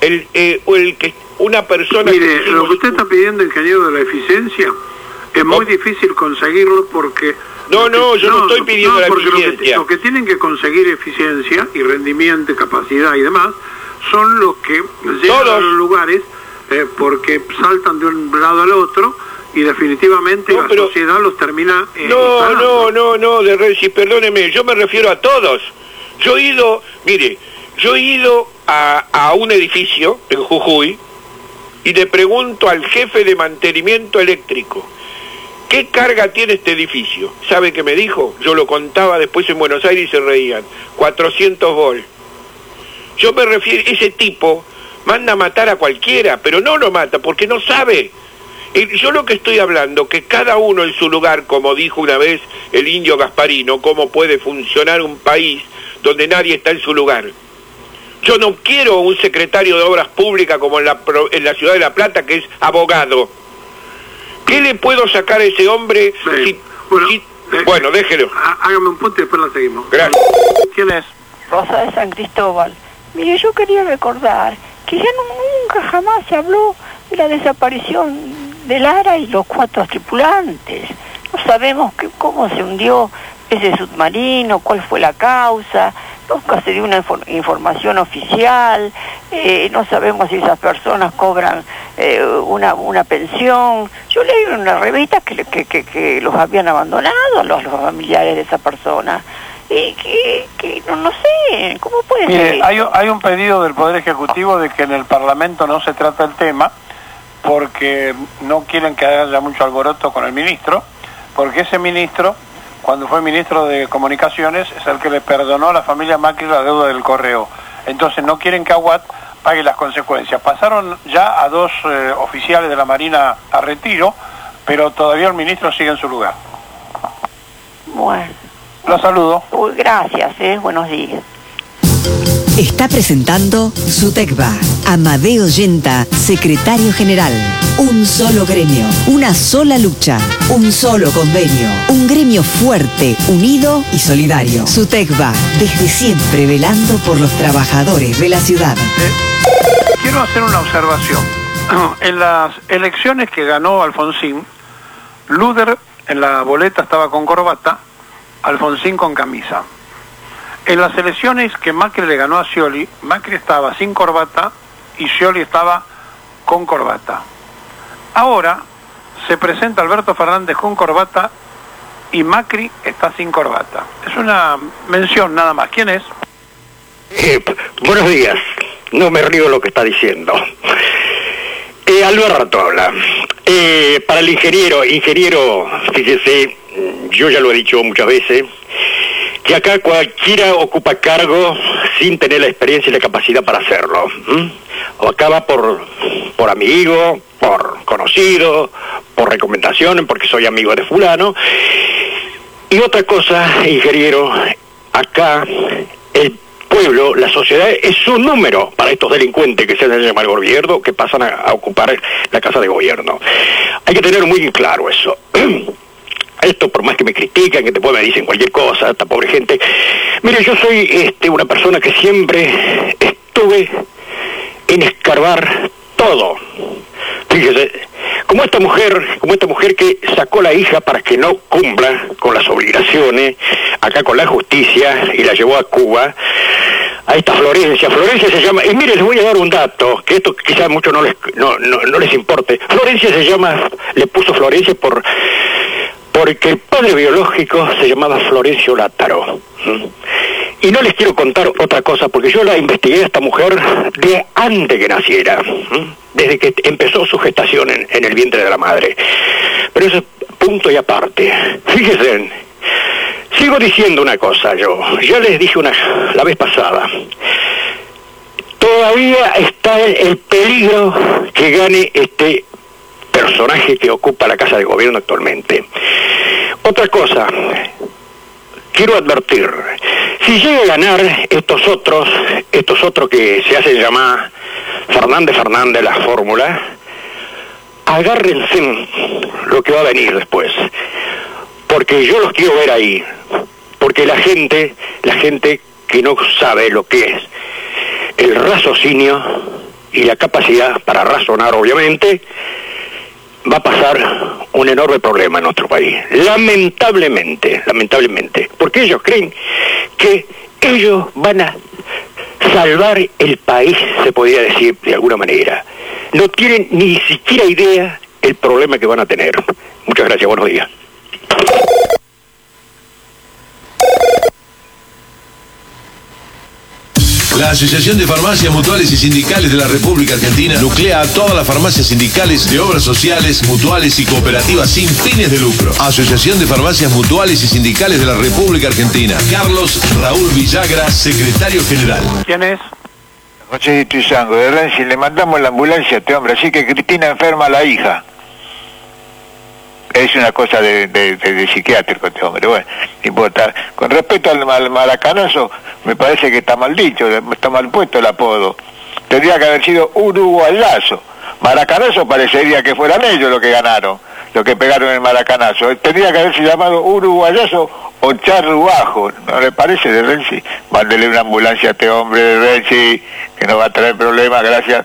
una persona... Mire, lo que usted está pidiendo, ingeniero, de la eficiencia, es muy difícil conseguirlo porque... yo no estoy pidiendo la eficiencia. Lo que tienen que conseguir eficiencia y rendimiento, capacidad y demás, son los que llegan a los lugares porque saltan de un lado al otro y definitivamente la sociedad los termina... No, de Renzi, perdóneme, yo me refiero a todos. Yo he ido a un edificio en Jujuy y le pregunto al jefe de mantenimiento eléctrico, ¿qué carga tiene este edificio? ¿Sabe qué me dijo? Yo lo contaba después en Buenos Aires y se reían. 400 volts. Yo me refiero, ese tipo manda a matar a cualquiera, pero no lo mata porque no sabe. Yo lo que estoy hablando, que cada uno en su lugar, como dijo una vez el indio Gasparino, cómo puede funcionar un país donde nadie está en su lugar. Yo no quiero un secretario de Obras Públicas como en la ciudad de La Plata, que es abogado. ¿Qué le puedo sacar a ese hombre? Sí. Bueno, déjelo. Hágame un punto y después la seguimos. Gracias. ¿Quién es? Rosa de San Cristóbal. Mire, yo quería recordar que ya nunca jamás se habló de la desaparición de Lara y los 4 tripulantes. No sabemos cómo se hundió ese submarino, cuál fue la causa, nunca se dio una información oficial, no sabemos si esas personas cobran una pensión. Yo leí en una revista que los habían abandonado los familiares de esa persona. Y que no sé, ¿cómo puede ser? Mire, hay un pedido del Poder Ejecutivo de que en el Parlamento no se trata el tema porque no quieren que haya mucho alboroto con el ministro, porque ese ministro, cuando fue ministro de Comunicaciones, es el que le perdonó a la familia Macri la deuda del correo. Entonces no quieren que Aguad pague las consecuencias. Pasaron ya a 2 oficiales de la Marina a retiro, pero todavía el ministro sigue en su lugar. Bueno. Lo saludo. Gracias, buenos días. Está presentando SUTECBA. Amadeo Yenta, secretario general. Un solo gremio, una sola lucha, un solo convenio. Un gremio fuerte, unido y solidario. SUTECBA, desde siempre velando por los trabajadores de la ciudad. Quiero hacer una observación. En las elecciones que ganó Alfonsín, Luder en la boleta estaba con corbata, Alfonsín con camisa. En las elecciones que Macri le ganó a Scioli, Macri estaba sin corbata y Scioli estaba con corbata. Ahora se presenta Alberto Fernández con corbata y Macri está sin corbata. Es una mención nada más. ¿Quién es? Buenos días. No me río lo que está diciendo. Alberto habla. Para el ingeniero, fíjese, yo ya lo he dicho muchas veces, que acá cualquiera ocupa cargo sin tener la experiencia y la capacidad para hacerlo. O acaba por amigo, por conocido, por recomendación, porque soy amigo de fulano. Y otra cosa, ingeniero, acá el pueblo, la sociedad es un número para estos delincuentes que se hacen llamar gobierno, que pasan a ocupar la casa de gobierno. Hay que tener muy claro eso. Esto, por más que me critican, que después me dicen cualquier cosa, esta pobre gente. Mire, yo soy una persona que siempre estuve en escarbar todo. Fíjese, como esta mujer que sacó la hija para que no cumpla con las obligaciones, acá con la justicia, y la llevó a Cuba. A esta Florencia se llama, y mire, les voy a dar un dato, que esto quizás a muchos no les importe. Florencia se llama, le puso Florencia porque el padre biológico se llamaba Florencio Látaro. Y no les quiero contar otra cosa, porque yo la investigué a esta mujer de antes que naciera, desde que empezó su gestación en el vientre de la madre. Pero eso es punto y aparte. Fíjense, sigo diciendo una cosa yo, ya les dije la vez pasada, todavía está el peligro que gane este personaje que ocupa la Casa de Gobierno actualmente. Otra cosa, quiero advertir, si llega a ganar estos otros que se hacen llamar Fernández la fórmula, agárrense lo que va a venir después, porque yo los quiero ver ahí, porque la gente que no sabe lo que es el raciocinio y la capacidad para razonar, obviamente, va a pasar un enorme problema en nuestro país, lamentablemente, porque ellos creen que ellos van a salvar el país, se podría decir de alguna manera. No tienen ni siquiera idea el problema que van a tener. Muchas gracias, buenos días. La Asociación de Farmacias Mutuales y Sindicales de la República Argentina nuclea a todas las farmacias sindicales de obras sociales, mutuales y cooperativas sin fines de lucro. Asociación de Farmacias Mutuales y Sindicales de la República Argentina. Carlos Raúl Villagra, secretario general. ¿Quién es? José Tuzango, de Renzi, le mandamos la ambulancia a este hombre, así que Cristina enferma a la hija. Es una cosa de psiquiátrico este hombre, bueno, no importa. Con respecto al maracanazo, me parece que está mal dicho, está mal puesto el apodo. Tendría que haber sido uruguayazo. Maracanazo parecería que fueran ellos los que ganaron, los que pegaron el maracanazo. Tendría que haberse llamado uruguayazo o charruajo, ¿no le parece, de Renzi? Mándele una ambulancia a este hombre de Renzi, que no va a traer problemas, gracias.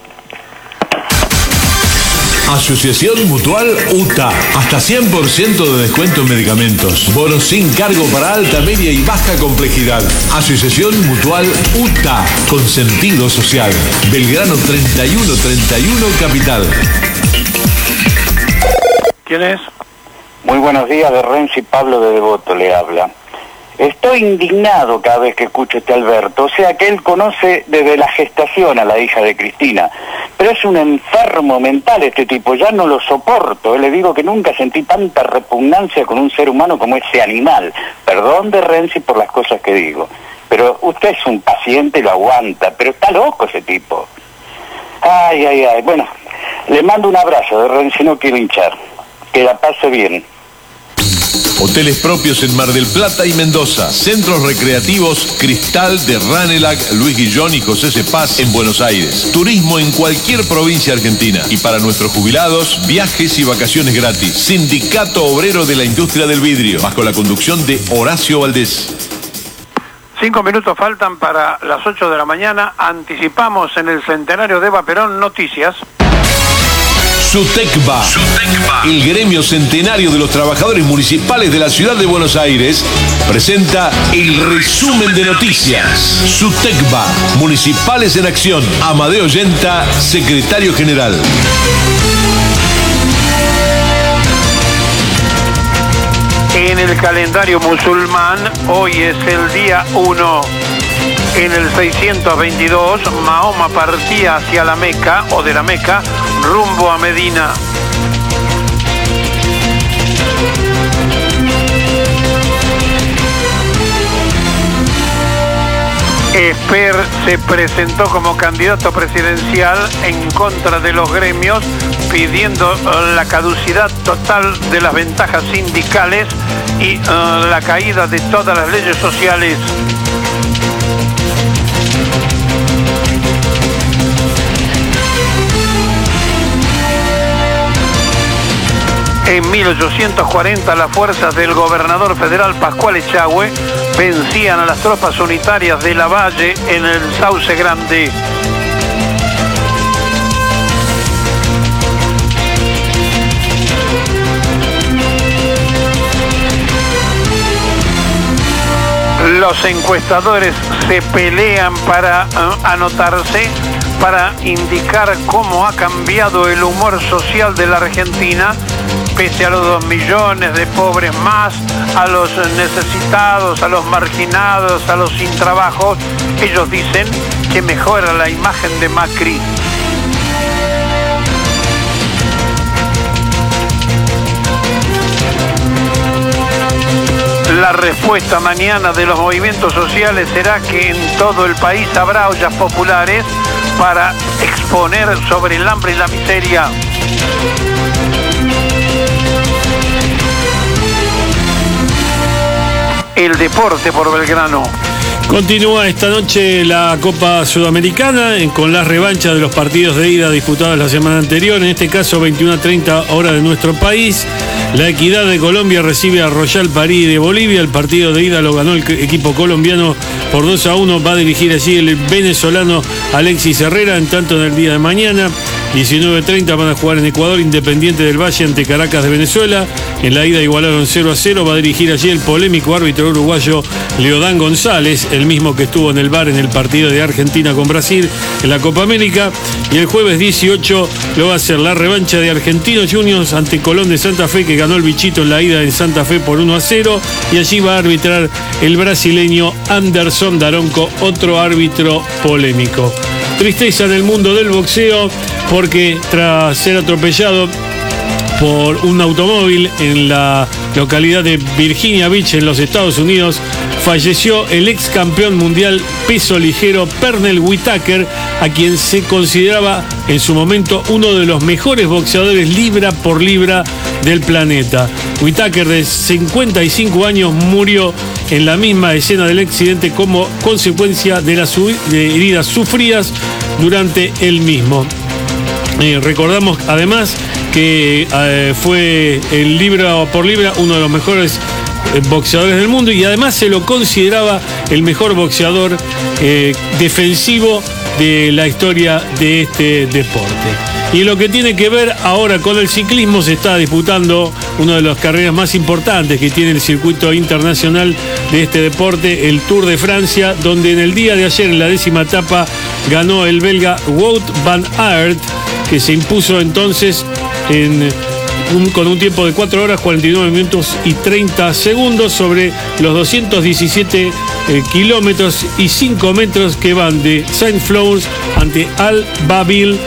Asociación Mutual UTA. Hasta 100% de descuento en medicamentos. Bonos sin cargo para alta, media y baja complejidad. Asociación Mutual UTA. Con sentido social. Belgrano 3131 Capital. ¿Quién es? Muy buenos días, de Renzi, Pablo de Devoto le habla. Estoy indignado cada vez que escucho a este Alberto, o sea que él conoce desde la gestación a la hija de Cristina, pero es un enfermo mental este tipo, ya no lo soporto, le digo que nunca sentí tanta repugnancia con un ser humano como ese animal. Perdón de Renzi por las cosas que digo, pero usted es un paciente y lo aguanta, pero está loco ese tipo. Ay, bueno, le mando un abrazo, de Renzi, no quiero hinchar, que la pase bien. Hoteles propios en Mar del Plata y Mendoza. Centros recreativos Cristal de Ranelagh, Luis Guillón y José Cepaz en Buenos Aires. Turismo en cualquier provincia argentina. Y para nuestros jubilados, viajes y vacaciones gratis. Sindicato Obrero de la Industria del Vidrio, bajo la conducción de Horacio Valdés. 5 minutos faltan para las 8 de la mañana. Anticipamos en el centenario de Eva Perón noticias. SUTECBA, el gremio centenario de los trabajadores municipales de la ciudad de Buenos Aires, presenta el resumen de noticias. SUTECBA, Municipales en Acción. Amadeo Yenta, secretario general. En el calendario musulmán, hoy es el día 1. En el 622, Mahoma partía hacia la Meca, o de la Meca, rumbo a Medina. Esper se presentó como candidato presidencial en contra de los gremios, pidiendo la caducidad total de las ventajas sindicales y la caída de todas las leyes sociales. En 1840 las fuerzas del gobernador federal Pascual Echagüe vencían a las tropas unitarias de Lavalle en el Sauce Grande. Los encuestadores se pelean para anotarse, para indicar cómo ha cambiado el humor social de la Argentina, pese a los 2 millones de pobres más, a los necesitados, a los marginados, a los sin trabajo. Ellos dicen que mejora la imagen de Macri. La respuesta mañana de los movimientos sociales será que en todo el país habrá ollas populares para exponer sobre el hambre y la miseria. El deporte por Belgrano. Continúa esta noche la Copa Sudamericana con las revanchas de los partidos de ida disputados la semana anterior, en este caso 21:30 hora de nuestro país. La Equidad de Colombia recibe a Royal París de Bolivia. El partido de ida lo ganó el equipo colombiano por 2-1. Va a dirigir allí el venezolano Alexis Herrera. En tanto, en el día de mañana 19:30 van a jugar en Ecuador Independiente del Valle ante Caracas de Venezuela. En la ida igualaron 0-0. Va a dirigir allí el polémico árbitro uruguayo Leodán González, el mismo que estuvo en el VAR en el partido de Argentina con Brasil en la Copa América. Y el jueves 18 lo va a hacer la revancha de Argentinos Juniors ante Colón de Santa Fe, que ganó el bichito en la ida en Santa Fe por 1-0. Y allí va a arbitrar el brasileño Anderson Daronco, otro árbitro polémico. Tristeza en el mundo del boxeo, porque tras ser atropellado por un automóvil en la localidad de Virginia Beach, en los Estados Unidos, falleció el ex campeón mundial peso ligero Pernell Whitaker, a quien se consideraba en su momento uno de los mejores boxeadores libra por libra del planeta. Whitaker, de 55 años, murió en la misma escena del accidente como consecuencia de las heridas sufridas durante el mismo. Recordamos además que fue el libra por libra uno de los mejores boxeadores del mundo, y además se lo consideraba el mejor boxeador defensivo de la historia de este deporte. Y lo que tiene que ver ahora con el ciclismo, se está disputando una de las carreras más importantes que tiene el circuito internacional de este deporte, el Tour de Francia, donde en el día de ayer, en la 10ª etapa, ganó el belga Wout van Aert, que se impuso entonces con un tiempo de 4 horas, 49 minutos y 30 segundos sobre los 217 kilómetros y 5 metros que van de Saint-Flour ante Al-Babil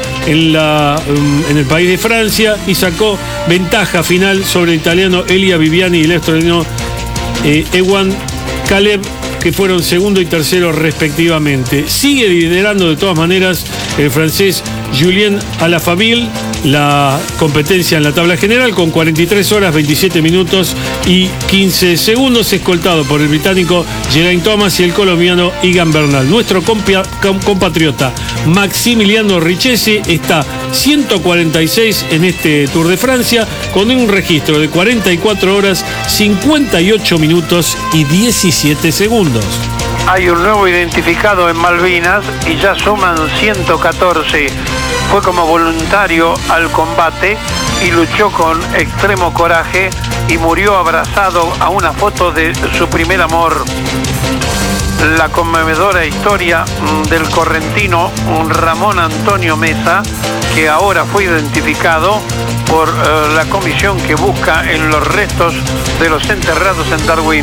en el país de Francia, y sacó ventaja final sobre el italiano Elia Viviani y el australiano Ewan Caleb, que fueron segundo y tercero respectivamente. Sigue liderando de todas maneras el francés Julien Alaphilippe la competencia en la tabla general con 43 horas, 27 minutos y 15 segundos, escoltado por el británico Geraint Thomas y el colombiano Egan Bernal. Nuestro compatriota Maximiliano Richesi está 146 en este Tour de Francia con un registro de 44 horas, 58 minutos y 17 segundos. Hay un nuevo identificado en Malvinas y ya suman 114. Fue como voluntario al combate y luchó con extremo coraje y murió abrazado a una foto de su primer amor. La conmovedora historia del correntino Ramón Antonio Mesa, que ahora fue identificado por la comisión que busca en los restos de los enterrados en Darwin.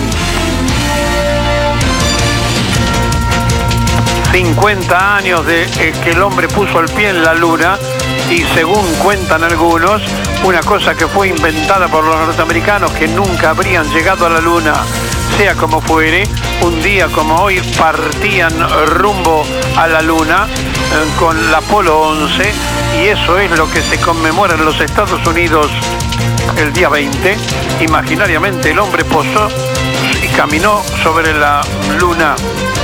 50 años de que el hombre puso el pie en la luna y, según cuentan algunos, una cosa que fue inventada por los norteamericanos que nunca habrían llegado a la luna. Sea como fuere, un día como hoy partían rumbo a la luna con la Apolo 11 y eso es lo que se conmemora en los Estados Unidos el día 20. Imaginariamente el hombre posó y caminó sobre la luna.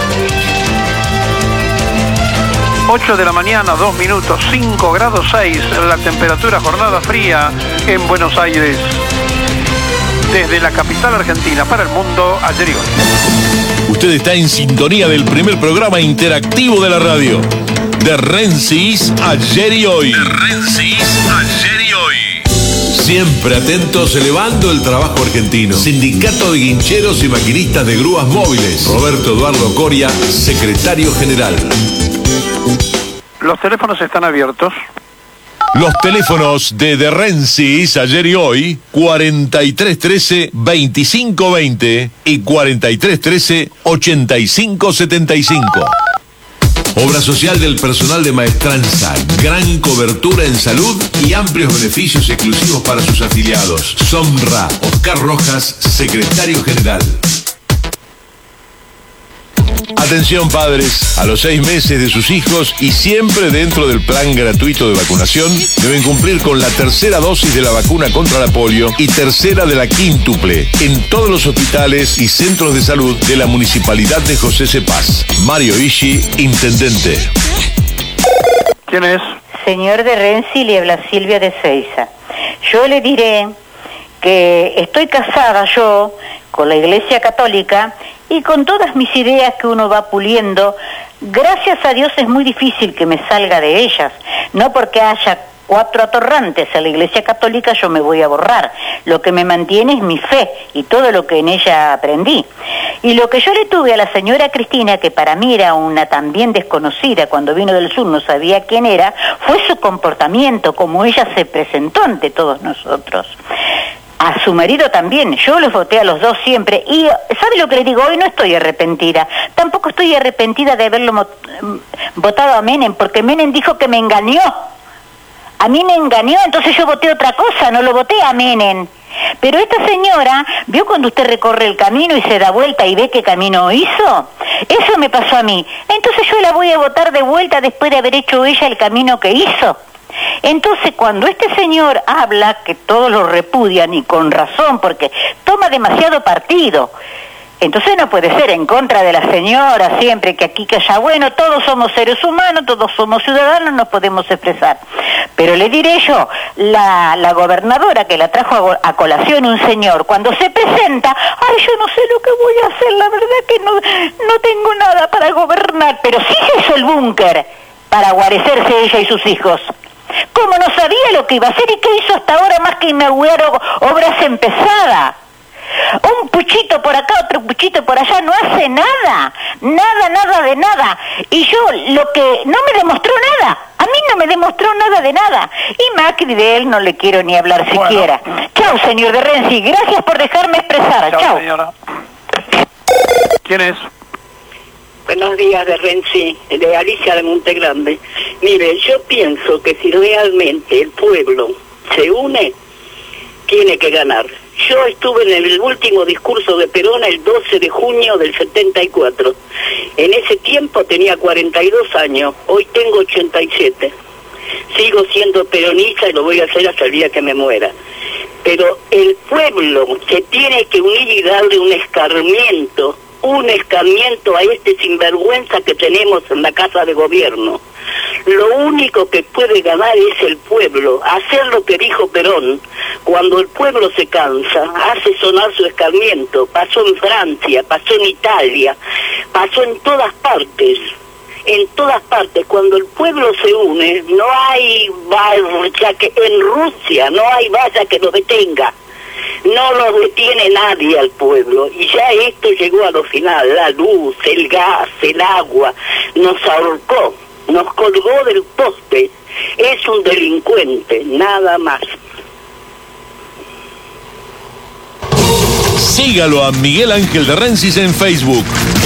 8 de la mañana, 2 minutos, 5 grados 6, la temperatura, jornada fría en Buenos Aires. Desde la capital argentina para el mundo, ayer y hoy. Usted está en sintonía del primer programa interactivo de la radio. De Rensis, ayer y hoy. De Rensis, ayer y hoy. Siempre atentos, elevando el trabajo argentino. Sindicato de Guincheros y Maquinistas de Grúas Móviles. Roberto Eduardo Coria, secretario general. Los teléfonos están abiertos. Los teléfonos de Rensis, ayer y hoy, 4313-2520 y 4313-8575. Obra social del personal de maestranza, gran cobertura en salud y amplios beneficios exclusivos para sus afiliados. Somra, Oscar Rojas, secretario general. Atención padres, a los 6 meses de sus hijos y siempre dentro del plan gratuito de vacunación, deben cumplir con la tercera dosis de la vacuna contra la polio y tercera de la quíntuple en todos los hospitales y centros de salud de la Municipalidad de José C. Paz. Mario Ishi, intendente. ¿Quién es? Señor de Renzi, le habla Silvia de Seiza. Yo le diré que estoy casada yo con la Iglesia Católica y con todas mis ideas que uno va puliendo, gracias a Dios es muy difícil que me salga de ellas, no porque haya 4 atorrantes a la Iglesia Católica yo me voy a borrar, lo que me mantiene es mi fe y todo lo que en ella aprendí. Y lo que yo le tuve a la señora Cristina, que para mí era una también desconocida, cuando vino del sur no sabía quién era, fue su comportamiento, como ella se presentó ante todos nosotros. A su marido también, yo los voté a los dos siempre, y ¿sabe lo que le digo? Hoy no estoy arrepentida, tampoco estoy arrepentida de haberlo votado a Menem, porque Menem dijo que me engañó, a mí me engañó, entonces yo voté otra cosa, no lo voté a Menem. Pero esta señora, ¿vio cuando usted recorre el camino y se da vuelta y ve qué camino hizo? Eso me pasó a mí, entonces yo la voy a votar de vuelta después de haber hecho ella el camino que hizo. Entonces, cuando este señor habla, que todos lo repudian y con razón, porque toma demasiado partido, entonces no puede ser en contra de la señora siempre, que aquí, que allá. Bueno, todos somos seres humanos, todos somos ciudadanos, nos podemos expresar. Pero le diré yo, la gobernadora que la trajo a colación un señor, cuando se presenta, ay, yo no sé lo que voy a hacer, la verdad que no tengo nada para gobernar, pero sí se hizo el búnker para guarecerse ella y sus hijos. Como no sabía lo que iba a hacer y qué hizo hasta ahora más que inaugurar obras empezadas. Un puchito por acá, otro puchito por allá, no hace nada de nada. Y yo, lo que no me demostró nada, a mí no me demostró nada de nada. Y Macri, de él no le quiero ni hablar siquiera. Chau, señor de Renzi, gracias por dejarme expresar. Chau. Señora. ¿Quién es? Buenos días, de Renzi, de Alicia de Montegrande. Mire, yo pienso que si realmente el pueblo se une, tiene que ganar. Yo estuve en el último discurso de Perón el 12 de junio del 74. En ese tiempo tenía 42 años, hoy tengo 87. sigo siendo peronista y lo voy a hacer hasta el día que me muera. Pero el pueblo se tiene que unir y darle un escarmiento a este sinvergüenza que tenemos en la Casa de Gobierno. Lo único que puede ganar es el pueblo, hacer lo que dijo Perón. Cuando el pueblo se cansa, hace sonar su escarmiento. Pasó en Francia, pasó en Italia, pasó en todas partes. En todas partes, cuando el pueblo se une, no hay valla que en Rusia no hay valla que lo detenga. No lo detiene nadie al pueblo, y ya esto llegó a lo final. La luz, el gas, el agua, nos ahorcó, nos colgó del poste. Es un delincuente, nada más. Sígalo a Miguel Ángel de Rensis en Facebook.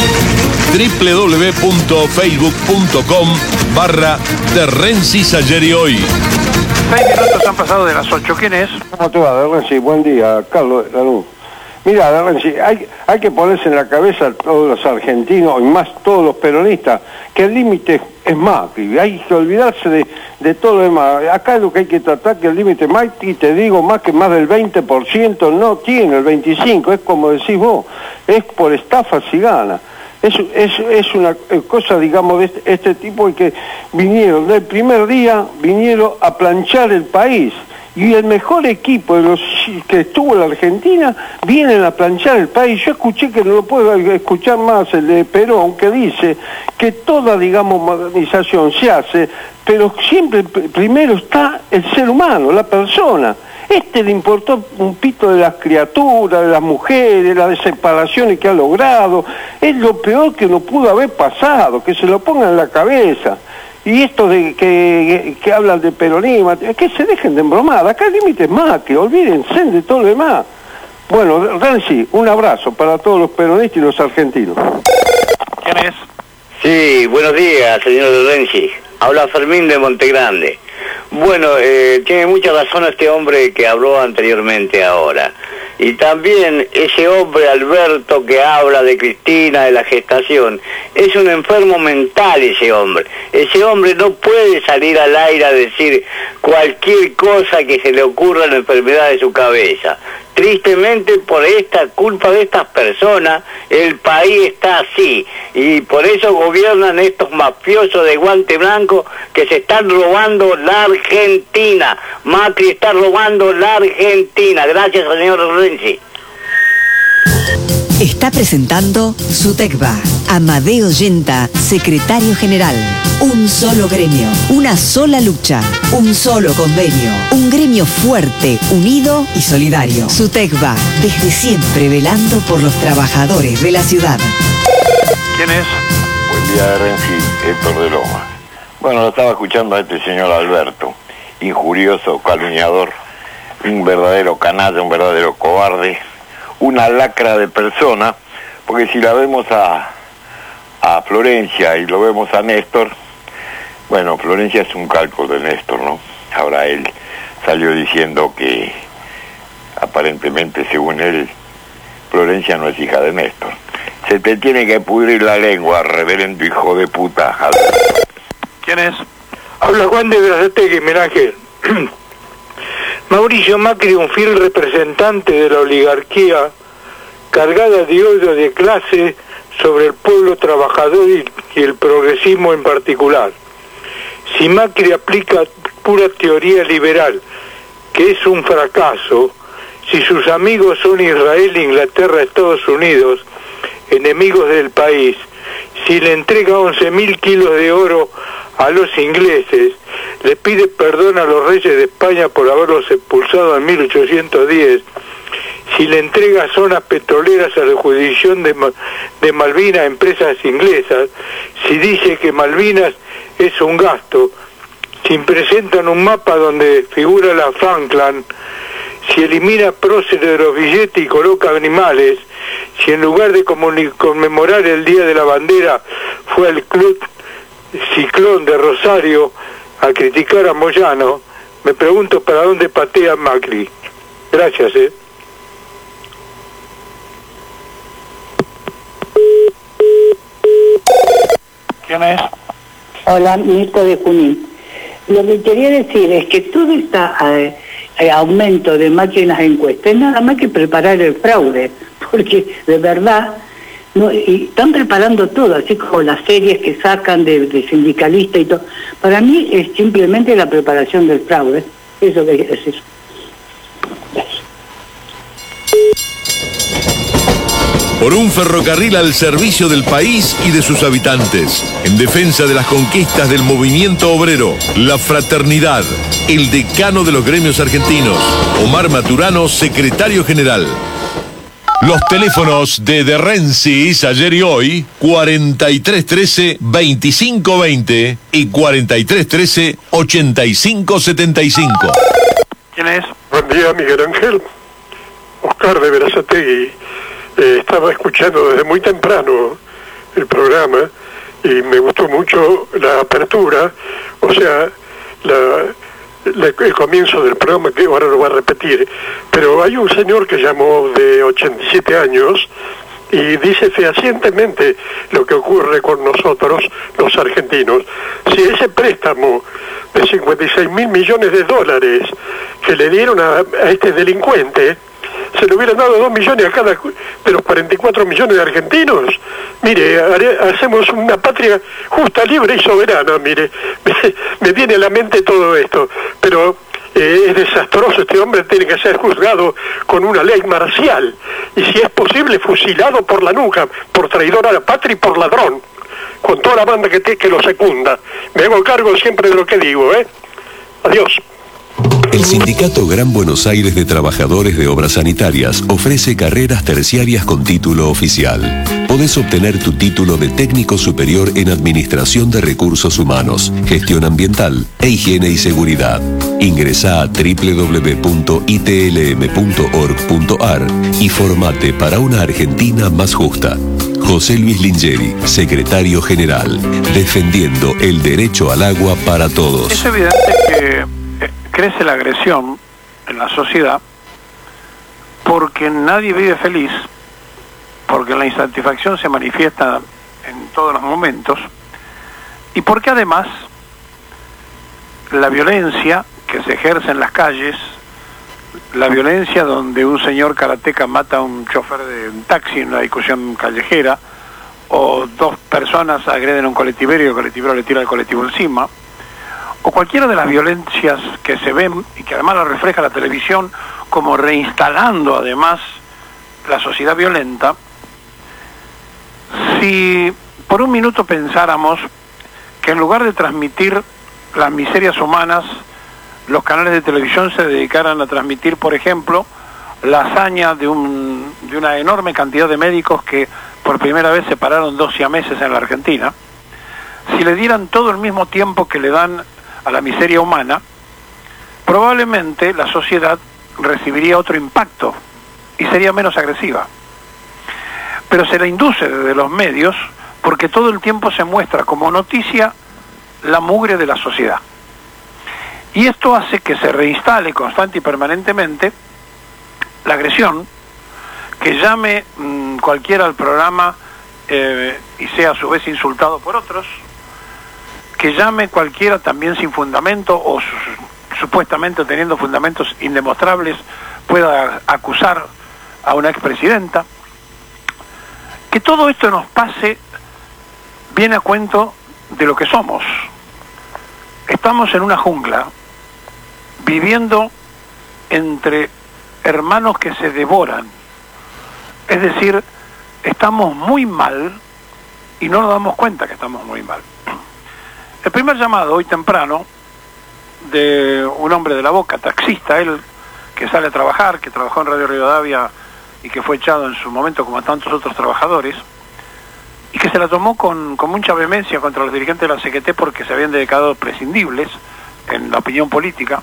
www.facebook.com/de Rensis ayer y hoy. 6 minutos han pasado de las 8. ¿Quién es? ¿Cómo te va, de Renzi? Buen día, Carlos de Lanús. Mira, de Renzi, hay que ponerse en la cabeza a todos los argentinos, y más todos los peronistas, que el límite es Macri. Hay que olvidarse de todo lo demás. Acá lo que hay que tratar que el límite Macri, te digo, más del 20%, no tiene el 25%, es como decís vos, es por estafa si gana. Es una cosa, digamos, de este tipo, que vinieron del primer día, vinieron a planchar el país. Y el mejor equipo de los que estuvo en la Argentina vienen a planchar el país. Yo escuché, que no lo puedo escuchar más, el de Perón, que dice que toda, digamos, modernización se hace, pero siempre primero está el ser humano, la persona. Le importó un pito de las criaturas, de las mujeres, las separaciones que ha logrado. Es lo peor que no pudo haber pasado, que se lo pongan en la cabeza. Y esto de que hablan de peronismo, que se dejen de embromar. Acá el límite es más, que olvídense de todo lo demás. Bueno, Renzi, un abrazo para todos los peronistas y los argentinos. ¿Quién es? Sí, buenos días, señor Renzi. Habla Fermín de Montegrande. Bueno, tiene mucha razón este hombre que habló anteriormente ahora. Y también ese hombre Alberto que habla de Cristina, de la gestación, es un enfermo mental ese hombre. Ese hombre no puede salir al aire a decir cualquier cosa que se le ocurra en la enfermedad de su cabeza. Tristemente, por esta culpa de estas personas, el país está así, y por eso gobiernan estos mafiosos de guante blanco que se están robando la Argentina. Macri está robando la Argentina. Gracias, señor Renzi. Está presentando SUTECBA. Amadeo Yenta, secretario general. Un solo gremio, una sola lucha, un solo convenio. Un gremio fuerte, unido y solidario. SUTECBA, desde siempre velando por los trabajadores de la ciudad. ¿Quién es? Buen día, Renzi, Héctor de Loma. Bueno, lo estaba escuchando a este señor Alberto, injurioso, calumniador, un verdadero canalla, un verdadero cobarde, una lacra de persona, porque si la vemos a Florencia y lo vemos a Néstor, bueno, Florencia es un cálculo de Néstor, ¿no? Ahora él salió diciendo que aparentemente, según él, Florencia no es hija de Néstor. Se te tiene que pudrir la lengua, reverendo hijo de puta, Alberto. ¿Quién es? Habla Juan de Berazategui, Miguel Ángel. Mauricio Macri, un fiel representante de la oligarquía, cargada de odio de clase sobre el pueblo trabajador y el progresismo en particular. Si Macri aplica pura teoría liberal, que es un fracaso, si sus amigos son Israel, Inglaterra, Estados Unidos, enemigos del país, si le entrega 11.000 kilos de oro a los ingleses, le pide perdón a los reyes de España por haberlos expulsado en 1810, si le entrega zonas petroleras a la jurisdicción de Malvinas a empresas inglesas, si dice que Malvinas es un gasto, si presentan un mapa donde figura la Falkland, si elimina próceres de los billetes y coloca animales, si en lugar de conmemorar el Día de la Bandera fue al Club Ciclón de Rosario a criticar a Moyano, me pregunto para dónde patea Macri. Gracias, ¿Quién es? Hola, Mirta de Junín. Lo que quería decir es que todo este aumento de máquinas de encuestas es nada más que preparar el fraude, porque de verdad y están preparando todo, así como las series que sacan de sindicalistas y todo. Para mí es simplemente la preparación del fraude. Eso que es eso. Por un ferrocarril al servicio del país y de sus habitantes, en defensa de las conquistas del movimiento obrero, la fraternidad, el decano de los gremios argentinos, Omar Maturano, secretario general. Los teléfonos de Rensis, ayer y hoy, 4313-2520 y 4313-8575. ¿Quién es? Buen día, Miguel Ángel. Oscar de Berazategui. Estaba escuchando desde muy temprano el programa y me gustó mucho la apertura, o sea, el comienzo del programa, que ahora lo voy a repetir, pero hay un señor que llamó de 87 años y dice fehacientemente lo que ocurre con nosotros, los argentinos. Si ese préstamo de 56.000 millones de dólares que le dieron a este delincuente, se le hubieran dado 2 millones a cada de los 44 millones de argentinos, mire, hacemos una patria justa, libre y soberana, mire, me viene a la mente todo esto, pero es desastroso. Este hombre tiene que ser juzgado con una ley marcial, y si es posible fusilado por la nuca, por traidor a la patria y por ladrón, con toda la banda que lo secunda. Me hago cargo siempre de lo que digo, Adiós. El Sindicato Gran Buenos Aires de Trabajadores de Obras Sanitarias ofrece carreras terciarias con título oficial. Podés obtener tu título de técnico superior en Administración de Recursos Humanos, Gestión Ambiental e Higiene y Seguridad. Ingresá a www.itlm.org.ar y formate para una Argentina más justa. José Luis Lingeri, secretario general, defendiendo el derecho al agua para todos. Es evidente que crece la agresión en la sociedad porque nadie vive feliz, porque la insatisfacción se manifiesta en todos los momentos y porque además la violencia que se ejerce en las calles, la violencia donde un señor karateca mata a un chofer de un taxi en una discusión callejera, o 2 personas agreden a un colectivero y el colectivero le tira al colectivo encima, o cualquiera de las violencias que se ven y que además la refleja la televisión como reinstalando además la sociedad violenta, si por un minuto pensáramos que en lugar de transmitir las miserias humanas, los canales de televisión se dedicaran a transmitir, por ejemplo, la hazaña de una enorme cantidad de médicos que por primera vez separaron 2 siameses en la Argentina, si le dieran todo el mismo tiempo que le dan a la miseria humana, probablemente la sociedad recibiría otro impacto y sería menos agresiva. Pero se la induce desde los medios porque todo el tiempo se muestra como noticia la mugre de la sociedad. Y esto hace que se reinstale constante y permanentemente la agresión, que llame cualquiera al programa y sea a su vez insultado por otros, que llame cualquiera también sin fundamento o supuestamente teniendo fundamentos indemostrables pueda acusar a una expresidenta. Que todo esto nos pase viene a cuento de lo que somos. Estamos en una jungla, viviendo entre hermanos que se devoran. Es decir, estamos muy mal y no nos damos cuenta que estamos muy mal. El primer llamado hoy temprano de un hombre de La Boca, taxista, él que sale a trabajar, que trabajó en Radio Rivadavia y que fue echado en su momento como a tantos otros trabajadores, y que se la tomó con mucha vehemencia contra los dirigentes de la CGT porque se habían declarado prescindibles en la opinión política.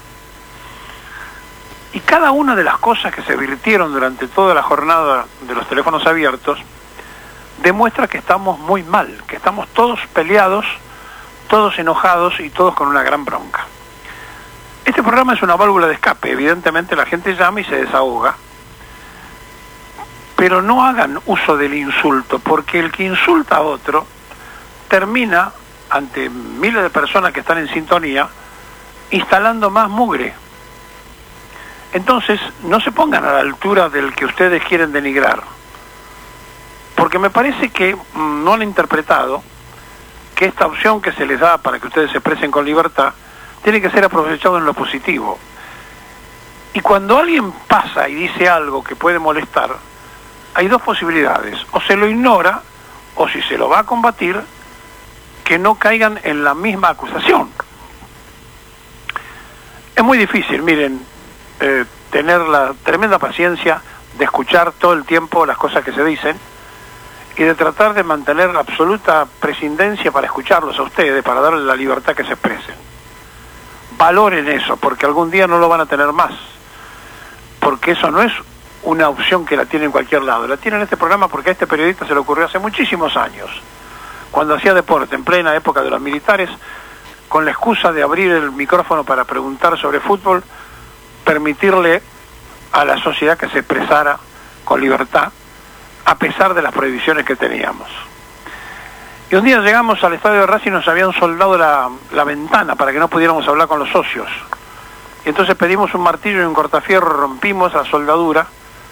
Y cada una de las cosas que se virtieron durante toda la jornada de los teléfonos abiertos demuestra que estamos muy mal, que estamos todos peleados, todos enojados y todos con una gran bronca. Este programa es una válvula de escape. Evidentemente la gente llama y se desahoga, pero no hagan uso del insulto, porque el que insulta a otro termina, ante miles de personas que están en sintonía, instalando más mugre. Entonces, no se pongan a la altura del que ustedes quieren denigrar, porque me parece que no han interpretado que esta opción que se les da para que ustedes se expresen con libertad tiene que ser aprovechado en lo positivo. Y cuando alguien pasa y dice algo que puede molestar, hay dos posibilidades: o se lo ignora, o si se lo va a combatir, que no caigan en la misma acusación. Es muy difícil, miren, tener la tremenda paciencia de escuchar todo el tiempo las cosas que se dicen y de tratar de mantener la absoluta prescindencia para escucharlos a ustedes, para darles la libertad que se expresen. Valoren eso, porque algún día no lo van a tener más, porque eso no es una opción que la tiene en cualquier lado, la tiene en este programa porque a este periodista se le ocurrió hace muchísimos años, cuando hacía deporte en plena época de los militares, con la excusa de abrir el micrófono para preguntar sobre fútbol, permitirle a la sociedad que se expresara con libertad, a pesar de las prohibiciones que teníamos. Y un día llegamos al estadio de Racing y nos habían soldado la ventana para que no pudiéramos hablar con los socios. Y entonces pedimos un martillo y un cortafierro, rompimos la soldadura.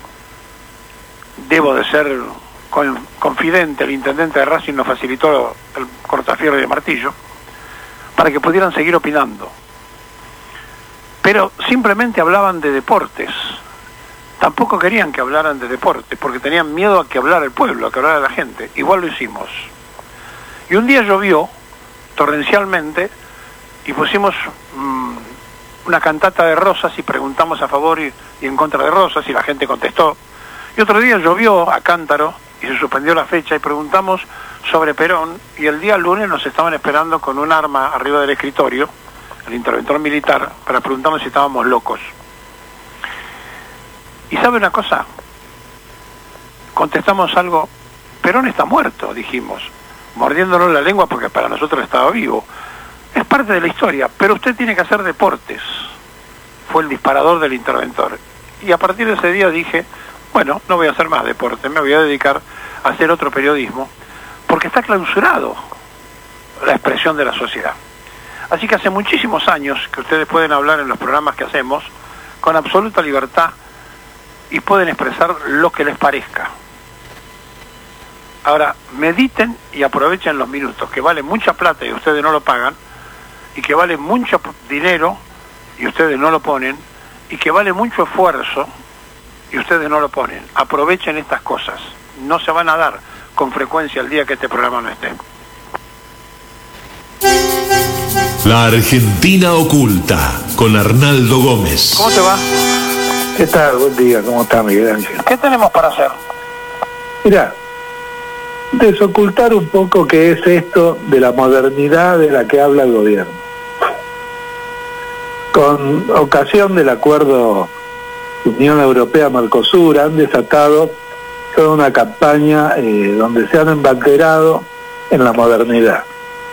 Debo de ser confidente, el intendente de Racing nos facilitó el cortafierro y el martillo para que pudieran seguir opinando. Pero simplemente hablaban de deportes. Tampoco querían que hablaran de deporte, porque tenían miedo a que hablara el pueblo, a que hablara la gente. Igual lo hicimos. Y un día llovió torrencialmente y pusimos una cantata de Rosas y preguntamos a favor y en contra de Rosas y la gente contestó. Y otro día llovió a cántaro y se suspendió la fecha y preguntamos sobre Perón, y el día lunes nos estaban esperando con un arma arriba del escritorio, el interventor militar, para preguntarnos si estábamos locos. ¿Y sabe una cosa? Contestamos algo: Perón está muerto, dijimos, mordiéndonos la lengua porque para nosotros estaba vivo. Es parte de la historia, pero usted tiene que hacer deportes. Fue el disparador del interventor. Y a partir de ese día dije, bueno, no voy a hacer más deporte, me voy a dedicar a hacer otro periodismo, porque está clausurado la expresión de la sociedad. Así que hace muchísimos años que ustedes pueden hablar en los programas que hacemos con absoluta libertad y pueden expresar lo que les parezca. Ahora, mediten y aprovechen los minutos, que vale mucha plata y ustedes no lo pagan, y que vale mucho dinero y ustedes no lo ponen, y que vale mucho esfuerzo y ustedes no lo ponen. Aprovechen estas cosas. No se van a dar con frecuencia el día que este programa no esté. La Argentina oculta, con Arnaldo Gómez. ¿Cómo te va? ¿Qué tal? Buen día, ¿cómo está Miguel Ángel? ¿Qué tenemos para hacer? Mira, desocultar un poco qué es esto de la modernidad de la que habla el gobierno. Con ocasión del acuerdo Unión Europea-Mercosur han desatado toda una campaña donde se han embanderado en la modernidad.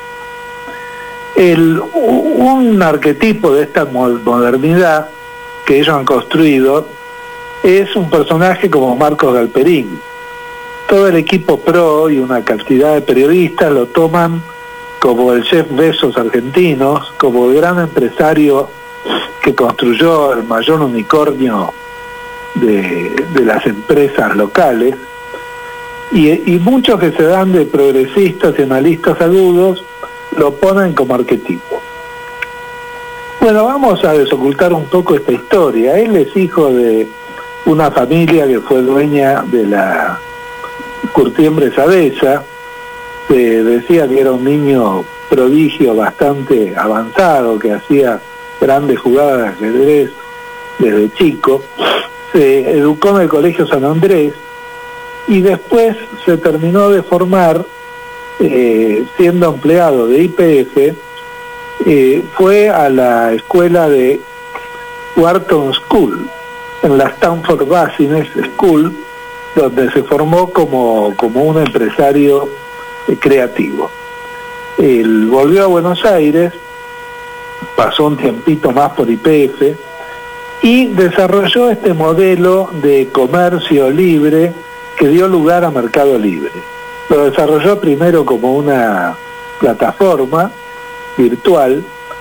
Un arquetipo de esta modernidad que ellos han construido es un personaje como Marcos Galperín. Todo el equipo PRO y una cantidad de periodistas lo toman como el Jeff Bezos argentino, como el gran empresario que construyó el mayor unicornio de las empresas locales, y muchos que se dan de progresistas y analistas agudos lo ponen como arquetipo. Bueno, vamos a desocultar un poco esta historia. Él es hijo de una familia que fue dueña de la Curtiembre Saavedra. Se decía que era un niño prodigio bastante avanzado, que hacía grandes jugadas de ajedrez desde chico. Se educó en el Colegio San Andrés y después se terminó de formar siendo empleado de YPF. Fue a la escuela de Wharton School, en la Stanford Business School, donde se formó como un empresario creativo. Él volvió a Buenos Aires, pasó un tiempito más por YPF y desarrolló este modelo de comercio libre que dio lugar a Mercado Libre. Lo desarrolló primero como una plataforma virtual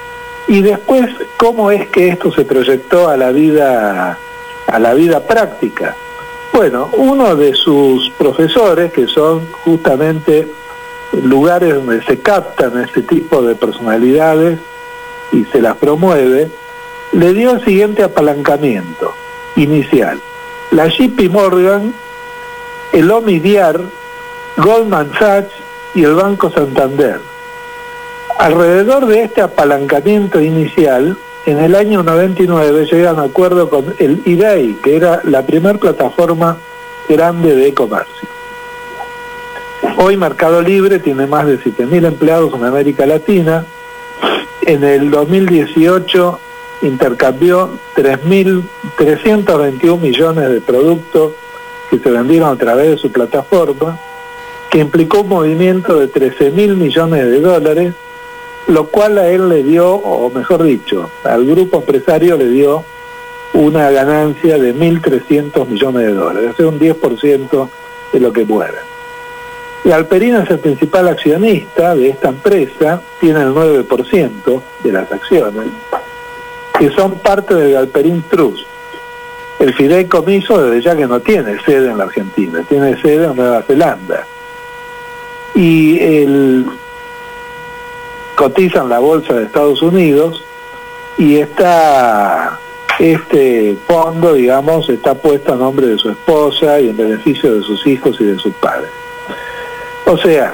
Y después, ¿cómo es que esto se proyectó a la vida práctica? Bueno, uno de sus profesores, que son justamente lugares donde se captan este tipo de personalidades y se las promueve, le dio el siguiente apalancamiento inicial: la JP Morgan, el Omidyar, Goldman Sachs y el Banco Santander. Alrededor de este apalancamiento inicial, en el año 99 llegan a acuerdo con el eBay, que era la primera plataforma grande de e-comercio. Hoy Mercado Libre tiene más de 7.000 empleados en América Latina. En el 2018 intercambió 321 millones de productos que se vendieron a través de su plataforma, que implicó un movimiento de 13.000 millones de dólares, lo cual a él le dio, o mejor dicho, al grupo empresario le dio una ganancia de 1.300 millones de dólares, o sea, un 10% de lo que mueve. Y Galperín es el principal accionista de esta empresa, tiene el 9% de las acciones, que son parte del Galperín Trust. El fideicomiso, desde ya que no tiene sede en la Argentina, tiene sede en Nueva Zelanda. Y cotiza en la bolsa de Estados Unidos, y este fondo, digamos, está puesto a nombre de su esposa y en beneficio de sus hijos y de sus padres. O sea,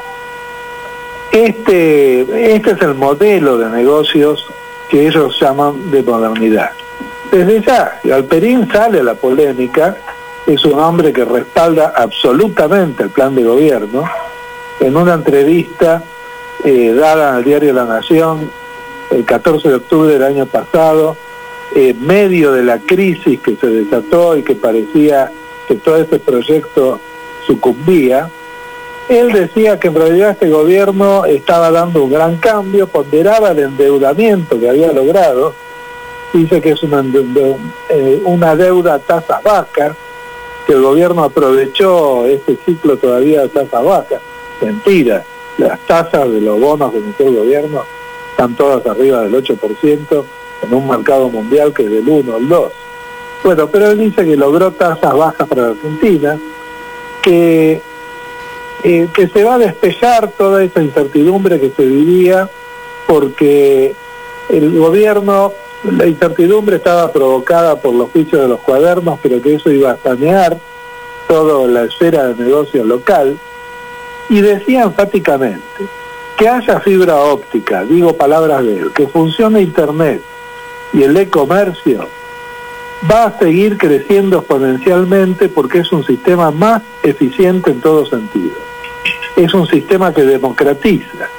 este es el modelo de negocios que ellos llaman de modernidad. Desde ya, Galperín sale a la polémica, es un hombre que respalda absolutamente el plan de gobierno. En una entrevista dada al diario La Nación el 14 de octubre del año pasado, en medio de la crisis que se desató y que parecía que todo este proyecto sucumbía, él decía que en realidad este gobierno estaba dando un gran cambio, ponderaba el endeudamiento que había logrado, dice que es una deuda a tasas bajas, que el gobierno aprovechó este ciclo todavía de tasas bajas. Mentira, las tasas de los bonos que emitió el gobierno están todas arriba del 8% en un mercado mundial que es del 1 al 2. Bueno, pero él dice que logró tasas bajas para la Argentina, que se va a despejar toda esa incertidumbre que se vivía, porque el gobierno, la incertidumbre estaba provocada por los juicios de los cuadernos, pero que eso iba a sanear toda la esfera de negocio local, y decía enfáticamente que haya fibra óptica, digo palabras de él, que funcione Internet y el e-comercio, va a seguir creciendo exponencialmente porque es un sistema más eficiente en todo sentido. Es un sistema que democratiza.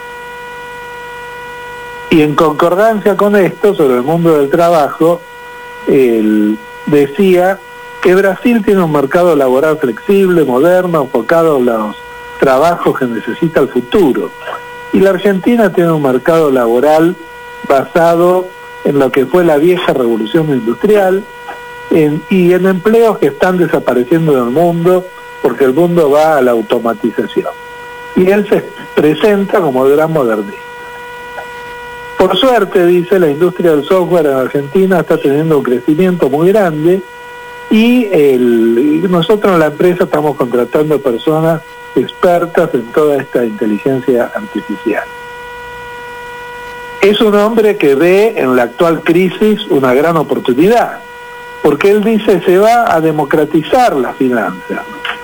Y en concordancia con esto, sobre el mundo del trabajo, él decía que Brasil tiene un mercado laboral flexible, moderno, enfocado en los trabajos que necesita el futuro. Y la Argentina tiene un mercado laboral basado en lo que fue la vieja revolución industrial y en empleos que están desapareciendo del mundo porque el mundo va a la automatización. Y él se presenta como gran modernista. Por suerte, dice, la industria del software en Argentina está teniendo un crecimiento muy grande y nosotros en la empresa estamos contratando personas expertas en toda esta inteligencia artificial. Es un hombre que ve en la actual crisis una gran oportunidad, porque él dice se va a democratizar la finanza.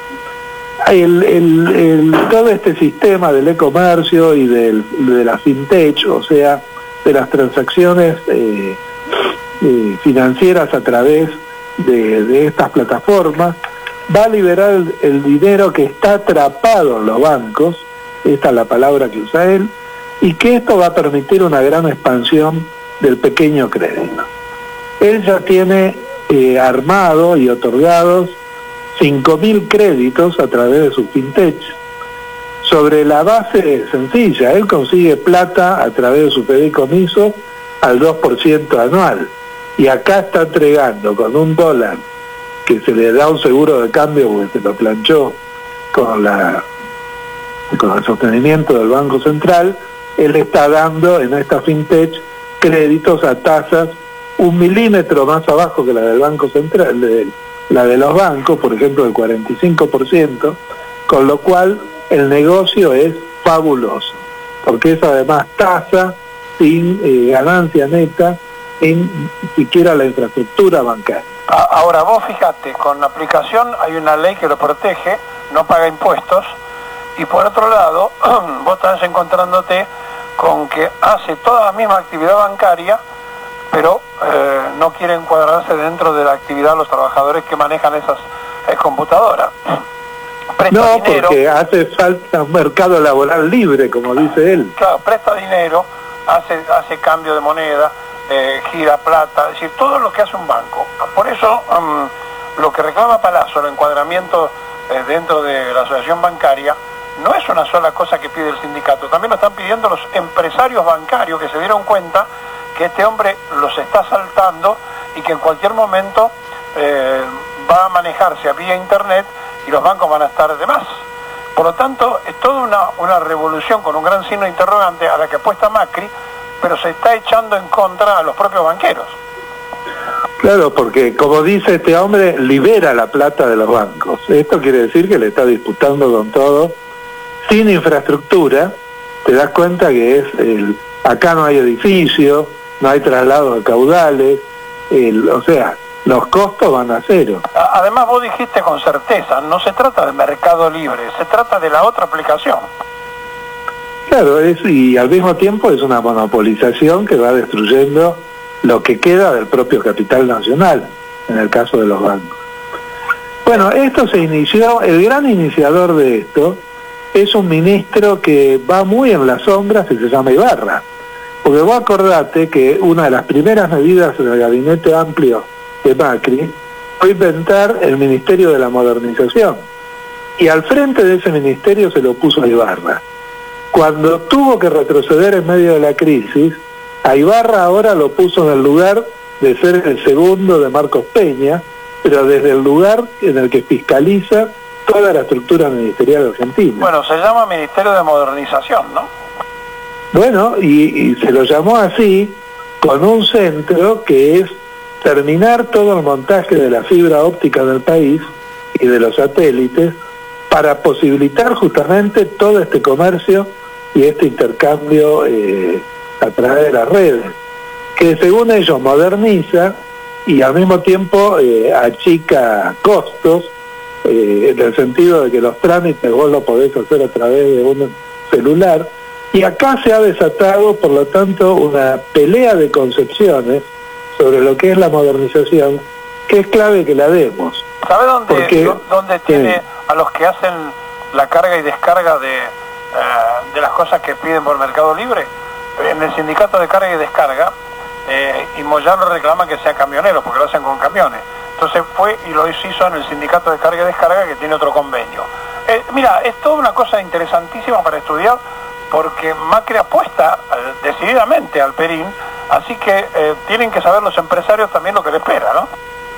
Todo este sistema del e-comercio y de la fintech, o sea, de las transacciones financieras a través de estas plataformas, va a liberar el dinero que está atrapado en los bancos, esta es la palabra que usa él, y que esto va a permitir una gran expansión del pequeño crédito. Él ya tiene armado y otorgados 5.000 créditos a través de su fintech. Sobre la base sencilla, él consigue plata a través de su fideicomiso al 2% anual. Y acá está entregando con $1 que se le da un seguro de cambio porque se lo planchó con el sostenimiento del Banco Central, él está dando en esta fintech créditos a tasas 1 milímetro más abajo que la del Banco Central, la de los bancos, por ejemplo, el 45%, con lo cual el negocio es fabuloso, porque es además tasa sin ganancia neta, sin siquiera la infraestructura bancaria. Ahora, vos fíjate, con la aplicación hay una ley que lo protege, no paga impuestos, y por otro lado, vos estás encontrándote con que hace toda la misma actividad bancaria, pero no quiere encuadrarse dentro de la actividad de los trabajadores que manejan esas computadoras. No, dinero, porque hace falta un mercado laboral libre, como dice él. Claro, presta dinero, hace cambio de moneda, gira plata, es decir, todo lo que hace un banco. Por eso, lo que reclama Palazzo, el encuadramiento dentro de la asociación bancaria, no es una sola cosa que pide el sindicato, también lo están pidiendo los empresarios bancarios que se dieron cuenta que este hombre los está saltando y que en cualquier momento va a manejarse vía internet y los bancos van a estar de más. Por lo tanto, es toda una revolución con un gran signo de interrogante a la que apuesta Macri, pero se está echando en contra a los propios banqueros. Claro, porque como dice este hombre, libera la plata de los bancos. Esto quiere decir que le está disputando con todo, sin infraestructura. Te das cuenta que acá no hay edificio, no hay traslado de caudales, o sea, los costos van a cero. Además vos dijiste con certeza, no se trata de mercado libre, se trata de la otra aplicación. Claro, y al mismo tiempo es una monopolización que va destruyendo lo que queda del propio capital nacional, en el caso de los bancos. Bueno, esto se inició, el gran iniciador de esto es un ministro que va muy en las sombras y se llama Ibarra. Porque vos acordate que una de las primeras medidas del gabinete amplio de Macri fue inventar el Ministerio de la Modernización. Y al frente de ese ministerio se lo puso a Ibarra. Cuando tuvo que retroceder en medio de la crisis, a Ibarra ahora lo puso en el lugar de ser el segundo de Marcos Peña, pero desde el lugar en el que fiscaliza toda la estructura ministerial argentina. Bueno, se llama Ministerio de Modernización, ¿no? Bueno, y se lo llamó así con un centro que es terminar todo el montaje de la fibra óptica del país y de los satélites para posibilitar justamente todo este comercio y este intercambio a través de las redes, que según ellos moderniza y al mismo tiempo achica costos, en el sentido de que los trámites vos lo podés hacer a través de un celular. Y acá se ha desatado, por lo tanto, una pelea de concepciones sobre lo que es la modernización, que es clave que la demos. ¿Sabe dónde tiene a los que hacen la carga y descarga de las cosas que piden por Mercado Libre? En el sindicato de carga y descarga, y Moyano reclama que sea camionero, porque lo hacen con camiones. Entonces fue y lo hizo en el sindicato de carga y descarga, que tiene otro convenio. Mira, es toda una cosa interesantísima para estudiar, porque Macri apuesta decididamente al Perín, así que tienen que saber los empresarios también lo que le espera, ¿no?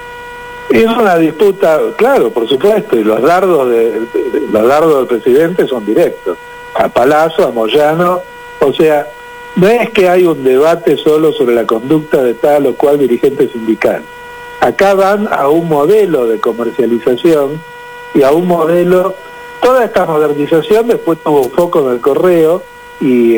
Es una disputa, claro, por supuesto, y los dardos del presidente son directos, a Palazzo, a Moyano, o sea, no es que hay un debate solo sobre la conducta de tal o cual dirigente sindical. Acá van a un modelo de comercialización y a un modelo. Toda esta modernización después tuvo un foco en el correo y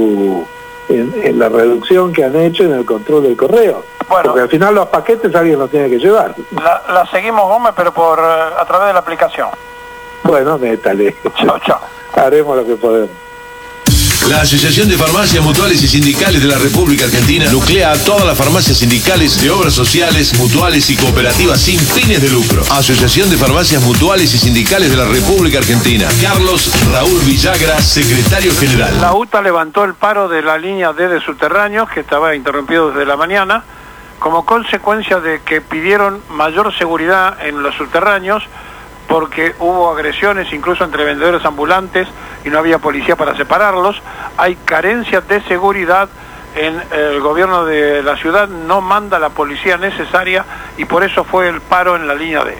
en la reducción que han hecho en el control del correo. Bueno, porque al final los paquetes alguien los tiene que llevar. La seguimos, Gómez, pero a través de la aplicación. Bueno, métale. Chao, chao. Haremos lo que podemos. La Asociación de Farmacias Mutuales y Sindicales de la República Argentina nuclea a todas las farmacias sindicales de obras sociales, mutuales y cooperativas sin fines de lucro. Asociación de Farmacias Mutuales y Sindicales de la República Argentina. Carlos Raúl Villagra, secretario general. La UTA levantó el paro de la línea D de subterráneos, que estaba interrumpido desde la mañana, como consecuencia de que pidieron mayor seguridad en los subterráneos, porque hubo agresiones incluso entre vendedores ambulantes y no había policía para separarlos. Hay carencias de seguridad, en el gobierno de la ciudad no manda la policía necesaria y por eso fue el paro en la línea D.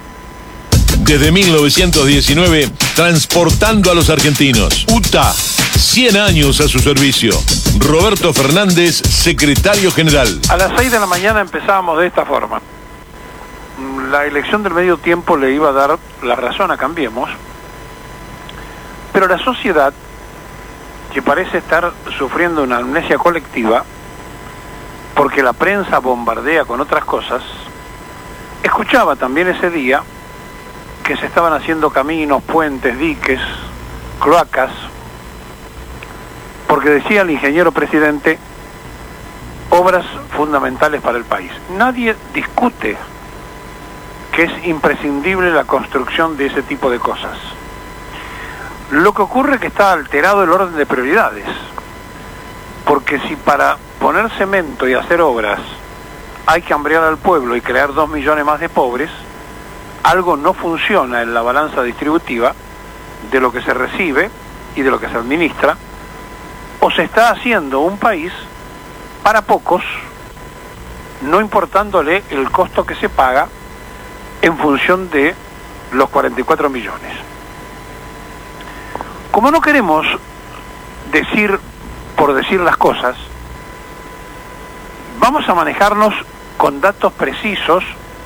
Desde 1919, transportando a los argentinos. UTA, 100 años a su servicio. Roberto Fernández, secretario general. A las 6 de la mañana empezábamos de esta forma. La elección del medio tiempo le iba a dar la razón a Cambiemos, pero la sociedad, que parece estar sufriendo una amnesia colectiva, porque la prensa bombardea con otras cosas, escuchaba también ese día que se estaban haciendo caminos, puentes, diques, cloacas, porque decía el ingeniero presidente, obras fundamentales para el país. Nadie discute que es imprescindible la construcción de ese tipo de cosas. Lo que ocurre es que está alterado el orden de prioridades, porque si para poner cemento y hacer obras hay que hambriar al pueblo y crear 2 millones más de pobres, algo no funciona en la balanza distributiva de lo que se recibe y de lo que se administra, o se está haciendo un país para pocos, no importándole el costo que se paga en función de los 44 millones. Como no queremos decir por decir las cosas, vamos a manejarnos con datos precisos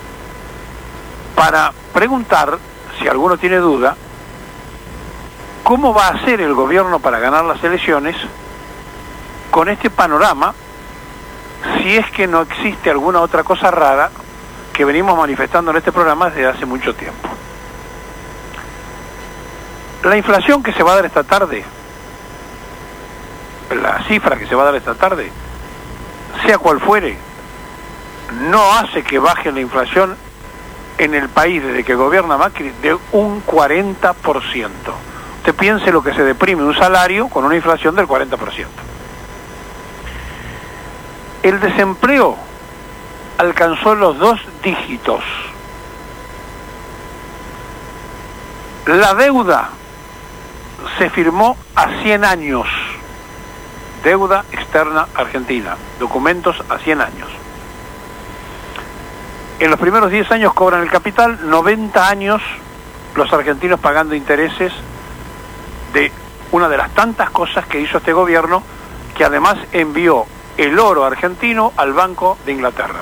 para preguntar, si alguno tiene duda, cómo va a hacer el gobierno para ganar las elecciones con este panorama, si es que no existe alguna otra cosa rara que venimos manifestando en este programa desde hace mucho tiempo. La inflación que se va a dar esta tarde, la cifra que se va a dar esta tarde, sea cual fuere, no hace que baje la inflación en el país desde que gobierna Macri de un 40%. Usted piense lo que se deprime un salario con una inflación del 40%. El desempleo alcanzó los 2 dígitos. La deuda se firmó a 100 años. Deuda externa argentina. Documentos a 100 años. En los primeros 10 años cobran el capital, 90 años los argentinos pagando intereses de una de las tantas cosas que hizo este gobierno, que además envió el oro argentino al Banco de Inglaterra.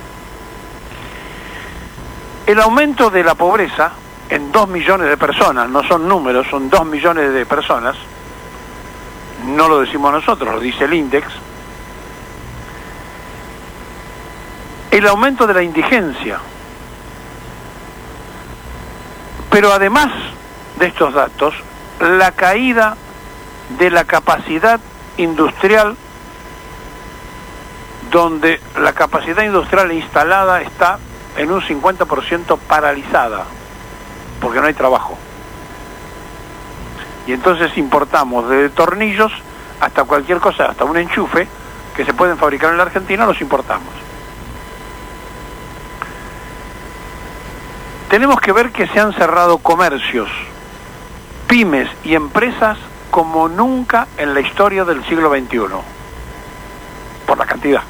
El aumento de la pobreza en 2 millones de personas, no son números, son 2 millones de personas, no lo decimos nosotros, lo dice el INDEX. El aumento de la indigencia. Pero además de estos datos, la caída de la capacidad industrial, donde la capacidad industrial instalada está en un 50% paralizada, porque no hay trabajo. Y entonces importamos desde tornillos hasta cualquier cosa, hasta un enchufe, que se pueden fabricar en la Argentina, los importamos. Tenemos que ver que se han cerrado comercios, pymes y empresas como nunca en la historia del siglo XXI, por la cantidad.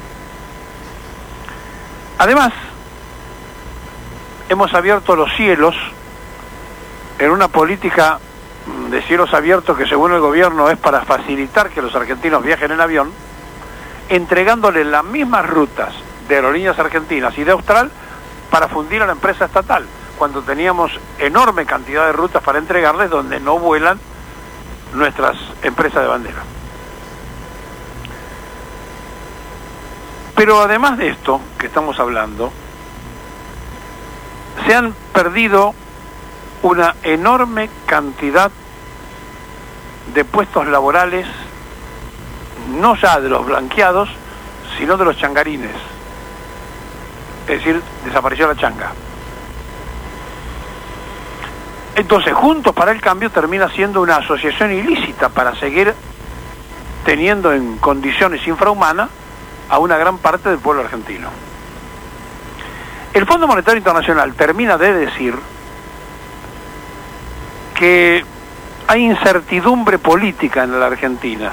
Además, hemos abierto los cielos en una política de cielos abiertos que según el gobierno es para facilitar que los argentinos viajen en avión, entregándoles las mismas rutas de Aerolíneas Argentinas y de Austral para fundir a la empresa estatal, cuando teníamos enorme cantidad de rutas para entregarles donde no vuelan nuestras empresas de bandera. Pero además de esto que estamos hablando, se han perdido una enorme cantidad de puestos laborales, no ya de los blanqueados, sino de los changarines. Es decir, desapareció la changa. Entonces, Juntos para el Cambio termina siendo una asociación ilícita para seguir teniendo en condiciones infrahumanas a una gran parte del pueblo argentino. El Fondo Monetario Internacional termina de decir que hay incertidumbre política en la Argentina.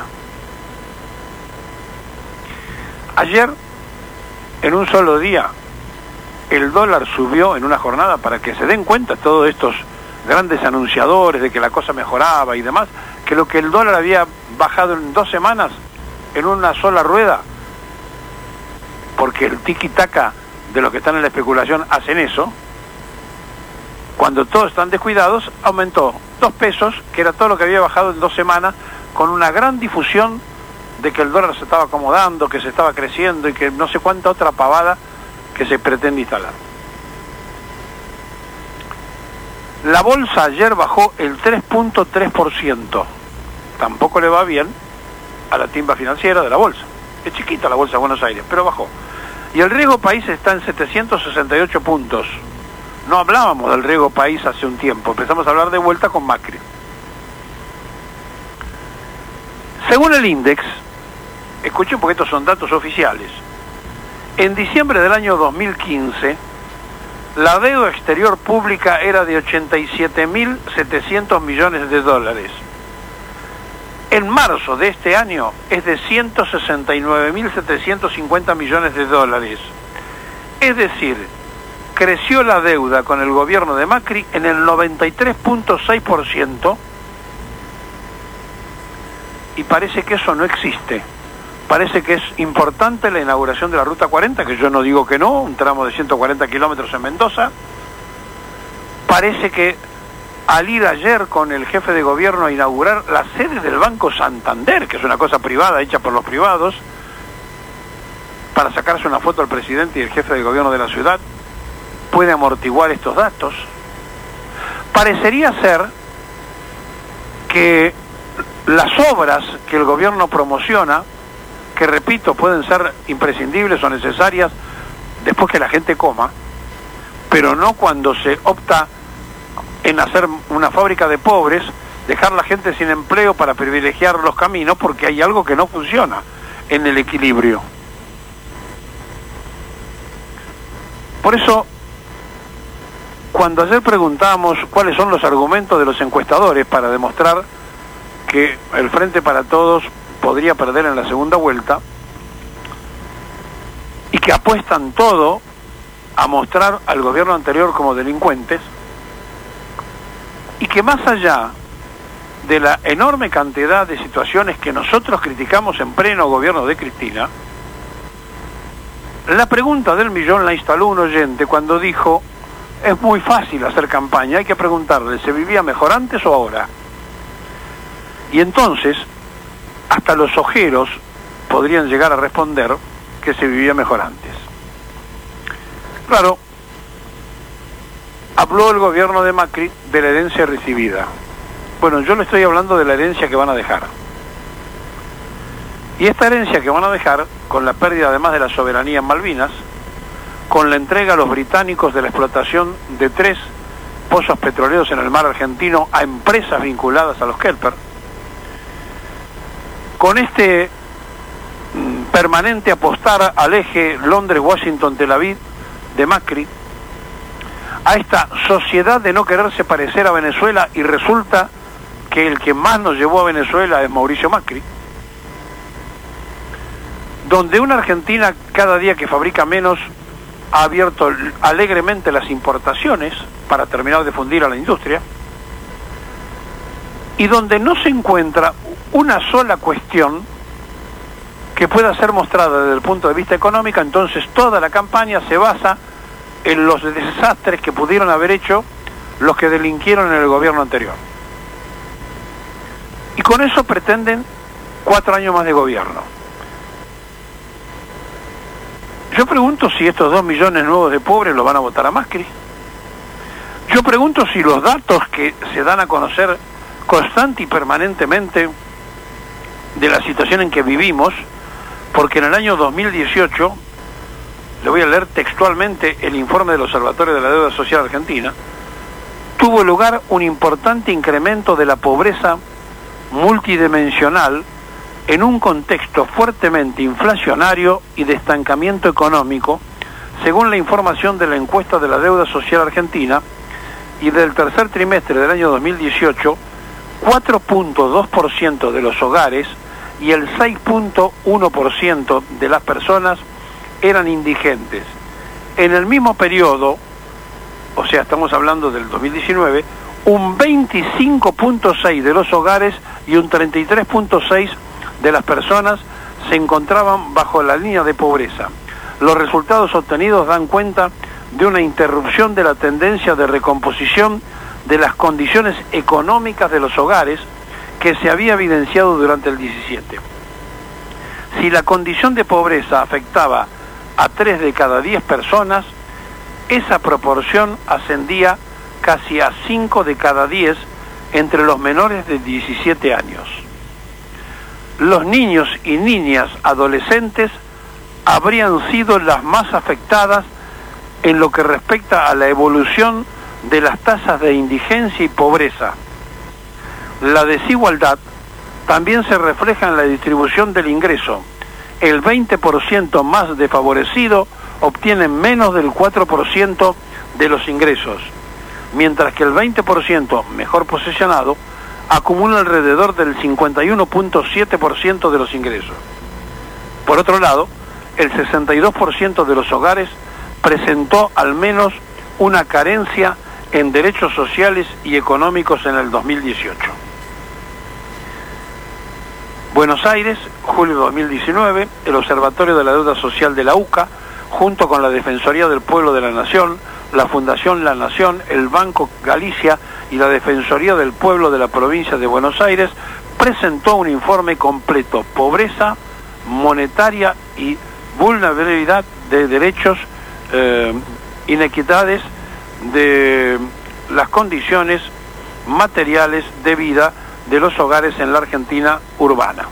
Ayer, en un solo día, el dólar subió en una jornada, para que se den cuenta todos estos grandes anunciadores de que la cosa mejoraba y demás, que lo que el dólar había bajado en 2 semanas, en una sola rueda, porque el tiki-taka de los que están en la especulación hacen eso, cuando todos están descuidados, aumentó 2 pesos, que era todo lo que había bajado en 2 semanas, con una gran difusión de que el dólar se estaba acomodando, que se estaba creciendo y que no sé cuánta otra pavada que se pretende instalar. La bolsa ayer bajó el 3.3%. Tampoco le va bien a la timba financiera de la bolsa. Es chiquita la bolsa de Buenos Aires, pero bajó. Y el riesgo país está en 768 puntos. No hablábamos del riesgo país hace un tiempo. Empezamos a hablar de vuelta con Macri. Según el Index, escuchen porque estos son datos oficiales, en diciembre del año 2015, la deuda exterior pública era de 87.700 millones de dólares. En marzo de este año es de 169.750 millones de dólares. Es decir, creció la deuda con el gobierno de Macri en el 93.6%, y parece que eso no existe. Parece que es importante la inauguración de la Ruta 40, que yo no digo que no, un tramo de 140 kilómetros en Mendoza. Parece que al ir ayer con el jefe de gobierno a inaugurar la sede del Banco Santander, que es una cosa privada hecha por los privados, para sacarse una foto al presidente y el jefe de gobierno de la ciudad, puede amortiguar estos datos. Parecería ser que las obras que el gobierno promociona, que repito, pueden ser imprescindibles o necesarias después que la gente coma, pero no cuando se opta en hacer una fábrica de pobres, dejar la gente sin empleo para privilegiar los caminos, porque hay algo que no funciona en el equilibrio. Por eso, cuando ayer preguntábamos cuáles son los argumentos de los encuestadores para demostrar que el Frente para Todos podría perder en la segunda vuelta, y que apuestan todo a mostrar al gobierno anterior como delincuentes, y que más allá de la enorme cantidad de situaciones que nosotros criticamos en pleno gobierno de Cristina, la pregunta del millón la instaló un oyente cuando dijo: es muy fácil hacer campaña, hay que preguntarle, ¿se vivía mejor antes o ahora? Y entonces, hasta los ojeros podrían llegar a responder que se vivía mejor antes. Claro, habló el gobierno de Macri de la herencia recibida. Bueno, yo le estoy hablando de la herencia que van a dejar. Y esta herencia que van a dejar, con la pérdida además de la soberanía en Malvinas, con la entrega a los británicos de la explotación de 3 pozos petroleros en el mar argentino a empresas vinculadas a los Kelper, con este permanente apostar al eje Londres-Washington-Tel Aviv de Macri, a esta sociedad de no quererse parecer a Venezuela, y resulta que el que más nos llevó a Venezuela es Mauricio Macri, donde una Argentina cada día que fabrica menos ha abierto alegremente las importaciones para terminar de fundir a la industria, y donde no se encuentra una sola cuestión que pueda ser mostrada desde el punto de vista económico. Entonces toda la campaña se basa en los desastres que pudieron haber hecho los que delinquieron en el gobierno anterior. Y con eso pretenden 4 años más de gobierno. Yo pregunto si estos 2 millones nuevos de pobres los van a votar a Macri. Yo pregunto si los datos que se dan a conocer constante y permanentemente de la situación en que vivimos, porque en el año 2018, le voy a leer textualmente el informe del Observatorio de la Deuda Social Argentina, tuvo lugar un importante incremento de la pobreza multidimensional en un contexto fuertemente inflacionario y de estancamiento económico, según la información de la encuesta de la Deuda Social Argentina, y del tercer trimestre del año 2018, 4.2% de los hogares y el 6.1% de las personas eran indigentes. En el mismo periodo, o sea, estamos hablando del 2019, un 25.6% de los hogares y un 33.6% de las personas se encontraban bajo la línea de pobreza. Los resultados obtenidos dan cuenta de una interrupción de la tendencia de recomposición de las condiciones económicas de los hogares que se había evidenciado durante el 17. Si la condición de pobreza afectaba a 3 de cada 10 personas, esa proporción ascendía casi a 5 de cada 10 entre los menores de 17 años. Los niños y niñas adolescentes habrían sido las más afectadas en lo que respecta a la evolución de las tasas de indigencia y pobreza. La desigualdad también se refleja en la distribución del ingreso. El 20% más desfavorecido obtiene menos del 4% de los ingresos, mientras que el 20% mejor posicionado acumula alrededor del 51.7% de los ingresos. Por otro lado, el 62% de los hogares presentó al menos una carencia en derechos sociales y económicos en el 2018. Buenos Aires, julio de 2019, el Observatorio de la Deuda Social de la UCA, junto con la Defensoría del Pueblo de la Nación, la Fundación La Nación, el Banco Galicia y la Defensoría del Pueblo de la Provincia de Buenos Aires, presentó un informe completo: pobreza monetaria y vulnerabilidad de derechos, inequidades de las condiciones materiales de vida de los hogares en la Argentina urbana.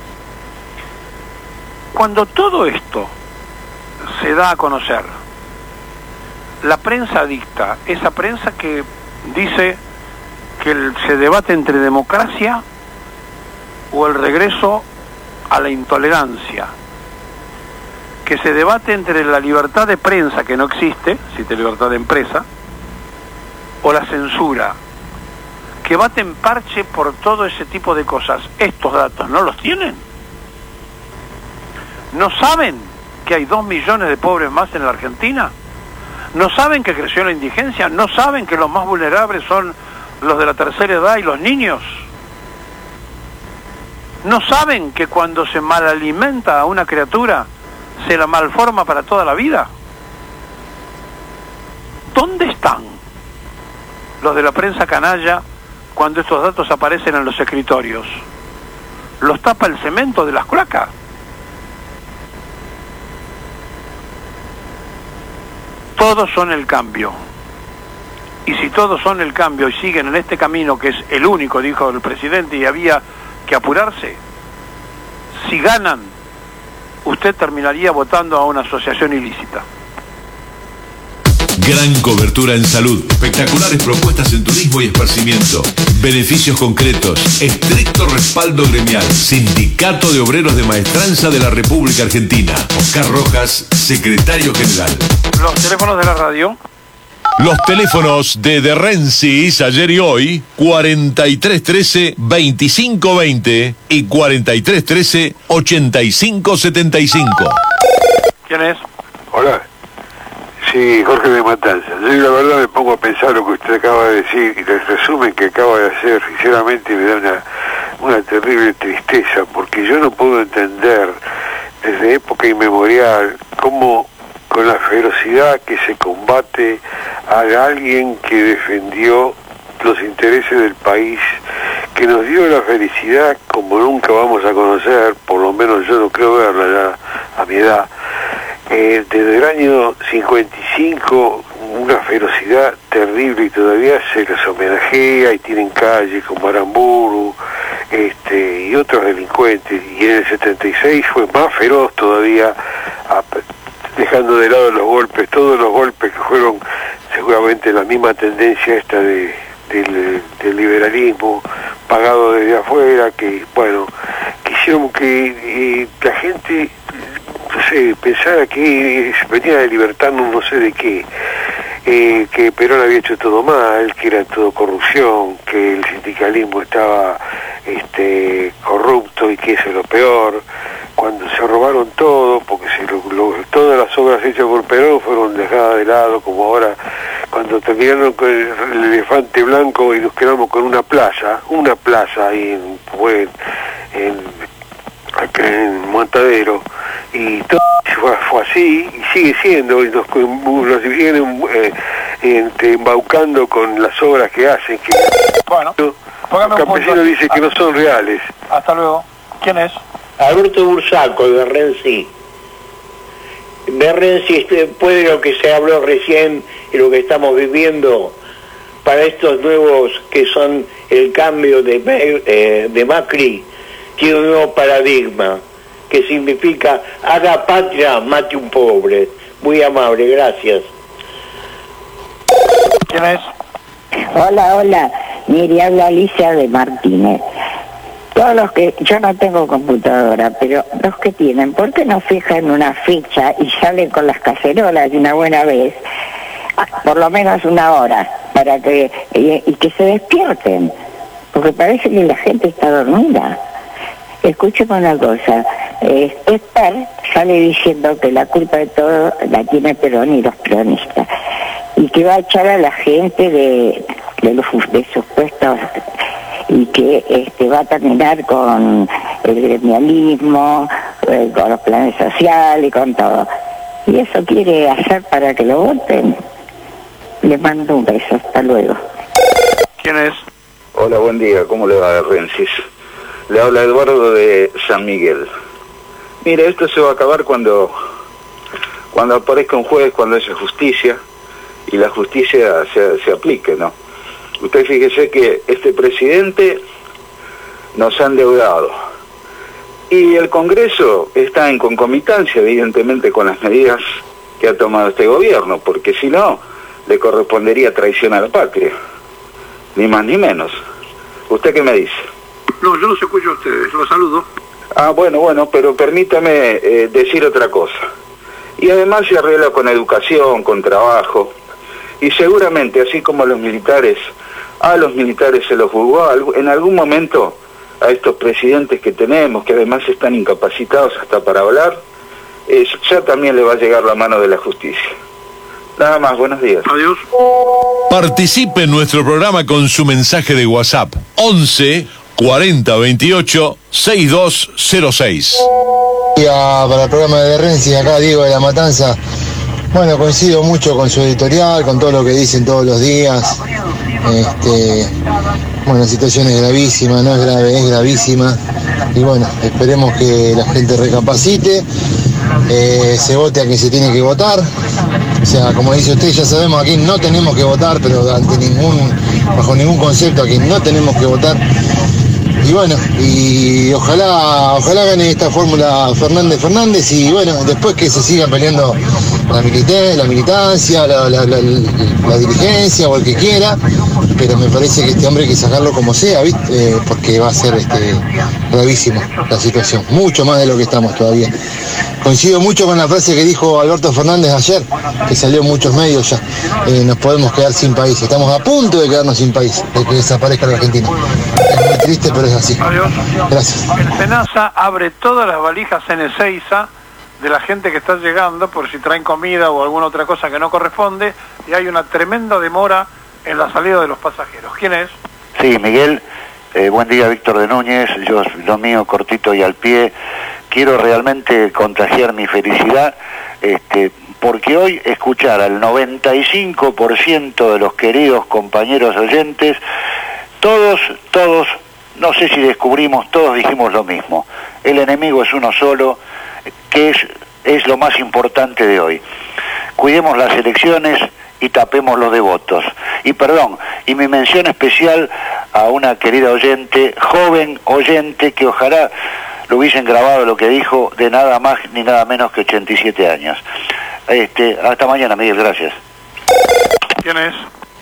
Cuando todo esto se da a conocer, la prensa dicta, esa prensa que dice que se debate entre democracia o el regreso a la intolerancia, que se debate entre la libertad de prensa, que no existe, existe libertad de empresa, o la censura, que baten parche por todo ese tipo de cosas. Estos datos no los tienen. ¿No saben que hay 2 millones de pobres más en la Argentina? ¿No saben que creció la indigencia? ¿No saben que los más vulnerables son los de la tercera edad y los niños? ¿No saben que cuando se malalimenta a una criatura se la malforma para toda la vida? ¿Dónde están los de la prensa canalla cuando estos datos aparecen en los escritorios? ¿Los tapa el cemento de las cloacas? Todos son el cambio. Y si todos son el cambio y siguen en este camino, que es el único, dijo el presidente, y había que apurarse, si ganan, usted terminaría votando a una asociación ilícita. Gran cobertura en salud, espectaculares propuestas en turismo y esparcimiento, beneficios concretos, estricto respaldo gremial. Sindicato de Obreros de Maestranza de la República Argentina. Oscar Rojas, secretario general. Los teléfonos de la radio. Los teléfonos de Rensis, ayer y hoy, 4313-2520 y 4313-8575. ¿Quién es? Hola. Sí, Jorge de Matanza. Yo la verdad me pongo a pensar lo que usted acaba de decir y el resumen que acaba de hacer, sinceramente me da una terrible tristeza, porque yo no puedo entender desde época inmemorial cómo con la ferocidad que se combate a alguien que defendió los intereses del país, que nos dio la felicidad como nunca vamos a conocer, por lo menos yo no creo verla ya a mi edad. Desde el año 55, una ferocidad terrible, y todavía se les homenajea y tienen calles como Aramburu y otros delincuentes, y en el 76 fue más feroz todavía, dejando de lado los golpes, todos los golpes que fueron seguramente la misma tendencia esta del liberalismo pagado desde afuera, que bueno, quisieron que la gente, no sé, pensara que venía de libertarnos no sé de qué, que Perón había hecho todo mal, que era todo corrupción, que el sindicalismo estaba corrupto y que eso es lo peor, cuando se robaron todo, porque todas las obras hechas por Perón fueron dejadas de lado, como ahora cuando terminaron con el elefante blanco y nos quedamos con una plaza ahí acá en Montadero, y todo fue así, y sigue siendo, y nos siguen embaucando con las obras que hacen, que bueno, los campesinos dicen que no son reales. Hasta luego. ¿Quién es? Alberto Bursaco, de Renzi. De Renzi, después de lo que se habló recién y lo que estamos viviendo, para estos nuevos que son el cambio de Macri, tiene un nuevo paradigma que significa haga patria, mate un pobre. Muy amable, gracias. ¿Quién es? Hola, mire, habla Alicia de Martínez. Todos los que, yo no tengo computadora, pero los que tienen, ¿por qué no fijan una ficha y salen con las cacerolas de una buena vez? Por lo menos una hora, para que y que se despierten, porque parece que la gente está dormida. Escúcheme una cosa, Esper sale diciendo que la culpa de todo la tiene Perón y los peronistas, y que va a echar a la gente de sus puestos, y que va a terminar con el gremialismo, con los planes sociales y con todo. Y eso quiere hacer para que lo voten. Le mando un beso, hasta luego. ¿Quién es? Hola, buen día, ¿cómo le va, Rensis? Le habla Eduardo de San Miguel. Mire, esto se va a acabar cuando aparezca un juez, cuando haya justicia, y la justicia se aplique, ¿no? Usted fíjese que este presidente nos ha endeudado, y el Congreso está en concomitancia, evidentemente, con las medidas que ha tomado este gobierno, porque si no, le correspondería traición a la patria, ni más ni menos. ¿Usted qué me dice? No, yo los escucho a ustedes, los saludo. Ah, bueno, pero permítame decir otra cosa. Y además se arregla con educación, con trabajo, y seguramente, así como a los militares se los juzgó en algún momento a estos presidentes que tenemos, que además están incapacitados hasta para hablar, ya también le va a llegar la mano de la justicia. Nada más, buenos días. Adiós. Participe en nuestro programa con su mensaje de WhatsApp 11 40 28 6206. Para el programa de Renzi, acá Diego de La Matanza. Bueno, coincido mucho con su editorial, con todo lo que dicen todos los días. Bueno, la situación es gravísima, no es grave, es gravísima. Y bueno, esperemos que la gente recapacite, se vote a quien se tiene que votar. O sea, como dice usted, ya sabemos a quién no tenemos que votar, pero bajo ningún concepto a quien no tenemos que votar. Y bueno, y ojalá gane esta fórmula Fernández, y bueno, después que se siga peleando la militancia, la dirigencia o el que quiera, pero me parece que este hombre hay que sacarlo como sea, ¿viste? Porque va a ser gravísimo la situación, mucho más de lo que estamos todavía. Coincido mucho con la frase que dijo Alberto Fernández ayer, que salió en muchos medios ya. Nos podemos quedar sin país, estamos a punto de quedarnos sin país, de que desaparezca la Argentina. Es muy triste, pero es así. Adiós. Gracias. El SENASA abre todas las valijas en Ezeiza de la gente que está llegando por si traen comida o alguna otra cosa que no corresponde, y hay una tremenda demora en la salida de los pasajeros. ¿Quién es? Sí, Miguel. Buen día, Víctor de Núñez. Yo, lo mío, cortito y al pie. Quiero realmente contagiar mi felicidad, porque hoy escuchar al 95% de los queridos compañeros oyentes, todos, no sé si descubrimos, todos dijimos lo mismo. El enemigo es uno solo, que es lo más importante de hoy. Cuidemos las elecciones y tapemos los devotos. Y perdón, y mi mención especial a una querida oyente, joven oyente, que ojalá lo hubiesen grabado lo que dijo, de nada más ni nada menos que 87 años. Hasta mañana, Miguel, gracias. ¿Quién es?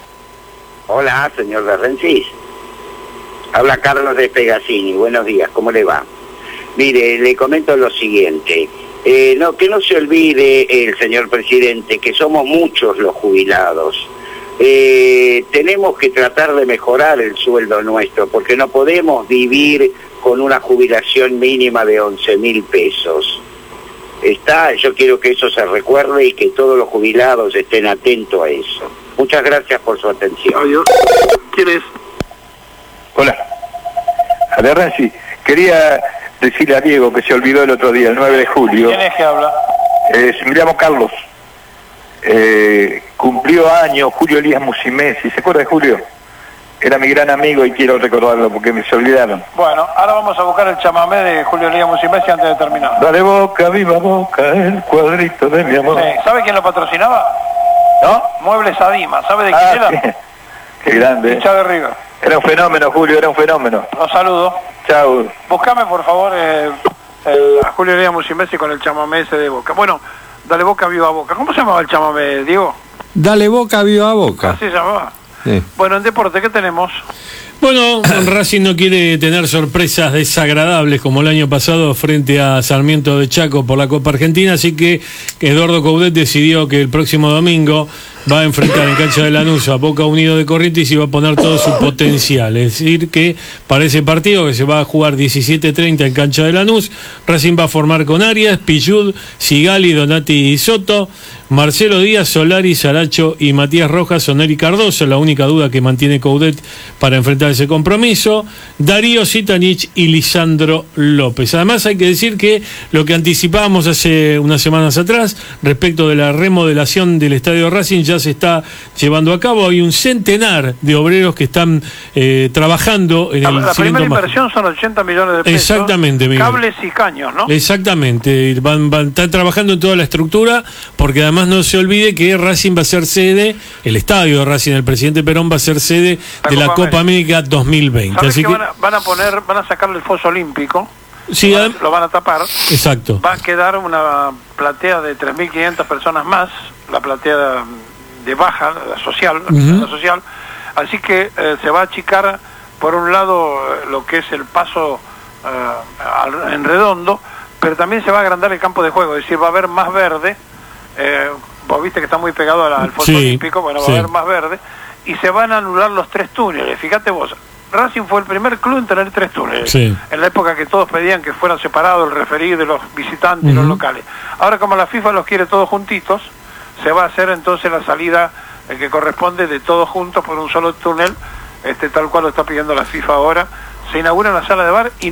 Hola, señor de Rensis. Habla Carlos de Pegasini. Buenos días, ¿cómo le va? Mire, le comento lo siguiente. Que no se olvide el señor presidente que somos muchos los jubilados. Tenemos que tratar de mejorar el sueldo nuestro, porque no podemos vivir con una jubilación mínima de 11.000 pesos. Yo quiero que eso se recuerde y que todos los jubilados estén atentos a eso. Muchas gracias por su atención. Adiós. ¿Quién es? Hola. Renzi, quería decirle a Diego que se olvidó el otro día, el 9 de julio. ¿Quién es que habla? Me llamo Carlos. Cumplió años Julio Elías Musimesi. ¿Se acuerda de Julio? Era mi gran amigo y quiero recordarlo porque me se olvidaron. Bueno, ahora vamos a buscar el chamamé de Julio Elías Musimesi antes de terminar. Dale boca, viva boca, el cuadrito de mi amor. Sí. ¿Sabe quién lo patrocinaba? ¿No? Muebles Adima. ¿Sabe de quién era? Sí. Qué grande. Hincha de River. Era un fenómeno, Julio, era un fenómeno. Los saludo. Chao. Buscame, por favor, a Julio Elías Musimesi con el chamamé ese de Boca. Bueno, dale boca, viva boca. ¿Cómo se llamaba el chamamé, Diego? Dale boca, viva boca. Así se llamaba. Sí. Bueno, en deporte, ¿qué tenemos? Bueno, Racing no quiere tener sorpresas desagradables como el año pasado frente a Sarmiento de Chaco por la Copa Argentina, así que Eduardo Coudet decidió que el próximo domingo va a enfrentar en cancha de Lanús a Boca Unido de Corrientes y va a poner todo su potencial. Es decir, que para ese partido, que se va a jugar 17:30 en cancha de Lanús, Racing va a formar con Arias, Pillud, Sigali, Donati y Soto, Marcelo Díaz, Solari, Saracho y Matías Rojas, Oneri Cardoso, la única duda que mantiene Coudet para enfrentar ese compromiso, Darío Sitanich y Lisandro López. Además hay que decir que lo que anticipábamos hace unas semanas atrás respecto de la remodelación del estadio Racing ya se está llevando a cabo. Hay un centenar de obreros que están trabajando en el La primera cimiento inversión son 80 millones de pesos. Exactamente, Miguel. Cables y caños, ¿no? Exactamente, están trabajando en toda la estructura, porque además no se olvide que Racing va a ser sede, el estadio de Racing, el presidente Perón va a ser sede de la Copa América 2020. ¿Sabes Así que que van a sacarle el foso olímpico? sí, Lo van a tapar. exacto. Va a quedar una platea de 3.500 personas más, la platea de baja, la social, Ujú. la social. Así que se va a achicar, por un lado, lo que es el paso en redondo, pero también se va a agrandar el campo de juego, es decir, va a haber más verde. Vos viste que está muy pegado al foso Sí, olímpico, bueno, va sí. a haber más verde, y se van a anular los 3 túneles. Fíjate vos, Racing fue el primer club en tener 3 túneles, Sí. en la época que todos pedían que fueran separados el referí de los visitantes y los Ujú. locales. Ahora, como la FIFA los quiere todos juntitos, se va a hacer entonces la salida que corresponde de todos juntos por un solo túnel, tal cual lo está pidiendo la FIFA ahora. Se inaugura una sala de bar y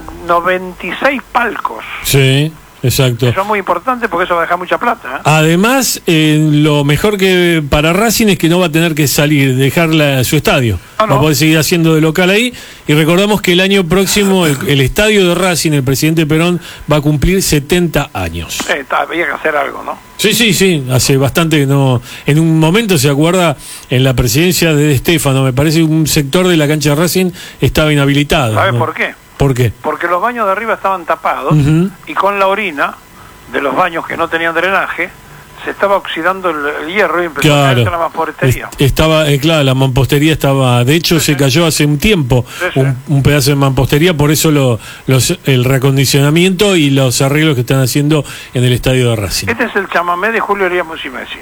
96 palcos. Sí, exacto. Eso es muy importante porque eso va a dejar mucha plata, ¿eh? Además, lo mejor que para Racing es que no va a tener que salir, dejar su estadio. Va a poder seguir haciendo de local ahí. Y recordamos que el año próximo el estadio de Racing, el presidente Perón, va a cumplir 70 años. Había que hacer algo, ¿no? Sí, hace bastante que no. En un momento, se acuerda, en la presidencia de Stefano, me parece que un sector de la cancha de Racing estaba inhabilitado. ¿Sabes ¿no? por qué? ¿Por qué? Porque los baños de arriba estaban tapados Ujú. y con la orina de los baños que no tenían drenaje se estaba oxidando el hierro y empezó a caerse la mampostería. Estaba, claro, la mampostería estaba, de hecho se cayó hace un tiempo un pedazo de mampostería, por eso el reacondicionamiento y los arreglos que están haciendo en el estadio de Racing. Este es el chamamé de Julio Elías Musimesi.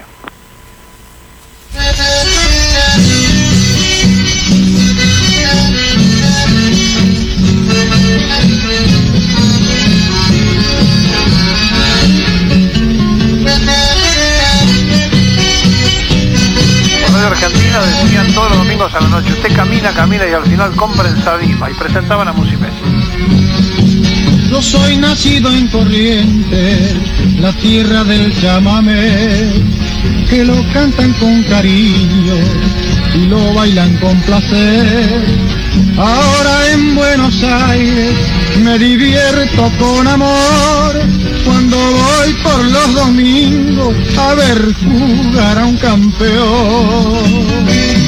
Radio Argentina decían todos los domingos a la noche: usted camina y al final compra en Sadima, y presentaban a Musimesi. Yo soy nacido en Corrientes, la tierra del chamamé, que lo cantan con cariño y lo bailan con placer. Ahora en Buenos Aires me divierto con amor, cuando voy por los domingos a ver jugar a un campeón.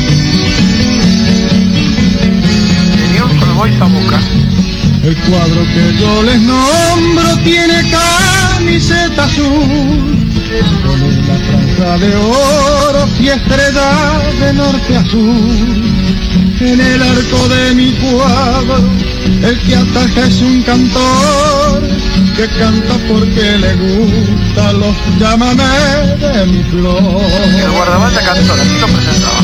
Tenía un solo voice a Boca. El cuadro que yo les nombro tiene camiseta azul, con una franja de oro y estrellas de norte a sur. En el arco de mi cuadro, el que ataja es un cantor, que canta porque le gusta los llámame de mi flor. El guardameta cantor, así lo presentaba.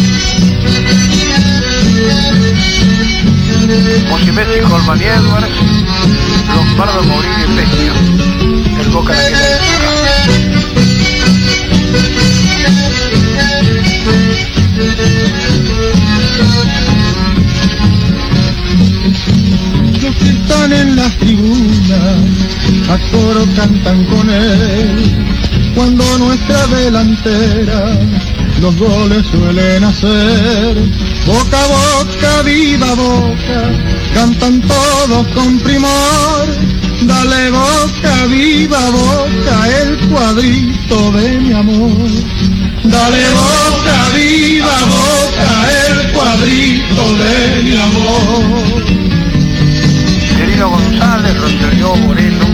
Musimesi, Colman y Edwards, Lombardo, Mourinho y Pescia. El Boca de aquella época. Los que están en las tribunas a coro cantan con él. Cuando nuestra delantera los goles suelen hacer, boca a boca, viva boca, cantan todos con primor. Dale boca, viva boca, el cuadrito de mi amor. Dale boca, viva boca, el cuadrito de mi amor. Querido González, Rosselló, Moreno,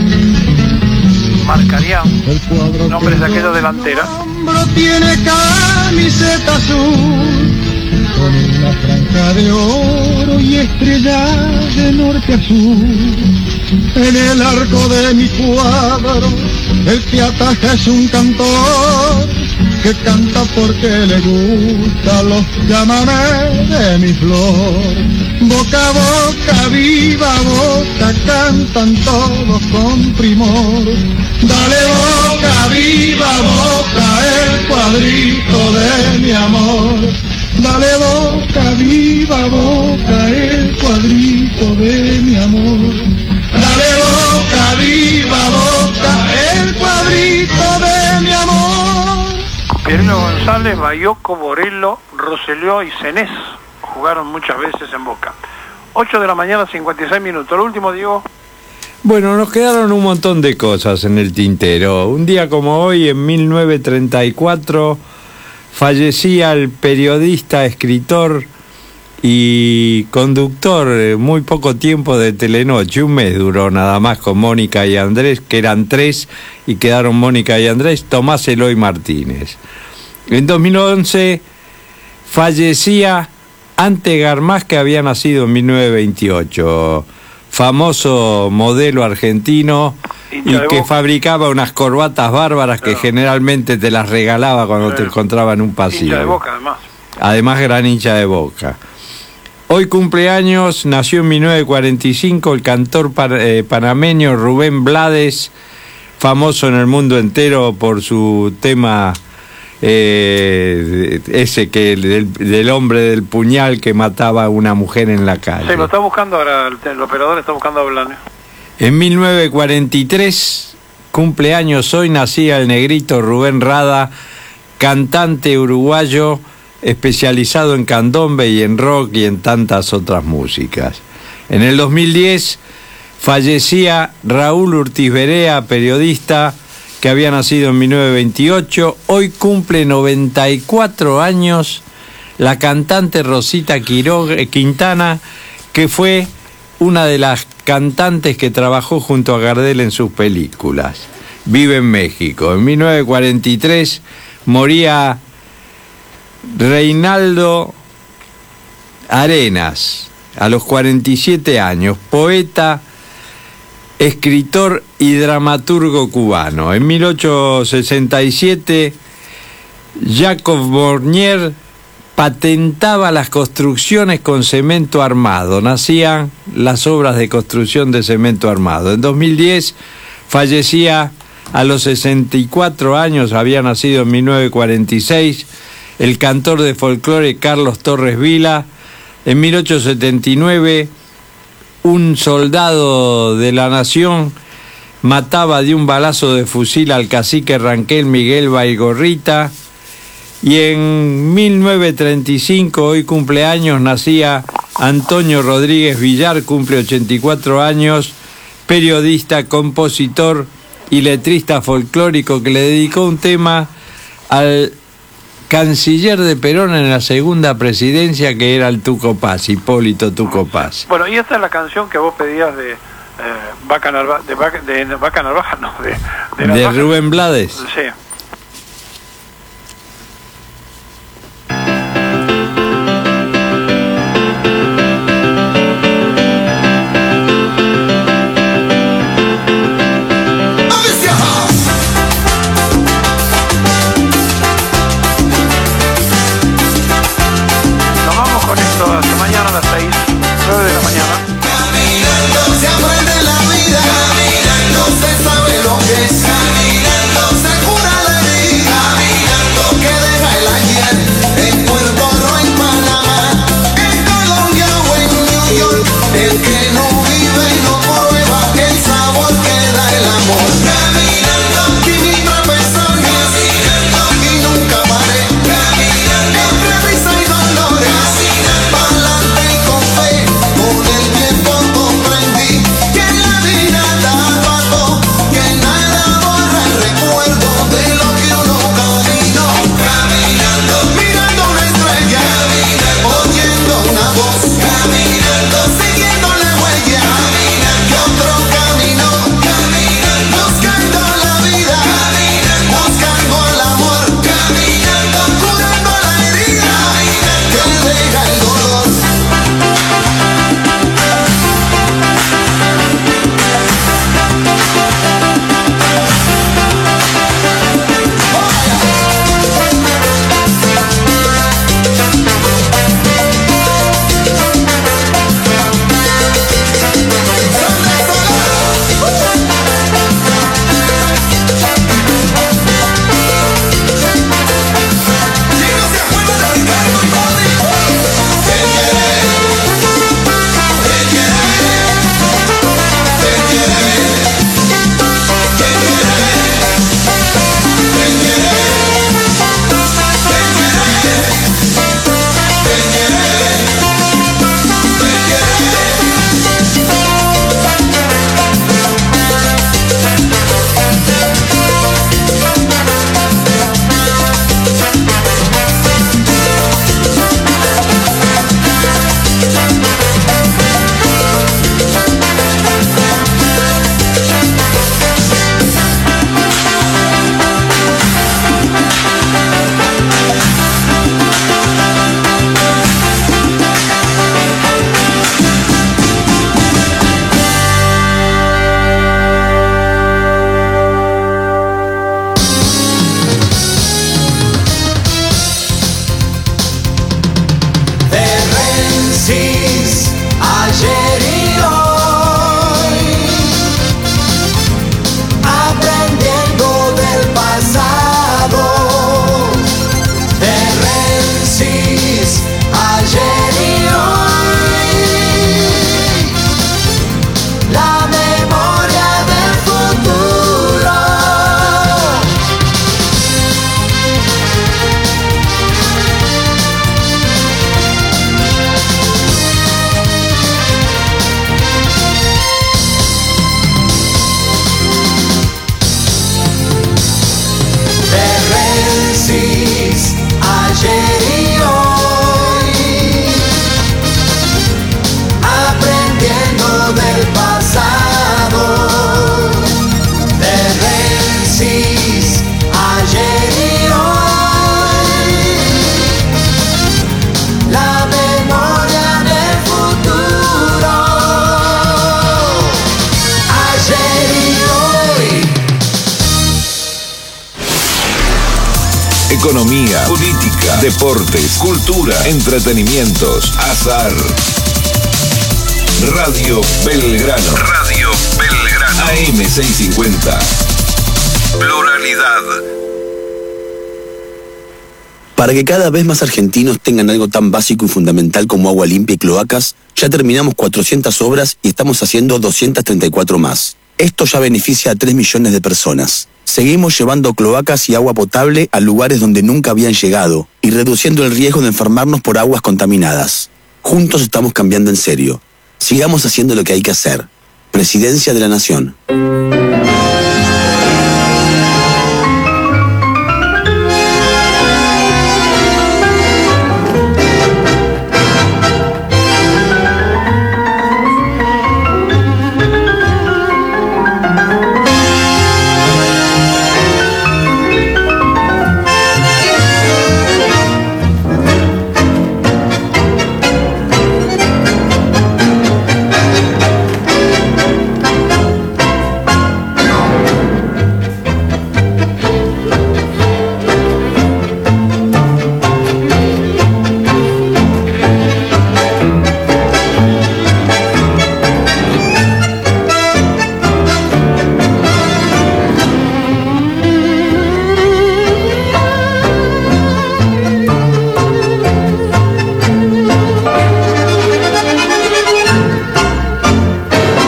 marcaría nombres de aquella delantera. Tiene camiseta azul con una franja de oro y estrellas de norte a sur. En el arco de mi cuadro el que ataja es un cantor que canta porque le gusta los llámame de mi flor. Boca a boca, viva boca, cantan todos con primor. Dale boca, viva boca, el cuadrito de mi amor. Dale boca, viva boca, el cuadrito de mi amor. Dale boca, viva boca, el cuadrito de mi amor. Pierino González, Bayoco, Borello, Rosselló y Senés jugaron muchas veces en Boca. 8 de la mañana, 56 minutos. Lo último, Diego. Bueno, nos quedaron un montón de cosas en el tintero. Un día como hoy, en 1934, fallecía el periodista, escritor y conductor, muy poco tiempo, de Telenoche. Un mes duró nada más, con Mónica y Andrés, que eran tres y quedaron Mónica y Andrés, Tomás Eloy Martínez. En 2011 fallecía Ante Garmaz, que había nacido en 1928, famoso modelo argentino y que fabricaba unas corbatas bárbaras que generalmente te las regalaba cuando te encontraba en un pasillo. Hincha de Boca, además. Además, gran hincha de Boca. Hoy cumpleaños, nació en 1945 el cantor panameño Rubén Blades, famoso en el mundo entero por su tema ese que del hombre del puñal que mataba a una mujer en la calle. Sí, lo está buscando ahora, el operador está buscando a Blanio. En 1943, cumpleaños hoy, nacía el negrito Rubén Rada, cantante uruguayo especializado en candombe y en rock y en tantas otras músicas. En el 2010 fallecía Raúl Urtiz Berea, periodista que había nacido en 1928. Hoy cumple 94 años la cantante Rosita Quintana, que fue una de las cantantes que trabajó junto a Gardel en sus películas. Vive en México. En 1943 moría Reinaldo Arenas, a los 47 años, poeta, escritor y dramaturgo cubano. En 1867, Jacob Mornier patentaba las construcciones con cemento armado. Nacían las obras de construcción de cemento armado. En 2010 fallecía a los 64 años, había nacido en 1946, el cantor de folclore Carlos Torres Vila. En 1879, un soldado de la Nación mataba de un balazo de fusil al cacique Ranquel Miguel Baigorrita. Y en 1935, hoy cumpleaños, nacía Antonio Rodríguez Villar, cumple 84 años, periodista, compositor y letrista folclórico, que le dedicó un tema al canciller de Perón en la segunda presidencia, que era el Tuco Paz, Hipólito Tuco Paz. Bueno, y esta es la canción que vos pedías de Vaca Narvaja, no, de Rubén Blades. Sí. Caminando se aprende la vida, caminando se sabe lo que es, caminando se cura economía, política, deportes, cultura, entretenimientos, azar. Radio Belgrano. Radio Belgrano. AM650. Pluralidad. Para que cada vez más argentinos tengan algo tan básico y fundamental como agua limpia y cloacas, ya terminamos 400 obras y estamos haciendo 234 más. Esto ya beneficia a 3 millones de personas. Seguimos llevando cloacas y agua potable a lugares donde nunca habían llegado y reduciendo el riesgo de enfermarnos por aguas contaminadas. Juntos estamos cambiando en serio. Sigamos haciendo lo que hay que hacer. Presidencia de la Nación.